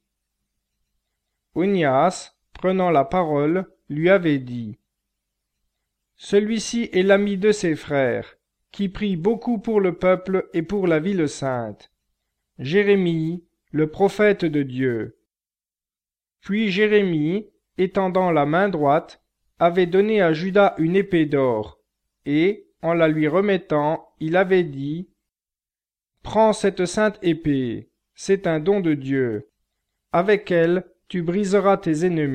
Onias, prenant la parole, lui avait dit : « Celui-ci est l'ami de ses frères, qui prie beaucoup pour le peuple et pour la ville sainte, Jérémie, le prophète de Dieu. » Puis Jérémie, étendant la main droite, avait donné à Judas une épée d'or, et, en la lui remettant, il avait dit : « Prends cette sainte épée, c'est un don de Dieu. Avec elle, tu briseras tes ennemis. »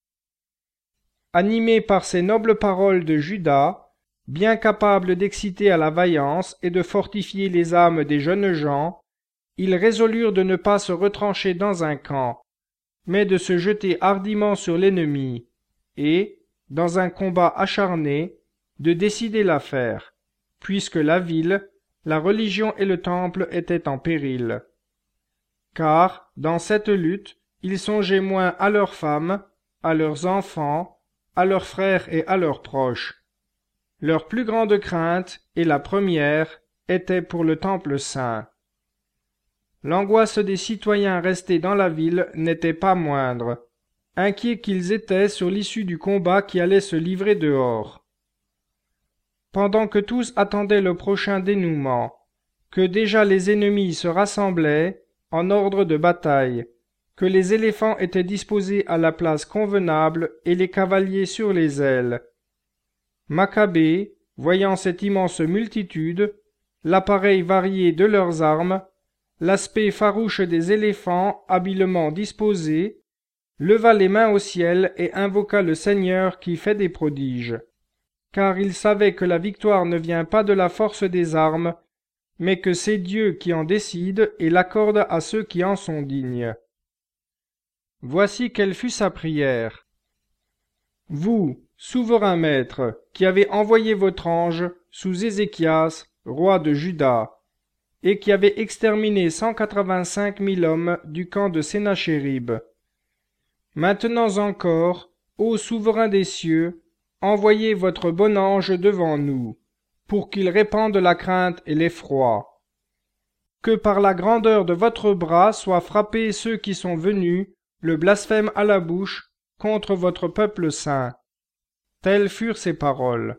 Animé par ces nobles paroles de Judas, bien capable d'exciter à la vaillance et de fortifier les âmes des jeunes gens, ils résolurent de ne pas se retrancher dans un camp, mais de se jeter hardiment sur l'ennemi, et, dans un combat acharné, de décider l'affaire, puisque la ville, la religion et le temple étaient en péril. Car, dans cette lutte, ils songeaient moins à leurs femmes, à leurs enfants, à leurs frères et à leurs proches. Leur plus grande crainte, et la première, était pour le temple saint. L'angoisse des citoyens restés dans la ville n'était pas moindre, inquiets qu'ils étaient sur l'issue du combat qui allait se livrer dehors. Pendant que tous attendaient le prochain dénouement, que déjà les ennemis se rassemblaient en ordre de bataille, que les éléphants étaient disposés à la place convenable et les cavaliers sur les ailes. Macchabée, voyant cette immense multitude, l'appareil varié de leurs armes, l'aspect farouche des éléphants habilement disposés, leva les mains au ciel et invoqua le Seigneur qui fait des prodiges. Car il savait que la victoire ne vient pas de la force des armes, mais que c'est Dieu qui en décide et l'accorde à ceux qui en sont dignes. Voici quelle fut sa prière. Vous, souverain maître, qui avez envoyé votre ange sous Ézéchias, roi de Juda, et qui avez exterminé cent quatre-vingt-cinq mille hommes du camp de Sénachérib. Maintenant encore, ô souverain des cieux, envoyez votre bon ange devant nous, pour qu'il répande la crainte et l'effroi. Que par la grandeur de votre bras soient frappés ceux qui sont venus, le blasphème à la bouche, contre votre peuple saint. Telles furent ses paroles.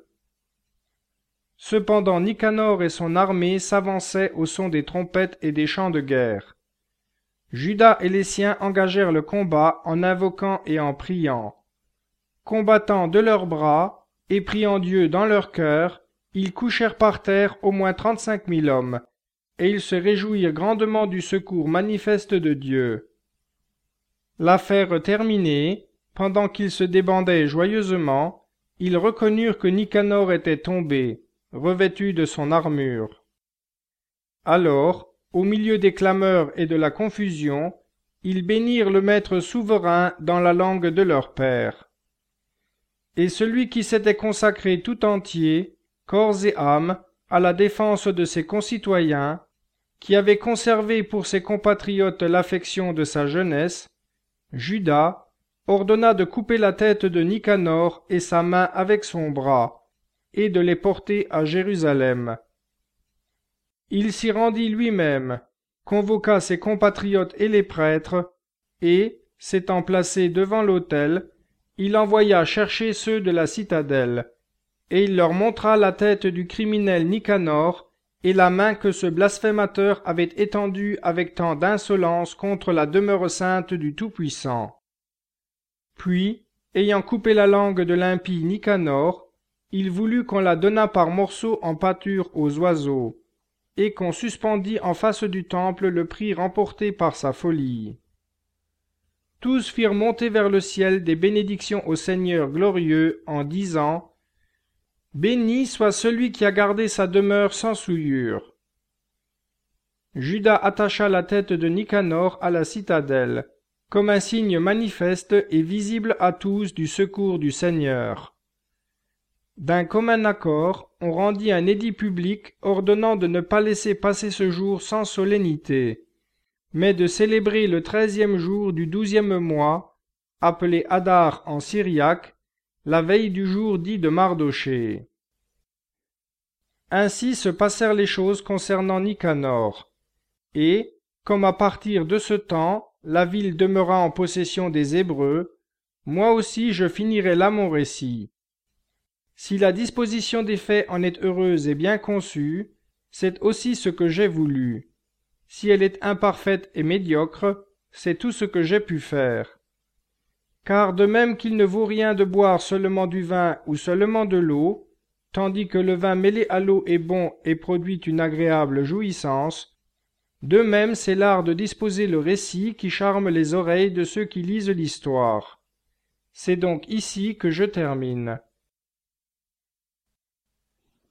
Cependant Nicanor et son armée s'avançaient au son des trompettes et des chants de guerre. Juda et les siens engagèrent le combat en invoquant et en priant. Combattant de leurs bras et priant Dieu dans leur cœur, ils couchèrent par terre au moins trente-cinq mille hommes, et ils se réjouirent grandement du secours manifeste de Dieu. L'affaire terminée, pendant qu'ils se débandaient joyeusement, ils reconnurent que Nicanor était tombé, revêtu de son armure. Alors, au milieu des clameurs et de la confusion, ils bénirent le Maître souverain dans la langue de leur père. Et celui qui s'était consacré tout entier, corps et âme, à la défense de ses concitoyens, qui avait conservé pour ses compatriotes l'affection de sa jeunesse, Juda, ordonna de couper la tête de Nicanor et sa main avec son bras, et de les porter à Jérusalem. Il s'y rendit lui-même, convoqua ses compatriotes et les prêtres, et, s'étant placé devant l'autel, il envoya chercher ceux de la citadelle, et il leur montra la tête du criminel Nicanor et la main que ce blasphémateur avait étendue avec tant d'insolence contre la demeure sainte du Tout-Puissant. Puis, ayant coupé la langue de l'impie Nicanor, il voulut qu'on la donnât par morceaux en pâture aux oiseaux, et qu'on suspendît en face du temple le prix remporté par sa folie. Tous firent monter vers le ciel des bénédictions au Seigneur glorieux en disant « Béni soit celui qui a gardé sa demeure sans souillure. » Juda attacha la tête de Nicanor à la citadelle, comme un signe manifeste et visible à tous du secours du Seigneur. D'un commun accord, on rendit un édit public ordonnant de ne pas laisser passer ce jour sans solennité, mais de célébrer le treizième jour du douzième mois, appelé Adar en syriaque, la veille du jour dit de Mardochée. Ainsi se passèrent les choses concernant Nicanor, et, comme à partir de ce temps, la ville demeura en possession des Hébreux, moi aussi je finirai là mon récit. Si la disposition des faits en est heureuse et bien conçue, c'est aussi ce que j'ai voulu. Si elle est imparfaite et médiocre, c'est tout ce que j'ai pu faire. Car de même qu'il ne vaut rien de boire seulement du vin ou seulement de l'eau, tandis que le vin mêlé à l'eau est bon et produit une agréable jouissance, de même c'est l'art de disposer le récit qui charme les oreilles de ceux qui lisent l'histoire. C'est donc ici que je termine.